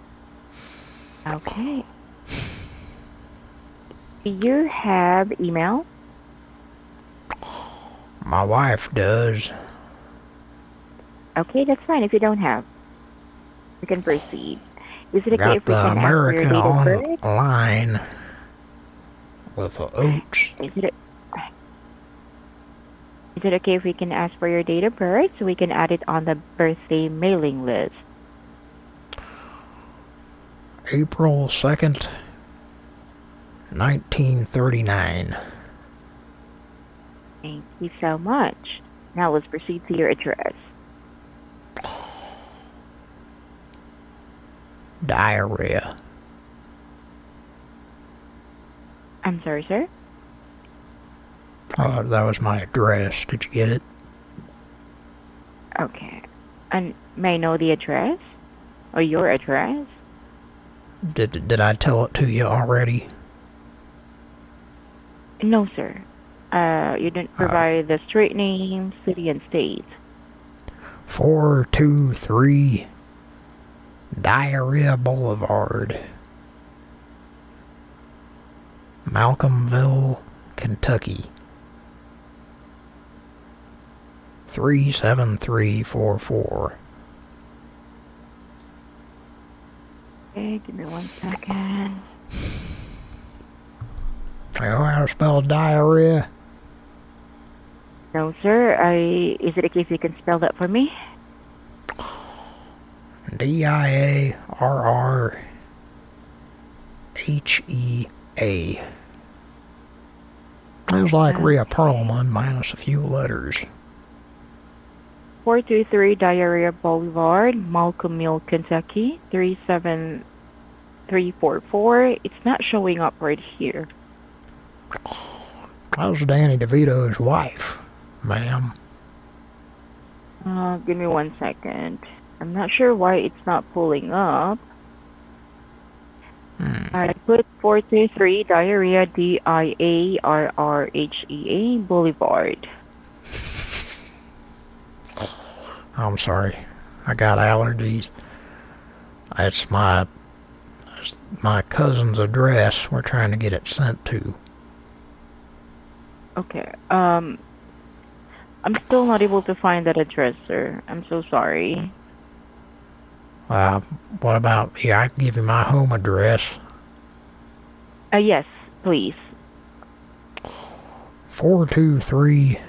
V: Okay. Do you have email?
C: My wife does.
V: Okay, that's fine if you don't have. We can proceed. Is it okay
C: Got
V: if we
C: the
V: can
C: American
V: ask for your date of birth?
C: online with the oats.
V: Is it, is it okay if we can ask for your date of birth so we can add it on the birthday mailing list?
C: April second, nineteen thirty-nine.
V: Thank you so much. Now let's proceed to your address.
C: Diarrhea.
V: I'm sorry, sir?
C: Oh, that was my address. Did you get it?
V: Okay. And may I know the address? Or your address?
C: Did, did I tell it to you already?
V: No, sir. Uh, you didn't provide the street name, city, and state.
C: four two three Diarrhea Boulevard, Malcolmville, Kentucky. three seven three four four.
V: Okay, give me one second.
C: You know how to spell diarrhea?
V: No, sir. I. Is it okay if you can spell that for me?
C: D I A R R H E A. It was like Rhea Perlman minus a few letters.
V: four two three Diarrhea Boulevard, Malcolm Mill, Kentucky, three seven three four four. It's not showing up right here.
C: That was Danny DeVito's wife, ma'am.
V: Uh, give me one second. I'm not sure why it's not pulling up.
C: Hmm.
V: I put four two three Diarrhea, D I A R R H E A Boulevard.
C: I'm sorry. I got allergies. That's my that's my cousin's address. We're trying to get it sent to.
V: Okay. Um, I'm still not able to find that address, sir. I'm so sorry.
C: Uh, what about, yeah, I can give you my home address.
V: Uh, yes, please.
C: four two three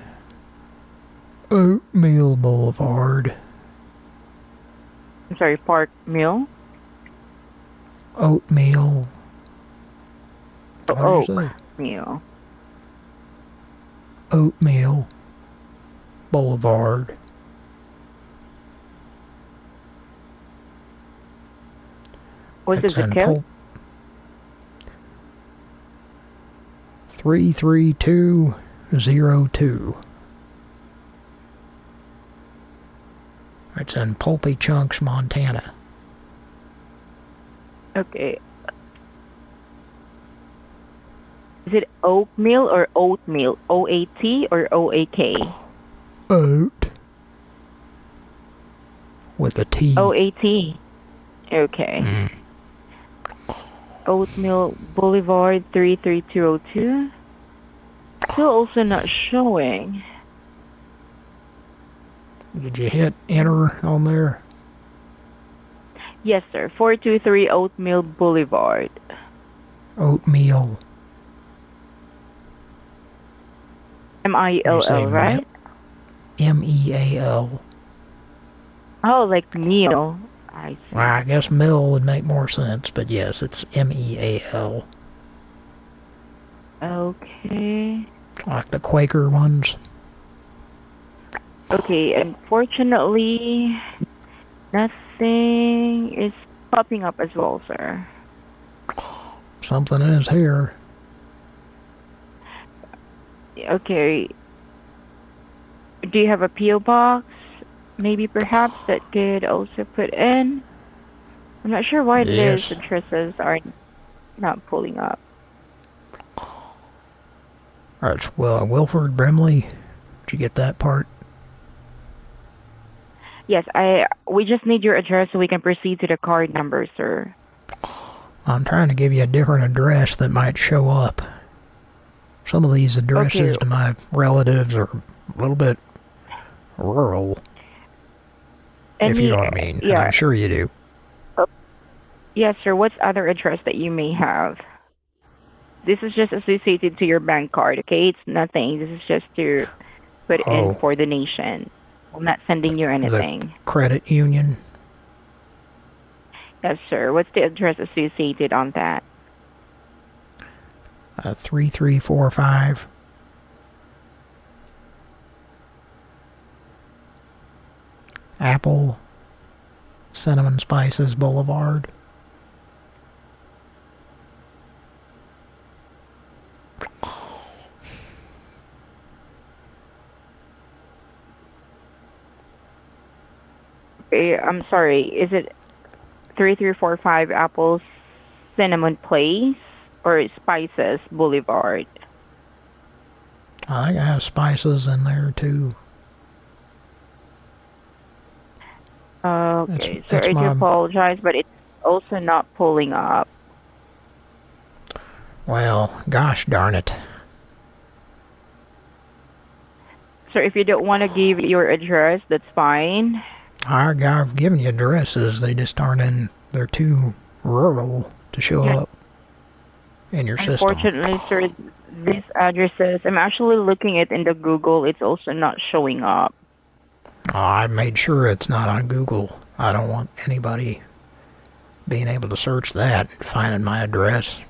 C: Oatmeal Boulevard.
V: I'm sorry, Park Mill?
C: Oatmeal.
V: Oh, Oatmeal.
C: Oatmeal Boulevard.
V: What's the zip code?
C: three three two zero two. It's in Pulpy Chunks, Montana.
V: Okay. Is it oatmeal or oatmeal? O A T or O A K?
C: Oat. With a T.
V: O A T. Okay.
C: Mm.
V: Oatmeal Boulevard three three two zero two. Still also not showing.
C: Did you hit enter on there?
V: Yes, sir. four two three Oatmeal Boulevard.
C: Oatmeal.
V: M I L L, right?
C: M E A L.
V: Oh, like meal. I see.
C: Well, I guess mill would make more sense, but yes, it's M E A L.
V: Okay.
C: Like the Quaker ones.
V: Okay, unfortunately, nothing is popping up as well, sir.
C: Something is here.
V: Okay. Do you have a P O box? Maybe perhaps that could also put in? I'm not sure why
C: Yes.
V: those addresses are not pulling up.
C: That's well, Wilford Brimley. Did you get that part?
V: Yes, I. We just need your address so we can proceed to the card number, sir.
C: I'm trying to give you a different address that might show up. Some of these addresses
V: Okay.
C: to my relatives are a little bit rural. if
V: Any-
C: you know what I mean. And
V: yeah.
C: I'm sure you do.
V: Yes, sir. What's other address that you may have? This is just associated to your bank card, okay? It's nothing. This is just to put
C: Oh.
V: in for donation. I'm not sending you anything.
C: The credit union.
V: Yes, sir. What's the address associated on that?
C: Uh, three three four five. Apple Cinnamon Spices Boulevard.
V: Eh, I'm sorry. Is it three three four five Apple Cinnamon Place or Spices Boulevard?
C: I think I have spices in there too.
V: Okay,
C: It's-
V: sir,
C: it's
V: I do
C: my-
V: apologize, but it's also not pulling up.
C: Well, gosh darn it.
V: Sir, if you don't want to give your address, that's fine.
C: I, I've given you addresses, they just aren't in, they're too rural to show
V: Yeah.
C: up in your system.
V: Unfortunately, sir, these addresses, I'm actually looking at in the Google, it's also not showing up.
C: I made sure it's not on Google. I don't want anybody being able to search that and finding my address.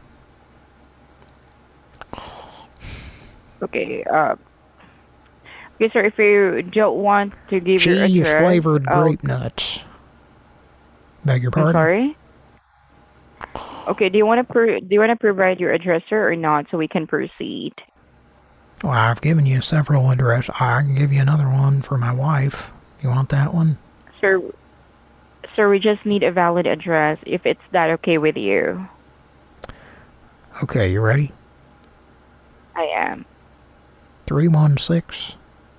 V: Okay, uh, okay, sir, if you don't want to give your address...
C: Cheese-flavored
V: I'll-
C: grape nuts. Beg your
V: I'm
C: pardon?
V: sorry? Okay, do you want to pro- do you want to provide your address, sir, or not, so we can proceed?
C: Well, I've given you several addresses. I can give you another one for my wife. You want that one?
V: Sir, sir, we just need a valid address, if it's that okay with you.
C: Okay, you ready?
V: I am.
C: three one six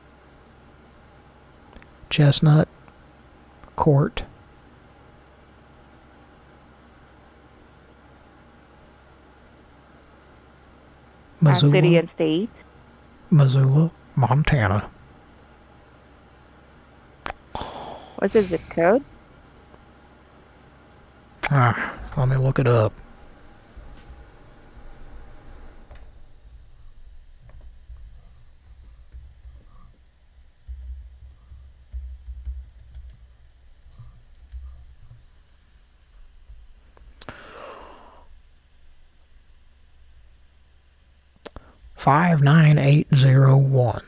C: Chestnut Court,
V: Uh, city
C: Missoula,
V: and state.
C: Missoula, Montana.
V: What's the zip code?
C: Ah, let me look it up. Five nine eight zero one.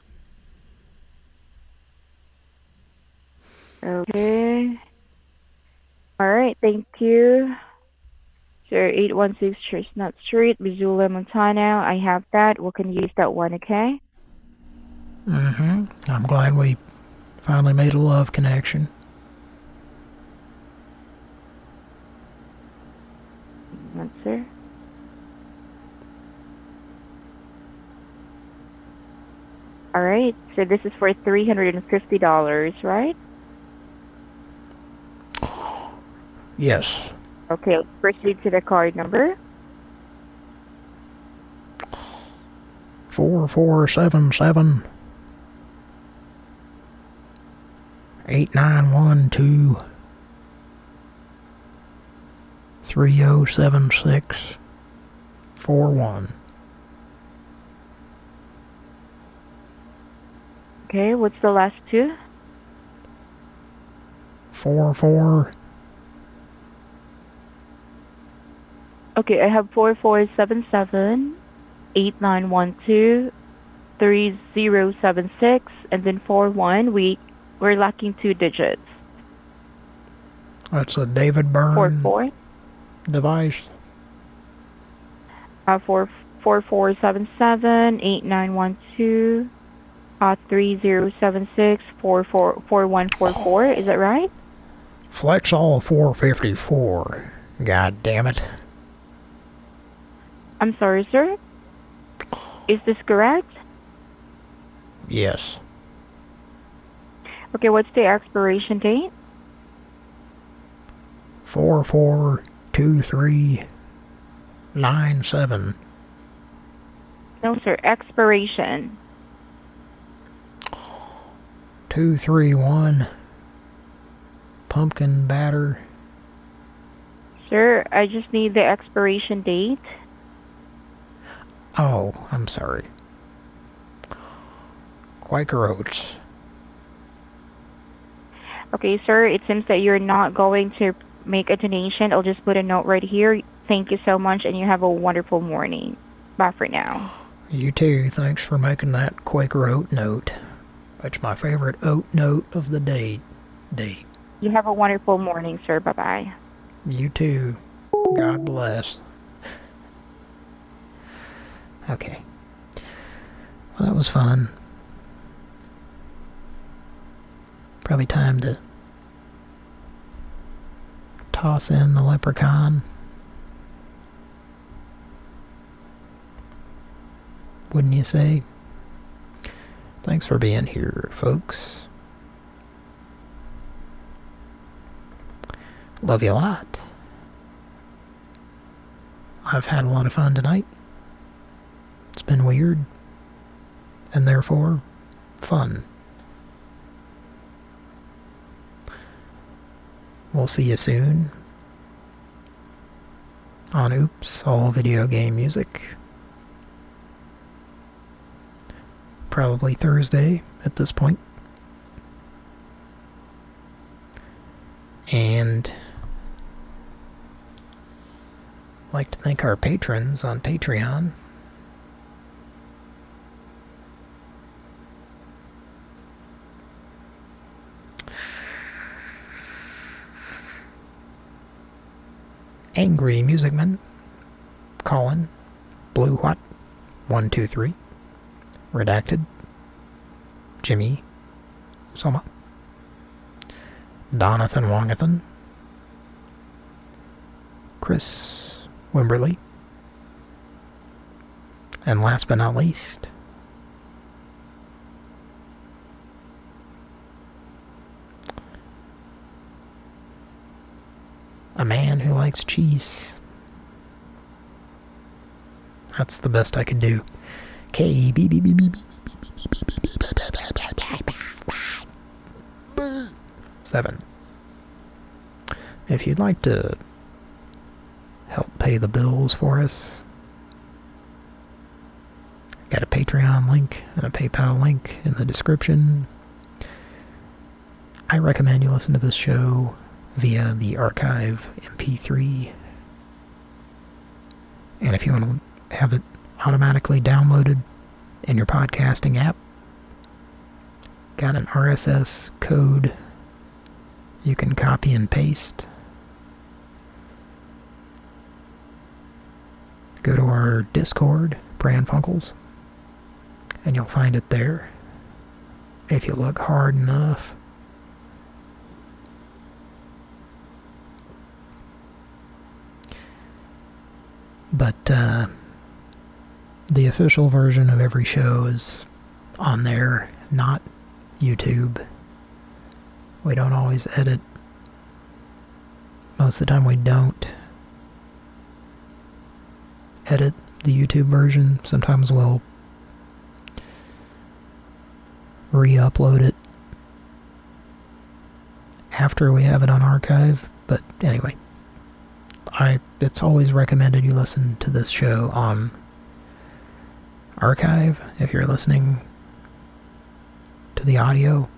V: Okay. All right, thank you. Sir, eight one six Chestnut Street, Missoula, Montana. I have that. We can use that one, okay?
C: Mm-hmm. I'm glad we finally made a love connection.
V: Yes, sir. All right, so this is for three hundred fifty dollars, right?
C: Yes.
V: Okay, let's proceed to the card number.
C: Four four seven seven eight nine one two three oh seven six four one.
V: Okay, what's the last two?
C: Four four.
V: Okay, I have four four seven seven eight nine one two three zero seven six and then four one. We we're lacking two digits.
C: That's a David Byrne
V: Four four.
C: device.
V: Uh, four four four seven seven eight nine one two uh three zero seven six four four four one four four. Is that right?
C: Flexall four fifty-four. God damn it.
V: I'm sorry, sir. Is this correct?
C: Yes.
V: Okay, what's the expiration date?
C: Four four two three nine seven.
V: No, sir. Expiration.
C: Two three one. Pumpkin batter.
V: Sir, I just need the expiration date.
C: Oh, I'm sorry. Quaker Oats.
V: Okay, sir, it seems that you're not going to make a donation. I'll just put a note right here. Thank you so much, and you have a wonderful morning. Bye for now.
C: You too. Thanks for making that Quaker Oat note. It's my favorite oat note of the day. Day.
V: You have a wonderful morning, sir. Bye-bye.
C: You too. God bless. Okay. Well, that was fun. Probably time to toss in the leprechaun. Wouldn't you say? Thanks for being here, folks. Love you a lot. I've had a lot of fun tonight. It's been weird, and therefore, fun. We'll see you soon on Oops, All Video Game Music. Probably Thursday at this point. And I'd like to thank our patrons on Patreon. Angry Musicman, Colin, Blue What, one two three, Redacted, Jimmy, Soma, Donathan Wongathan, Chris Wimberly, and last but not least, a man who likes cheese. That's the best I could do. K B B B B B seven. If you'd like to help pay the bills for us, got a Patreon link and a PayPal link in the description. I recommend you listen to this show via the archive M P three. And if you want to have it automatically downloaded in your podcasting app, got an R S S code you can copy and paste. Go to our Discord, Pran Funkels, and you'll find it there if you look hard enough. But uh, the official version of every show is on there, not YouTube. We don't always edit. Most of the time we don't edit the YouTube version. Sometimes we'll re-upload it after we have it on archive. But anyway, I it's always recommended you listen to this show on archive if you're listening to the audio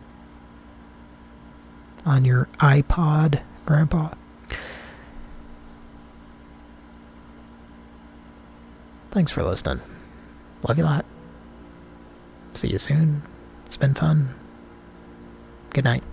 C: on your iPod, Grandpa. Thanks for listening. Love you a lot. See you soon. It's been fun. Good night.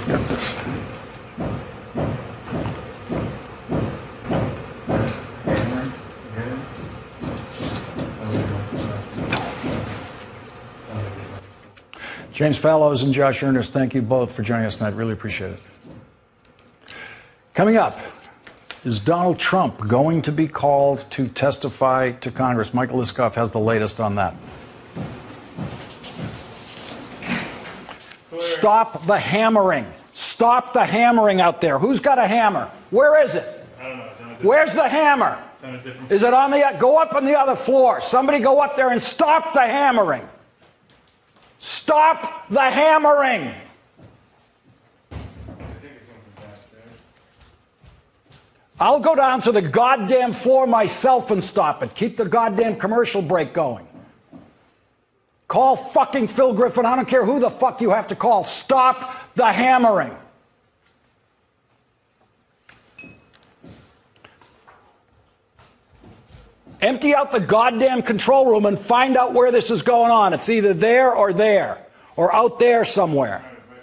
A: got this. James Fallows and Josh Earnest, thank you both for joining us tonight. Really appreciate it. Coming up, is Donald Trump going to be called to testify to Congress? Michael Liskoff has the latest on that. Stop the hammering. Stop the hammering out there. Who's got a hammer? Where is it?
B: I don't know. It's on a
A: Where's the hammer?
B: It's on a different
A: Is it on the, go up on the other floor. Somebody go up there and stop the hammering. Stop the hammering. I'll go down to the goddamn floor myself and stop it. Keep the goddamn commercial break going. Call fucking Phil Griffin. I don't care who the fuck you have to call. Stop the hammering. Empty out the goddamn control room and find out where this is going on. It's either there or there, or out there somewhere.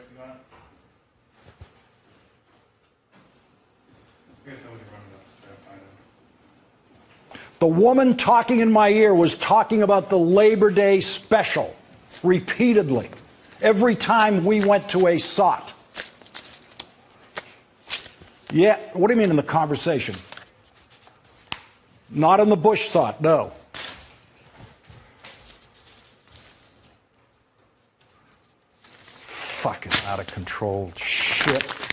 A: The woman talking in my ear was talking about the Labor Day special repeatedly every time we went to a S O T. Yeah, what do you mean in the conversation? Not in the Bush S O T, no. Fucking out of control shit.